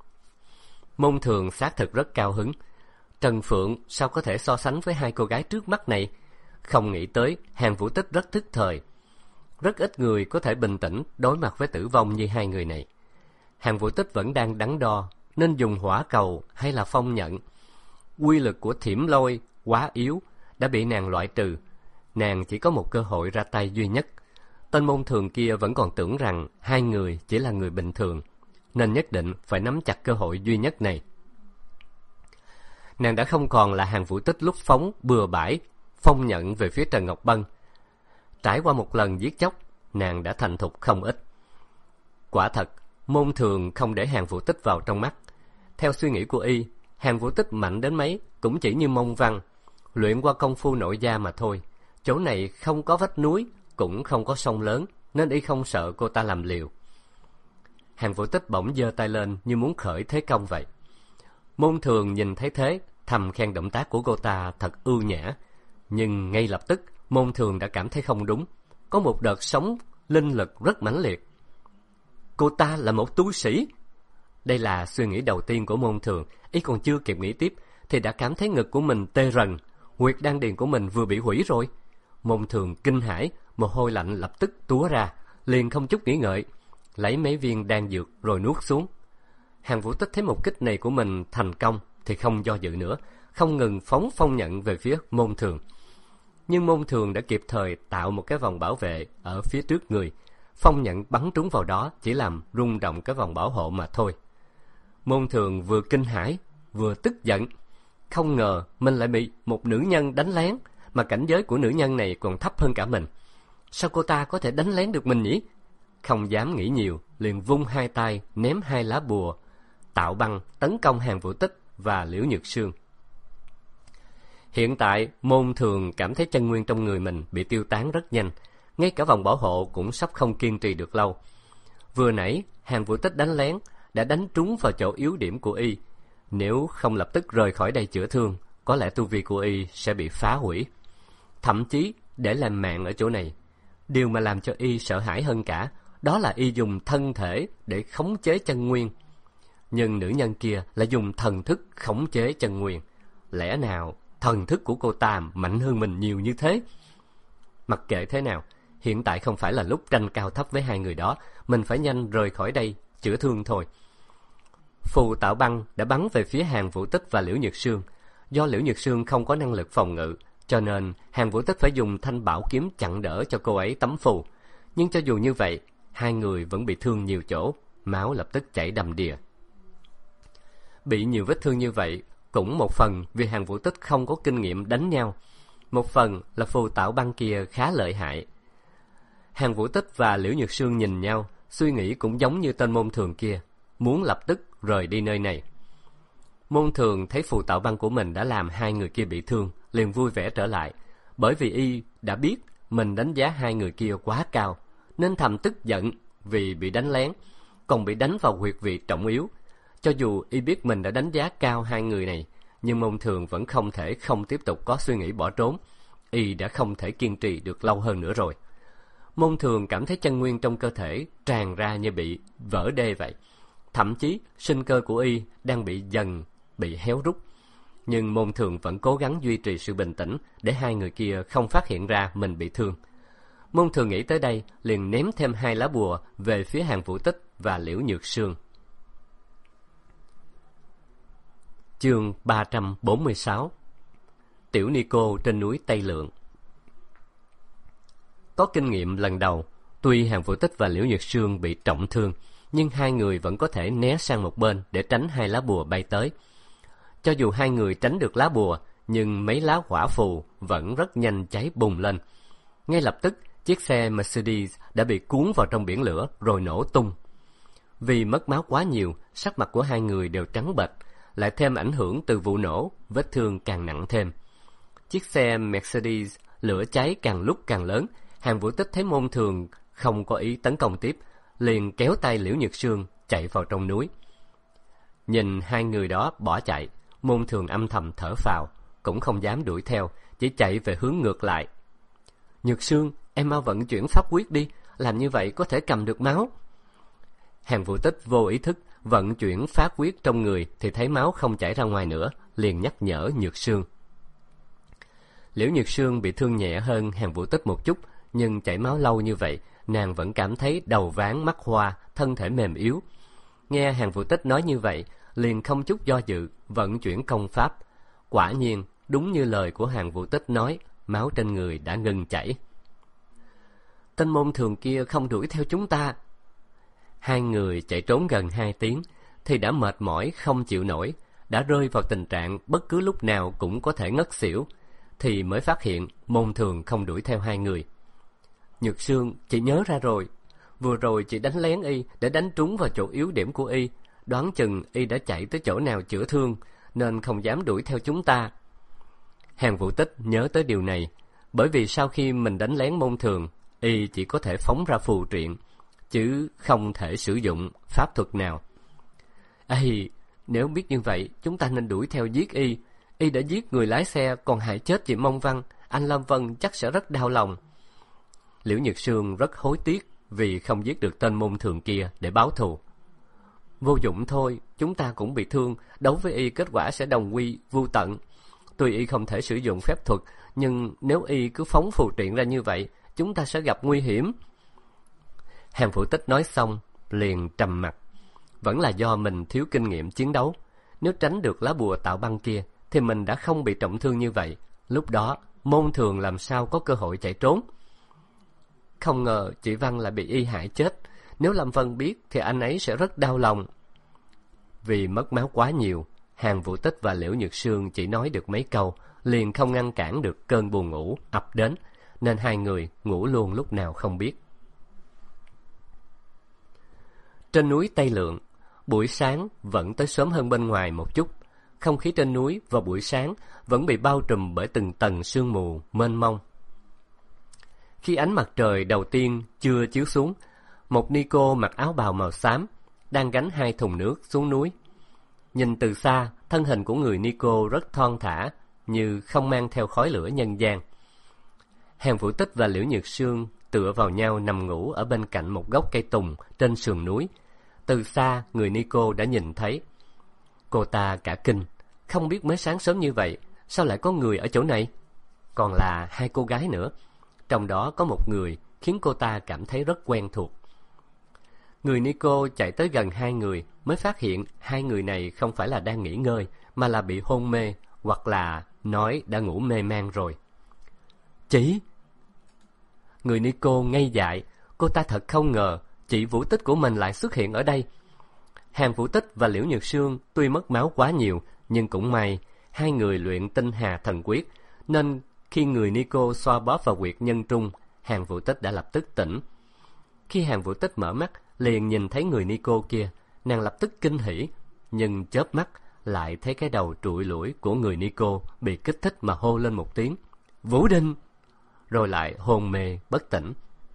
Môn Thường xác thực rất cao hứng. Trần Phượng sao có thể so sánh với hai cô gái trước mắt này? Không nghĩ tới Hàn Vũ Tích rất thức thời. Rất ít người có thể bình tĩnh đối mặt với tử vong như hai người này. Hàn Vũ Tích vẫn đang đắn đo nên dùng hỏa cầu hay là phong nhận. Quy lực của thiểm lôi quá yếu, đã bị nàng loại trừ. Nàng chỉ có một cơ hội ra tay duy nhất. Tên Môn Thường kia vẫn còn tưởng rằng hai người chỉ là người bình thường, nên nhất định phải nắm chặt cơ hội duy nhất này. Nàng đã không còn là Hàn Vũ Tích lúc phóng bừa bãi phong nhận về phía Trần Ngọc Bân. Trải qua một lần giết chóc, nàng đã thành thục không ít. Quả thật, Môn Thường không để Hàn Vũ Tích vào trong mắt. Theo suy nghĩ của y, Hàn Vũ Tích mạnh đến mấy cũng chỉ như Mông Văn, luyện qua công phu nội gia mà thôi. Chỗ này không có vách núi, cũng không có sông lớn, nên y không sợ cô ta làm liều. Hàn Vũ Tích bỗng giơ tay lên như muốn khởi thế công vậy. Môn Thường nhìn thấy thế, thầm khen động tác của cô ta thật ưu nhã. Nhưng ngay lập tức, Môn Thường đã cảm thấy không đúng. Có một đợt sóng linh lực rất mãnh liệt. Cô ta là một tu sĩ. Đây là suy nghĩ đầu tiên của Môn Thường. Y còn chưa kịp nghĩ tiếp thì đã cảm thấy ngực của mình tê rần. Huyệt đan điền của mình vừa bị hủy rồi. Môn Thường kinh hãi, mồ hôi lạnh lập tức túa ra, liền không chút nghĩ ngợi, lấy mấy viên đan dược rồi nuốt xuống. Hàn Vũ Tích thấy một kích này của mình thành công thì không do dự nữa, không ngừng phóng phong nhận về phía Môn Thường. Nhưng Môn Thường đã kịp thời tạo một cái vòng bảo vệ ở phía trước người. Phong nhận bắn trúng vào đó chỉ làm rung động cái vòng bảo hộ mà thôi. Môn Thường vừa kinh hãi vừa tức giận. Không ngờ mình lại bị một nữ nhân đánh lén, mà cảnh giới của nữ nhân này còn thấp hơn cả mình. Sao cô ta có thể đánh lén được mình nhỉ? Không dám nghĩ nhiều, liền vung hai tay ném hai lá bùa tạo băng tấn công Hàn Vũ Tích và Liễu Nhược Sương. Hiện tại Môn Thường cảm thấy chân nguyên trong người mình bị tiêu tán rất nhanh, ngay cả vòng bảo hộ cũng sắp không kiên trì được lâu. Vừa nãy Hàn Vũ Tích đánh lén đã đánh trúng vào chỗ yếu điểm của y. Nếu không lập tức rời khỏi đây chữa thương, có lẽ tu vi của y sẽ bị phá hủy, thậm chí để làm mạng ở chỗ này. Điều mà làm cho y sợ hãi hơn cả, đó là y dùng thân thể để khống chế chân nguyên. Nhưng nữ nhân kia lại dùng thần thức khống chế chân nguyên. Lẽ nào thần thức của cô ta mạnh hơn mình nhiều như thế? Mặc kệ thế nào, hiện tại không phải là lúc tranh cao thấp với hai người đó. Mình phải nhanh rời khỏi đây, chữa thương thôi. Phù tạo băng đã bắn về phía Hàn Vũ Tích và Liễu Nhược Sương. Do Liễu Nhược Sương không có năng lực phòng ngự, cho nên Hàn Vũ Tích phải dùng thanh bảo kiếm chặn đỡ cho cô ấy tấm phù. Nhưng cho dù như vậy, hai người vẫn bị thương nhiều chỗ, máu lập tức chảy đầm đìa. Bị nhiều vết thương như vậy cũng một phần vì Hàn Vũ Tích không có kinh nghiệm đánh nhau, một phần là phù tạo băng kia khá lợi hại. Hàn Vũ Tích và Liễu Nhược Sương nhìn nhau, suy nghĩ cũng giống như tên Môn Thường kia, muốn lập tức rời đi nơi này. Môn Thường thấy phù tạo băng của mình đã làm hai người kia bị thương, liền vui vẻ trở lại, bởi vì y đã biết mình đánh giá hai người kia quá cao, nên thầm tức giận vì bị đánh lén, còn bị đánh vào huyệt vị trọng yếu. Cho dù y biết mình đã đánh giá cao hai người này, nhưng Môn Thường vẫn không thể không tiếp tục có suy nghĩ bỏ trốn. Y đã không thể kiên trì được lâu hơn nữa rồi. Môn Thường cảm thấy chân nguyên trong cơ thể tràn ra như bị vỡ đê vậy. Thậm chí sinh cơ của y đang bị héo rút. Nhưng Môn Thường vẫn cố gắng duy trì sự bình tĩnh để hai người kia không phát hiện ra mình bị thương. Môn Thường nghĩ tới đây, liền ném thêm 2 lá bùa về phía Hàn Vũ Tích và Liễu Nhược Sương. Chương 346. Tiểu Nico trên núi Tây Lượng. Có kinh nghiệm lần đầu, tuy Hàn Vũ Tích và Liễu Nhược Sương bị trọng thương, nhưng hai người vẫn có thể né sang một bên để tránh 2 lá bùa bay tới. Cho dù hai người tránh được lá bùa, nhưng mấy lá hỏa phù vẫn rất nhanh cháy bùng lên. Ngay lập tức, chiếc xe Mercedes đã bị cuốn vào trong biển lửa rồi nổ tung. Vì mất máu quá nhiều, sắc mặt của hai người đều trắng bệch, lại thêm ảnh hưởng từ vụ nổ, vết thương càng nặng thêm. Chiếc xe Mercedes lửa cháy càng lúc càng lớn. Hàn Vũ Tích thấy Môn Thường không có ý tấn công tiếp, liền kéo tay Liễu Nhược Sương chạy vào trong núi. Nhìn hai người đó bỏ chạy, Môn Thường âm thầm thở phào, cũng không dám đuổi theo, chỉ chạy về hướng ngược lại. Nhược Sương, em mau vận chuyển pháp quyết đi, làm như vậy có thể cầm được máu. Hàn Vũ Tích vô ý thức vận chuyển pháp quyết trong người thì thấy máu không chảy ra ngoài nữa, liền nhắc nhở Nhược Sương. Liễu Nhược Sương bị thương nhẹ hơn Hàn Vũ Tích một chút, nhưng chảy máu lâu như vậy, nàng vẫn cảm thấy đầu váng mắt hoa, thân thể mềm yếu. Nghe Hàn Vũ Tích nói như vậy, liền không chút do dự vận chuyển công pháp. Quả nhiên, đúng như lời của Hàn Vũ Tích nói, máu trên người đã ngừng chảy. Tên Môn Thường kia không đuổi theo chúng ta. Hai người chạy trốn gần 2 tiếng thì đã mệt mỏi không chịu nổi, đã rơi vào tình trạng bất cứ lúc nào cũng có thể ngất xỉu, thì mới phát hiện Môn Thường không đuổi theo hai người. Nhược Sương, chị nhớ ra rồi, vừa rồi chị đánh lén y để đánh trúng vào chỗ yếu điểm của y, đoán chừng y đã chạy tới chỗ nào chữa thương nên không dám đuổi theo chúng ta. Hàn Vũ Tích nhớ tới điều này, bởi vì sau khi mình đánh lén Môn Thường, y chỉ có thể phóng ra phù triện, chứ không thể sử dụng pháp thuật nào. Ây, nếu biết như vậy, chúng ta nên đuổi theo giết y. Y đã giết người lái xe, còn hại chết chị Mông Văn, anh Lâm Vân chắc sẽ rất đau lòng. Liễu Nhược Sương rất hối tiếc vì không giết được tên Môn Thường kia để báo thù. Vô dụng thôi, chúng ta cũng bị thương, đấu với y kết quả sẽ đồng quy vô tận. Tuy y không thể sử dụng phép thuật, nhưng nếu y cứ phóng phù triện ra như vậy, chúng ta sẽ gặp nguy hiểm. Hàn Vũ Tích nói xong, liền trầm mặt. Vẫn là do mình thiếu kinh nghiệm chiến đấu. Nếu tránh được lá bùa tạo băng kia, thì mình đã không bị trọng thương như vậy. Lúc đó, Môn Thường làm sao có cơ hội chạy trốn. Không ngờ chị Văn lại bị y hại chết. Nếu Lâm Vân biết thì anh ấy sẽ rất đau lòng. Vì mất máu quá nhiều, Hàn Vũ Tích và Liễu Nhược Sương chỉ nói được mấy câu, liền không ngăn cản được cơn buồn ngủ ập đến, nên hai người ngủ luôn lúc nào không biết. Trên núi Tây Lượng, buổi sáng vẫn tới sớm hơn bên ngoài một chút. Không khí trên núi vào buổi sáng vẫn bị bao trùm bởi từng tầng sương mù mênh mông. Khi ánh mặt trời đầu tiên chưa chiếu xuống, một ni cô mặc áo bào màu xám đang gánh 2 thùng nước xuống núi. Nhìn từ xa, thân hình của người ni cô rất thon thả, như không mang theo khói lửa nhân gian. Hàn Vũ Tích và Liễu Nhược Sương tựa vào nhau nằm ngủ ở bên cạnh một gốc cây tùng trên sườn núi. Từ xa, người ni cô đã nhìn thấy. Cô ta cả kinh, không biết mới sáng sớm như vậy, sao lại có người ở chỗ này? Còn là 2 cô gái nữa. Trong đó có một người khiến cô ta cảm thấy rất quen thuộc. Người ni cô chạy tới gần 2 người mới phát hiện 2 người này không phải là đang nghỉ ngơi, mà là bị hôn mê, hoặc là nói đã ngủ mê man rồi. Chị! Người ni cô ngây dại, cô ta thật không ngờ chị Vũ Tích của mình lại xuất hiện ở đây. Hàn Vũ Tích và Liễu Nhược Sương tuy mất máu quá nhiều, nhưng cũng may 2 người luyện Tinh Hà Thần Quyết, nên khi người ni cô xoa bóp vào huyệt nhân trung, Hàn Vũ Tích đã lập tức tỉnh. Khi Hàn Vũ Tích mở mắt, liền nhìn thấy người ni cô kia, nàng lập tức kinh hỉ, nhưng chớp mắt lại thấy cái đầu trụi lủi của người ni cô bị kích thích mà hô lên một tiếng Vũ Đinh, rồi lại hôn mê bất tỉnh.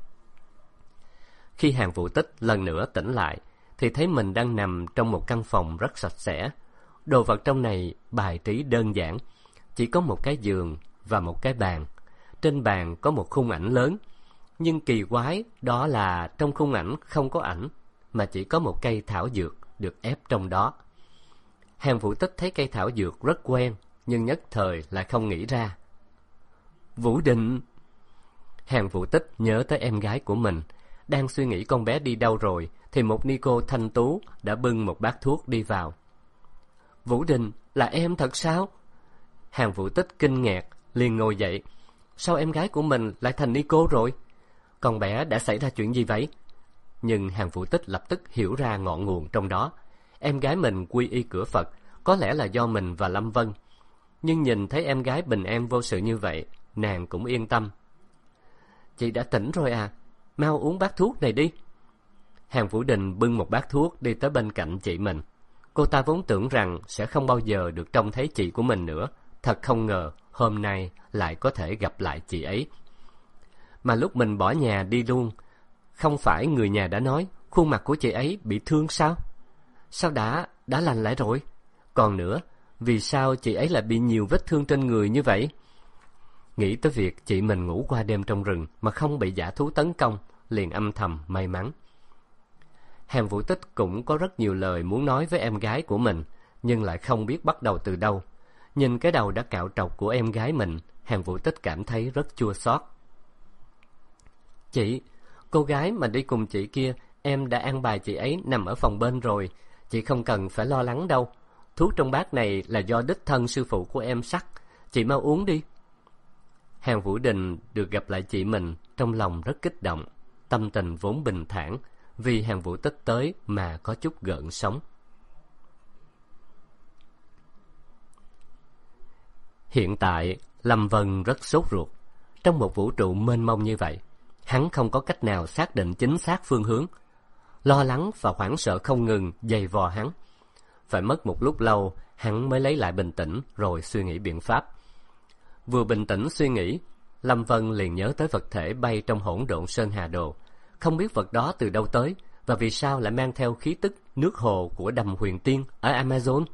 Khi Hàn Vũ Tích lần nữa tỉnh lại, thì thấy mình đang nằm trong một căn phòng rất sạch sẽ. Đồ vật trong này bài trí đơn giản, chỉ có một cái giường và một cái bàn. Trên bàn có một khung ảnh lớn, Nhưng kỳ quái đó là trong khung ảnh không có ảnh, mà chỉ có một cây thảo dược được ép trong đó. Hàn Vũ Tích thấy cây thảo dược rất quen, nhưng nhất thời lại không nghĩ ra. Vũ Định! Hàn Vũ Tích nhớ tới em gái của mình. Đang suy nghĩ con bé đi đâu rồi, thì một ni cô thanh tú đã bưng một bát thuốc đi vào. Vũ Định, là em thật sao? Hàn Vũ Tích kinh ngạc, liền ngồi dậy. Sao em gái của mình lại thành ni cô rồi? Con bé đã xảy ra chuyện gì vậy? Nhưng Hàn Vũ Tích lập tức hiểu ra ngọn nguồn trong đó. Em gái mình quy y cửa Phật, có lẽ là do mình và Lâm Vân. Nhưng nhìn thấy em gái bình an vô sự như vậy, nàng cũng yên tâm. Chị đã tỉnh rồi à? Mau uống bát thuốc này đi. Hàn Vũ Đình bưng một bát thuốc đi tới bên cạnh chị mình. Cô ta vốn tưởng rằng sẽ không bao giờ được trông thấy chị của mình nữa. Thật không ngờ hôm nay lại có thể gặp lại chị ấy. Mà lúc mình bỏ nhà đi luôn, không phải người nhà đã nói khuôn mặt của chị ấy bị thương sao? Sao đã lành lại rồi? Còn nữa, vì sao chị ấy lại bị nhiều vết thương trên người như vậy? Nghĩ tới việc chị mình ngủ qua đêm trong rừng mà không bị dã thú tấn công, liền âm thầm may mắn. Hàn Vũ Tích cũng có rất nhiều lời muốn nói với em gái của mình, nhưng lại không biết bắt đầu từ đâu. Nhìn cái đầu đã cạo trọc của em gái mình, Hàn Vũ Tích cảm thấy rất chua xót. Chị, cô gái mà đi cùng chị kia, em đã an bài chị ấy nằm ở phòng bên rồi. Chị không cần phải lo lắng đâu. Thuốc trong bát này là do đích thân sư phụ của em sắc. Chị mau uống đi. Hàn Vũ Đình được gặp lại chị mình, trong lòng rất kích động. Tâm tình vốn bình thản, vì Hàn Vũ Tích tới mà có chút gợn sóng. Hiện tại, Lâm Vân rất sốt ruột. Trong một vũ trụ mênh mông như vậy, hắn không có cách nào xác định chính xác phương hướng. Lo lắng và hoảng sợ không ngừng dày vò hắn. Phải mất một lúc lâu, hắn mới lấy lại bình tĩnh rồi suy nghĩ biện pháp. Vừa bình tĩnh suy nghĩ, Lâm Vân liền nhớ tới vật thể bay trong hỗn độn Sơn Hà Đồ. Không biết vật đó từ đâu tới, và vì sao lại mang theo khí tức nước hồ của đầm Huyền Tiên ở Amazon.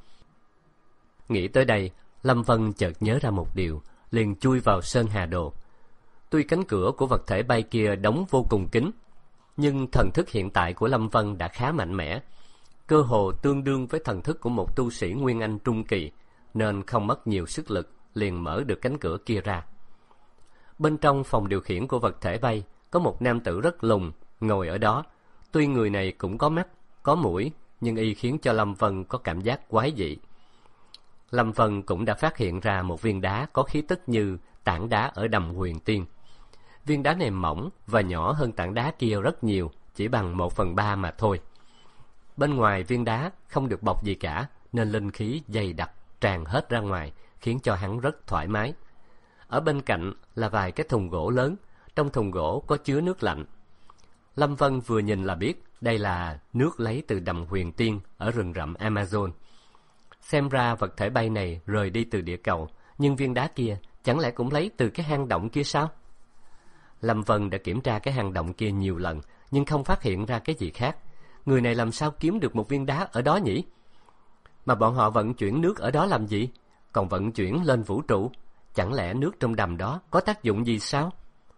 Nghĩ tới đây, Lâm Vân chợt nhớ ra một điều, liền chui vào Sơn Hà Đồ. Tuy cánh cửa của vật thể bay kia đóng vô cùng kín, nhưng thần thức hiện tại của Lâm Vân đã khá mạnh mẽ, cơ hồ tương đương với thần thức của một tu sĩ Nguyên Anh trung kỳ, nên không mất nhiều sức lực liền mở được cánh cửa kia ra. Bên trong phòng điều khiển của vật thể bay có một nam tử rất lùn ngồi ở đó. Tuy người này cũng có mắt, có mũi, nhưng y khiến cho Lâm Vân có cảm giác quái dị. Lâm Vân cũng đã phát hiện ra một viên đá có khí tức như tảng đá ở đầm Huyền Tiên. Viên đá này mỏng và nhỏ hơn tảng đá kia rất nhiều, chỉ bằng 1/3 mà thôi. Bên ngoài viên đá không được bọc gì cả, nên linh khí dày đặc tràn hết ra ngoài, khiến cho hắn rất thoải mái. Ở bên cạnh là vài cái thùng gỗ lớn, trong thùng gỗ có chứa nước lạnh. Lâm Vân vừa nhìn là biết đây là nước lấy từ đầm Huyền Tiên ở rừng rậm Amazon. Xem ra vật thể bay này rời đi từ địa cầu, nhưng viên đá kia chẳng lẽ cũng lấy từ cái hang động kia sao? Lâm Vân đã kiểm tra cái hang động kia nhiều lần, nhưng không phát hiện ra cái gì khác. Người này làm sao kiếm được một viên đá ở đó nhỉ? Mà bọn họ vận chuyển nước ở đó làm gì? Còn vận chuyển lên vũ trụ, chẳng lẽ nước trong đầm đó có tác dụng gì sao?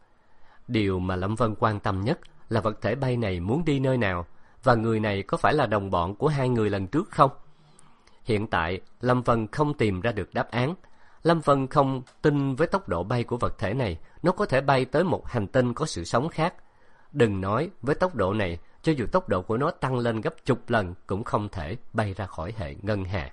Điều mà Lâm Vân quan tâm nhất là vật thể bay này muốn đi nơi nào, và người này có phải là đồng bọn của hai người lần trước không? Hiện tại, Lâm Vân không tìm ra được đáp án. Lâm Vân không tin với tốc độ bay của vật thể này, nó có thể bay tới một hành tinh có sự sống khác. Đừng nói với tốc độ này, cho dù tốc độ của nó tăng lên gấp chục lần cũng không thể bay ra khỏi hệ ngân hà.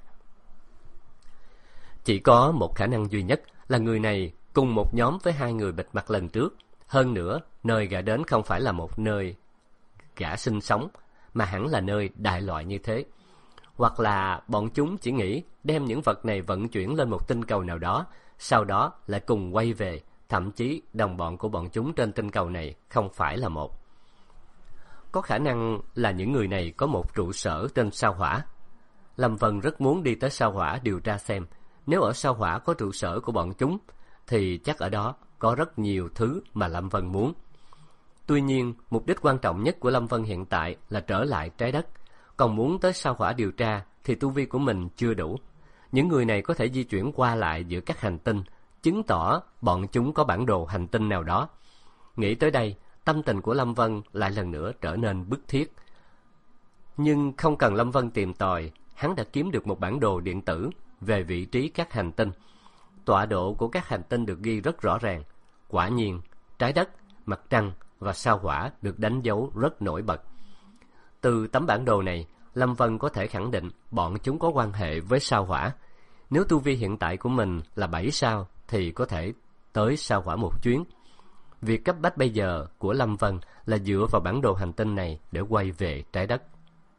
Chỉ có một khả năng duy nhất là người này cùng một nhóm với hai người bịt mặt lần trước. Hơn nữa, nơi gã đến không phải là một nơi gã sinh sống, mà hẳn là nơi đại loại như thế. Hoặc là bọn chúng chỉ nghĩ đem những vật này vận chuyển lên một tinh cầu nào đó, sau đó lại cùng quay về. Thậm chí đồng bọn của bọn chúng trên tinh cầu này không phải là một. Có khả năng là những người này có một trụ sở trên sao Hỏa. Lâm Vân rất muốn đi tới sao Hỏa điều tra xem, nếu ở sao Hỏa có trụ sở của bọn chúng, thì chắc ở đó có rất nhiều thứ mà Lâm Vân muốn. Tuy nhiên, mục đích quan trọng nhất của Lâm Vân hiện tại là trở lại trái đất. Còn muốn tới sao Hỏa điều tra thì tu vi của mình chưa đủ. Những người này có thể di chuyển qua lại giữa các hành tinh, chứng tỏ bọn chúng có bản đồ hành tinh nào đó. Nghĩ tới đây, tâm tình của Lâm Vân lại lần nữa trở nên bức thiết. Nhưng không cần Lâm Vân tìm tòi, hắn đã kiếm được một bản đồ điện tử về vị trí các hành tinh. Tọa độ của các hành tinh được ghi rất rõ ràng. Quả nhiên, Trái Đất, Mặt Trăng và Sao Hỏa được đánh dấu rất nổi bật. Từ tấm bản đồ này, Lâm Vân có thể khẳng định bọn chúng có quan hệ với Sao Hỏa. Nếu tu vi hiện tại của mình là 7 sao thì có thể tới Sao Hỏa một chuyến. Việc cấp bách bây giờ của Lâm Vân là dựa vào bản đồ hành tinh này để quay về Trái Đất.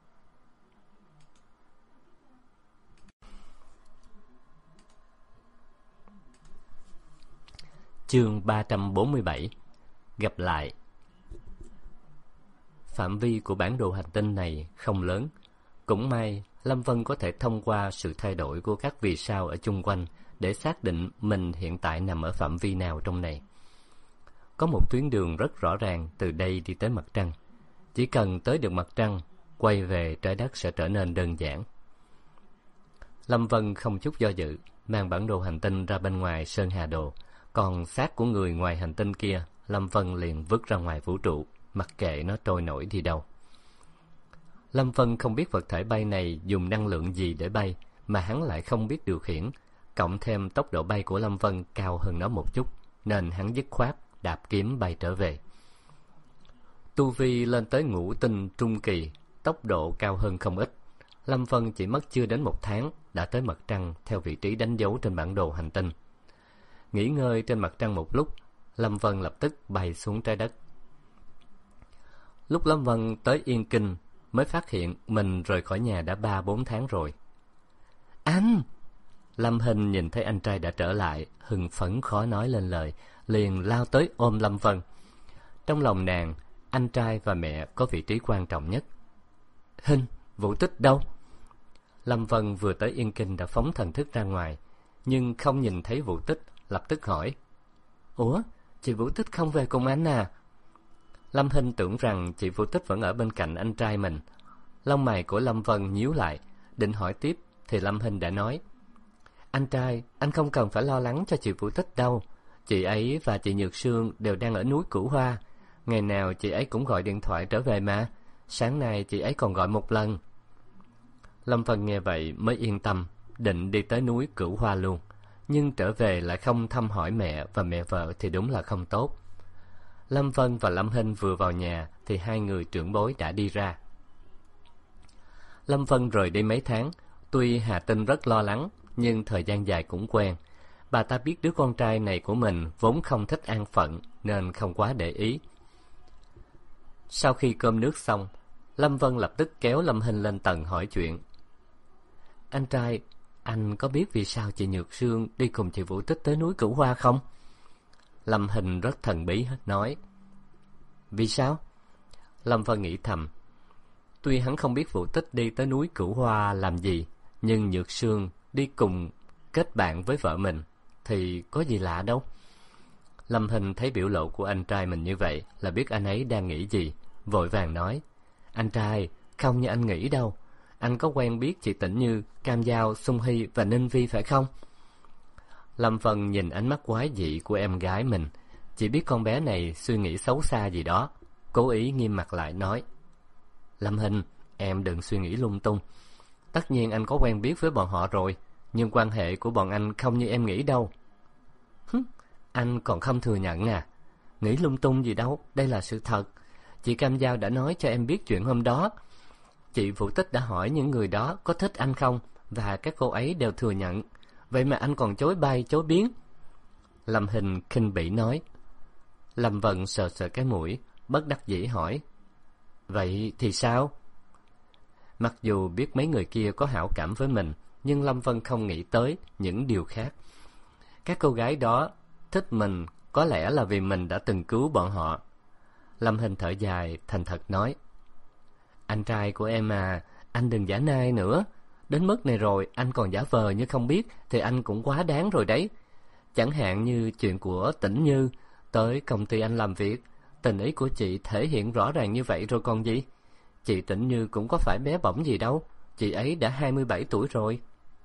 Chương 347. Gặp lại. Phạm vi của bản đồ hành tinh này không lớn. Cũng may Lâm Vân có thể thông qua sự thay đổi của các vì sao ở chung quanh để xác định mình hiện tại nằm ở phạm vi nào trong này. Có một tuyến đường rất rõ ràng từ đây đi tới Mặt Trăng. Chỉ cần tới được Mặt Trăng, quay về Trái Đất sẽ trở nên đơn giản. Lâm Vân không chút do dự, mang bản đồ hành tinh ra bên ngoài sơn hà đồ. Còn xác của người ngoài hành tinh kia, Lâm Vân liền vứt ra ngoài vũ trụ, mặc kệ nó trôi nổi đi đâu. Lâm Vân không biết vật thể bay này dùng năng lượng gì để bay, mà hắn lại không biết điều khiển. Cộng thêm tốc độ bay của Lâm Vân cao hơn nó một chút, nên hắn dứt khoát đạp kiếm bay trở về. Tu vi lên tới ngũ tinh trung kỳ, tốc độ cao hơn không ít. Lâm Vân chỉ mất chưa đến 1 tháng đã tới Mặt Trăng theo vị trí đánh dấu trên bản đồ hành tinh. Nghỉ ngơi trên Mặt Trăng một lúc, Lâm Vân lập tức bay xuống Trái Đất. Lúc Lâm Vân tới Yên Kinh mới phát hiện mình rời khỏi nhà đã 3-4 tháng rồi. Anh! Lâm Hinh nhìn thấy anh trai đã trở lại, hưng phấn khó nói lên lời, liền lao tới ôm Lâm Vân. Trong lòng nàng, anh trai và mẹ có vị trí quan trọng nhất. Hinh, Vũ Tích đâu? Lâm Vân vừa tới Yên Kinh đã phóng thần thức ra ngoài, nhưng không nhìn thấy Vũ Tích, lập tức hỏi. Ủa, chị Vũ Tích không về cùng anh à? Lâm Hinh tưởng rằng chị Vũ Tích vẫn ở bên cạnh anh trai mình. Lông mày của Lâm Vân nhíu lại, định hỏi tiếp thì Lâm Hinh đã nói. Anh trai, anh không cần phải lo lắng cho chị Vũ Tích đâu. Chị ấy và chị Nhược Sương đều đang ở núi Cửu Hoa. Ngày nào chị ấy cũng gọi điện thoại trở về mà. Sáng nay chị ấy còn gọi 1 lần. Lâm Vân nghe vậy mới yên tâm, định đi tới núi Cửu Hoa luôn. Nhưng trở về lại không thăm hỏi mẹ và mẹ vợ thì đúng là không tốt. Lâm Vân và Lâm Hinh vừa vào nhà thì 2 người trưởng bối đã đi ra. Lâm Vân rời đi mấy tháng, tuy Hà Tinh rất lo lắng, nhưng thời gian dài cũng quen. Bà ta biết đứa con trai này của mình vốn không thích an phận nên không quá để ý. Sau khi cơm nước xong, Lâm Vân lập tức kéo Lâm Hinh lên tầng hỏi chuyện. Anh trai, anh có biết vì sao chị Nhược Sương đi cùng chị Vũ Tích tới núi Cửu Hoa không? Lâm Hinh rất thần bí nói. Vì sao? Lâm Vân nghĩ thầm. Tuy hắn không biết Vũ Tích đi tới núi Cửu Hoa làm gì, nhưng Nhược Sương đi cùng kết bạn với vợ mình thì có gì lạ đâu. Lâm Hinh thấy biểu lộ của anh trai mình như vậy là biết anh ấy đang nghĩ gì, vội vàng nói. Anh trai, không như anh nghĩ đâu. Anh có quen biết chị Tĩnh Như, Cam Giao, Sung Hy và Ninh Vi phải không? Lâm Vân nhìn ánh mắt quái dị của em gái mình, chỉ biết con bé này suy nghĩ xấu xa gì đó, cố ý nghiêm mặt lại nói. Lâm Hinh, em đừng suy nghĩ lung tung. Tất nhiên anh có quen biết với bọn họ rồi, nhưng quan hệ của bọn anh không như em nghĩ đâu. Anh còn không thừa nhận à? Nghĩ lung tung gì đâu, đây là sự thật. Chị Cam Giao đã nói cho em biết chuyện hôm đó. Chị Vũ Tích đã hỏi những người đó có thích anh không, và các cô ấy đều thừa nhận. Vậy mà anh còn chối bay chối biến. Lâm Hinh khinh bỉ nói. Lâm Vân sờ sờ cái mũi, bất đắc dĩ hỏi. Vậy thì sao? Mặc dù biết mấy người kia có hảo cảm với mình, nhưng Lâm Vân không nghĩ tới những điều khác. Các cô gái đó thích mình có lẽ là vì mình đã từng cứu bọn họ. Lâm Hinh thở dài, thành thật nói. Anh trai của em à, anh đừng giả nai nữa. Đến mức này rồi, anh còn giả vờ như không biết thì anh cũng quá đáng rồi đấy. Chẳng hạn như chuyện của Tĩnh Như tới công ty anh làm việc, tình ý của chị thể hiện rõ ràng như vậy rồi còn gì. Chị Tĩnh Như cũng có phải bé bỏng gì đâu, chị ấy đã 27 tuổi rồi.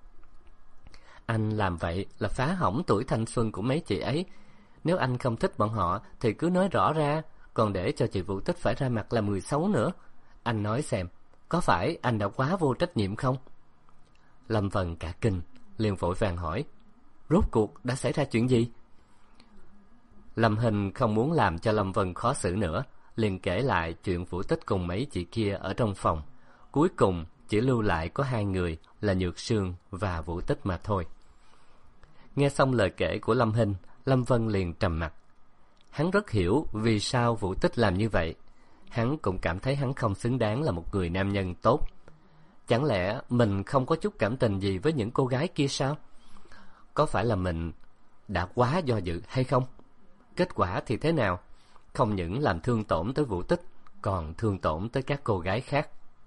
Anh làm vậy là phá hỏng tuổi thanh xuân của mấy chị ấy. Nếu anh không thích bọn họ thì cứ nói rõ ra, còn để cho chị Vũ Tích phải ra mặt làm người xấu nữa. Anh nói xem, có phải anh đã quá vô trách nhiệm không? Lâm Vân cả kinh, liền vội vàng hỏi, rốt cuộc đã xảy ra chuyện gì? Lâm Hình không muốn làm cho Lâm Vân khó xử nữa, liền kể lại chuyện Vũ Tích cùng mấy chị kia ở trong phòng. Cuối cùng chỉ lưu lại có hai người là Nhược Sương và Vũ Tích mà thôi. Nghe xong lời kể của Lâm Hình, Lâm Vân liền trầm mặc. Hắn rất hiểu vì sao Vũ Tích làm như vậy. Hắn cũng cảm thấy hắn không xứng đáng là một người nam nhân tốt. Chẳng lẽ mình không có chút cảm tình gì với những cô gái kia sao? Có phải là mình đã quá do dự hay không? Kết quả thì thế nào? Không những làm thương tổn tới Vũ Tích, còn thương tổn tới các cô gái khác.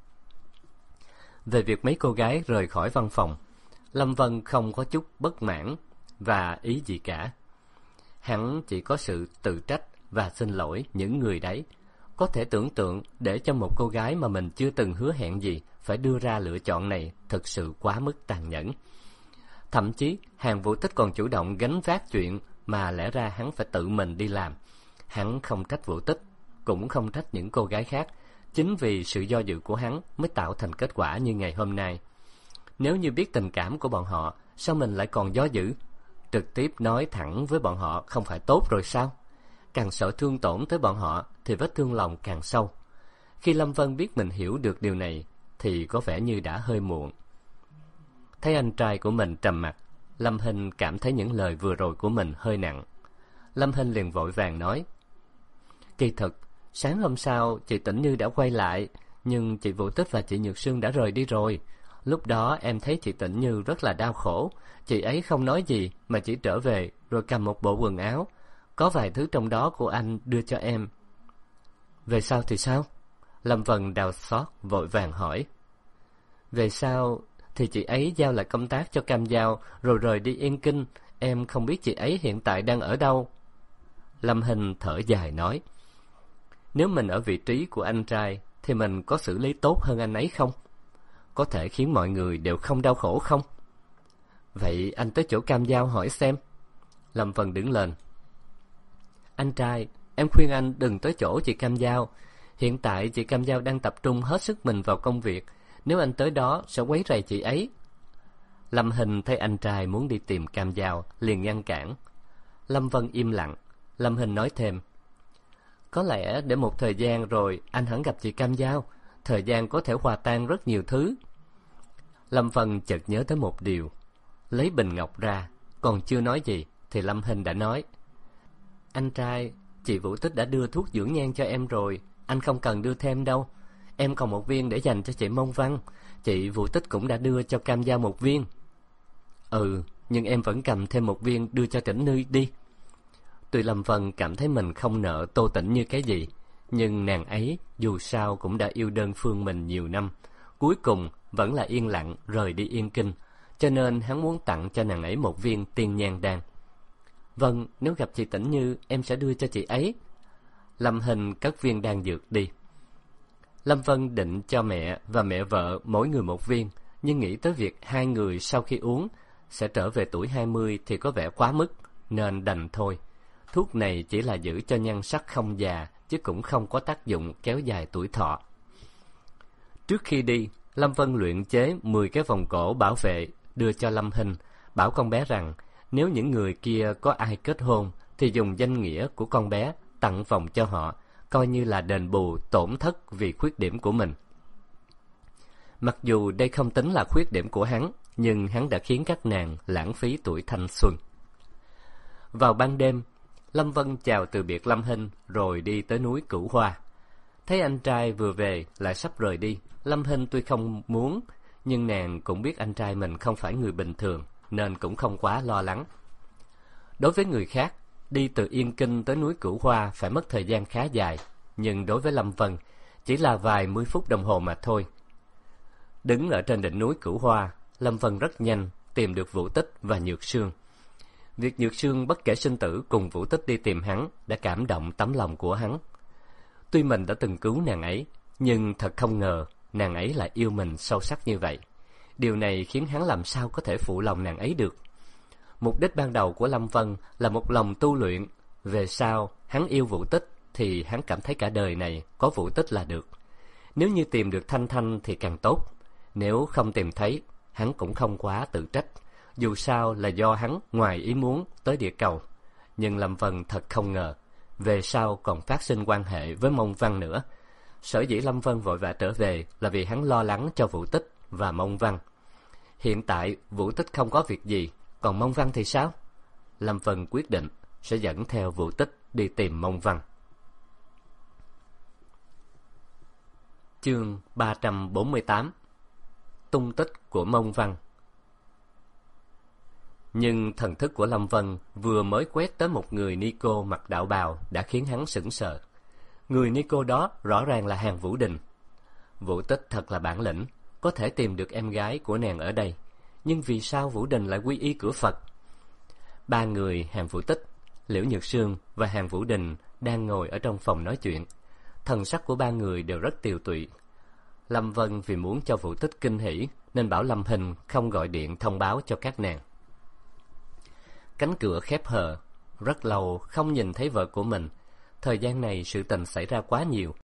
Về việc mấy cô gái rời khỏi văn phòng, Lâm Vân không có chút bất mãn và ý gì cả. Hắn chỉ có sự tự trách và xin lỗi những người đấy. Có thể tưởng tượng để cho một cô gái mà mình chưa từng hứa hẹn gì phải đưa ra lựa chọn này thực sự quá mức tàn nhẫn. Thậm chí Hàn Vũ Tích còn chủ động gánh vác chuyện mà lẽ ra hắn phải tự mình đi làm. Hắn không trách Vũ Tích, cũng không trách những cô gái khác. Chính vì sự do dự của hắn mới tạo thành kết quả như ngày hôm nay. Nếu như biết tình cảm của bọn họ, sao mình lại còn do dự? Trực tiếp nói thẳng với bọn họ không phải tốt rồi sao? Càng sợ thương tổn tới bọn họ thì vết thương lòng càng sâu. Khi Lâm Vân biết mình hiểu được điều này thì có vẻ như đã hơi muộn. Thấy anh trai của mình trầm mặc, Lâm Hinh cảm thấy những lời vừa rồi của mình hơi nặng. Lâm Hinh liền vội vàng nói, kỳ thực sáng hôm sau chị Tĩnh Như đã quay lại, nhưng chị Vũ Tích và chị Nhược Sương đã rời đi rồi. Lúc đó em thấy chị Tĩnh Như rất là đau khổ. Chị ấy không nói gì mà chỉ trở về rồi cầm một bộ quần áo, có vài thứ trong đó của anh đưa cho em. Về sau thì sao? Lâm Vân đau xót vội vàng hỏi. Về sau thì chị ấy giao lại công tác cho Cam Giao rồi rời đi Yên Kinh. Em không biết chị ấy hiện tại đang ở đâu. Lâm Hinh thở dài nói, nếu mình ở vị trí của anh trai thì mình có xử lý tốt hơn anh ấy không? Có thể khiến mọi người đều không đau khổ không? Vậy anh tới chỗ Cam Giao hỏi xem. Lâm Vân đứng lên. Anh trai, em khuyên anh đừng tới chỗ chị Cam Giao. Hiện tại chị Cam Giao đang tập trung hết sức mình vào công việc. Nếu anh tới đó sẽ quấy rầy chị ấy. Lâm Hinh thấy anh trai muốn đi tìm Cam Giao, liền ngăn cản. Lâm Vân im lặng. Lâm Hinh nói thêm, có lẽ để một thời gian rồi anh hẳn gặp chị Cam Giao. Thời gian có thể hòa tan rất nhiều thứ. Lâm Vân chợt nhớ tới một điều. Lấy bình ngọc ra, còn chưa nói gì thì Lâm Hinh đã nói, anh trai, chị Vũ Tích đã đưa thuốc dưỡng nhan cho em rồi, anh không cần đưa thêm đâu. Em còn một viên để dành cho chị Mông Văn. Chị Vũ Tích cũng đã đưa cho Cam Giao một viên. Ừ, nhưng em vẫn cầm thêm một viên đưa cho Tĩnh Như đi. Tuy Lâm Vân cảm thấy mình không nợ Tô Tĩnh Như cái gì, nhưng nàng ấy dù sao cũng đã yêu đơn phương mình nhiều năm, cuối cùng vẫn là yên lặng rời đi Yên Kinh, cho nên hắn muốn tặng cho nàng ấy một viên tiên nhan đan. Vâng, nếu gặp chị Tĩnh Như em sẽ đưa cho chị ấy. Lâm Hinh cất viên đan dược đi. Lâm Vân định cho mẹ và mẹ vợ mỗi người một viên, nhưng nghĩ tới việc hai người sau khi uống sẽ trở về tuổi 20 thì có vẻ quá mức, nên đành thôi. Thuốc này chỉ là giữ cho nhan sắc không già, chứ cũng không có tác dụng kéo dài tuổi thọ. Trước khi đi, Lâm Vân luyện chế 10 cái vòng cổ bảo vệ đưa cho Lâm Hinh, bảo con bé rằng nếu những người kia có ai kết hôn thì dùng danh nghĩa của con bé tặng vòng cho họ, coi như là đền bù tổn thất vì khuyết điểm của mình. Mặc dù đây không tính là khuyết điểm của hắn, nhưng hắn đã khiến các nàng lãng phí tuổi thanh xuân. Vào ban đêm, Lâm Vân chào từ biệt Lâm Hinh rồi đi tới núi Cửu Hoa. Thấy anh trai vừa về lại sắp rời đi, Lâm Hinh tuy không muốn, nhưng nàng cũng biết anh trai mình không phải người bình thường, nên cũng không quá lo lắng. Đối với người khác, đi từ Yên Kinh tới núi Cửu Hoa phải mất thời gian khá dài, nhưng đối với Lâm Vân chỉ là vài mươi phút đồng hồ mà thôi. Đứng ở trên đỉnh núi Cửu Hoa, Lâm Vân rất nhanh tìm được Vũ Tích và Nhược Sương. Việc Nhược Sương bất kể sinh tử cùng Vũ Tích đi tìm hắn đã cảm động tấm lòng của hắn. Tuy mình đã từng cứu nàng ấy, nhưng thật không ngờ nàng ấy lại yêu mình sâu sắc như vậy. Điều này khiến hắn làm sao có thể phụ lòng nàng ấy được. Mục đích ban đầu của Lâm Vân là một lòng tu luyện. Về sau, hắn yêu Vũ Tích thì hắn cảm thấy cả đời này có Vũ Tích là được. Nếu như tìm được Thanh Thanh thì càng tốt. Nếu không tìm thấy, hắn cũng không quá tự trách. Dù sao là do hắn ngoài ý muốn tới địa cầu. Nhưng Lâm Vân thật không ngờ, về sau còn phát sinh quan hệ với Mông Văn nữa. Sở dĩ Lâm Vân vội vã trở về là vì hắn lo lắng cho Vũ Tích và Mông Văn. Hiện tại Vũ Tích không có việc gì, còn Mông Văn thì sao? Lâm Vân quyết định sẽ dẫn theo Vũ Tích đi tìm Mông Văn. Chương 348. Tung tích của Mông Văn. Nhưng thần thức của Lâm Vân vừa mới quét tới một người ni cô mặc đạo bào đã khiến hắn sững sờ. Người ni cô đó rõ ràng là Hàn Vũ Đình. Vũ Tích thật là bản lĩnh, có thể tìm được em gái của nàng ở đây. Nhưng vì sao Vũ Đình lại quy y cửa Phật? Ba người Hàn Vũ Tích, Liễu Nhược Sương và Hàn Vũ Đình đang ngồi ở trong phòng nói chuyện. Thần sắc của ba người đều rất tiều tụy. Lâm Vân vì muốn cho Vũ Tích kinh hỉ nên bảo Lâm Hình không gọi điện thông báo cho các nàng. Cánh cửa khép hờ, rất lâu không nhìn thấy vợ của mình. Thời gian này sự tình xảy ra quá nhiều,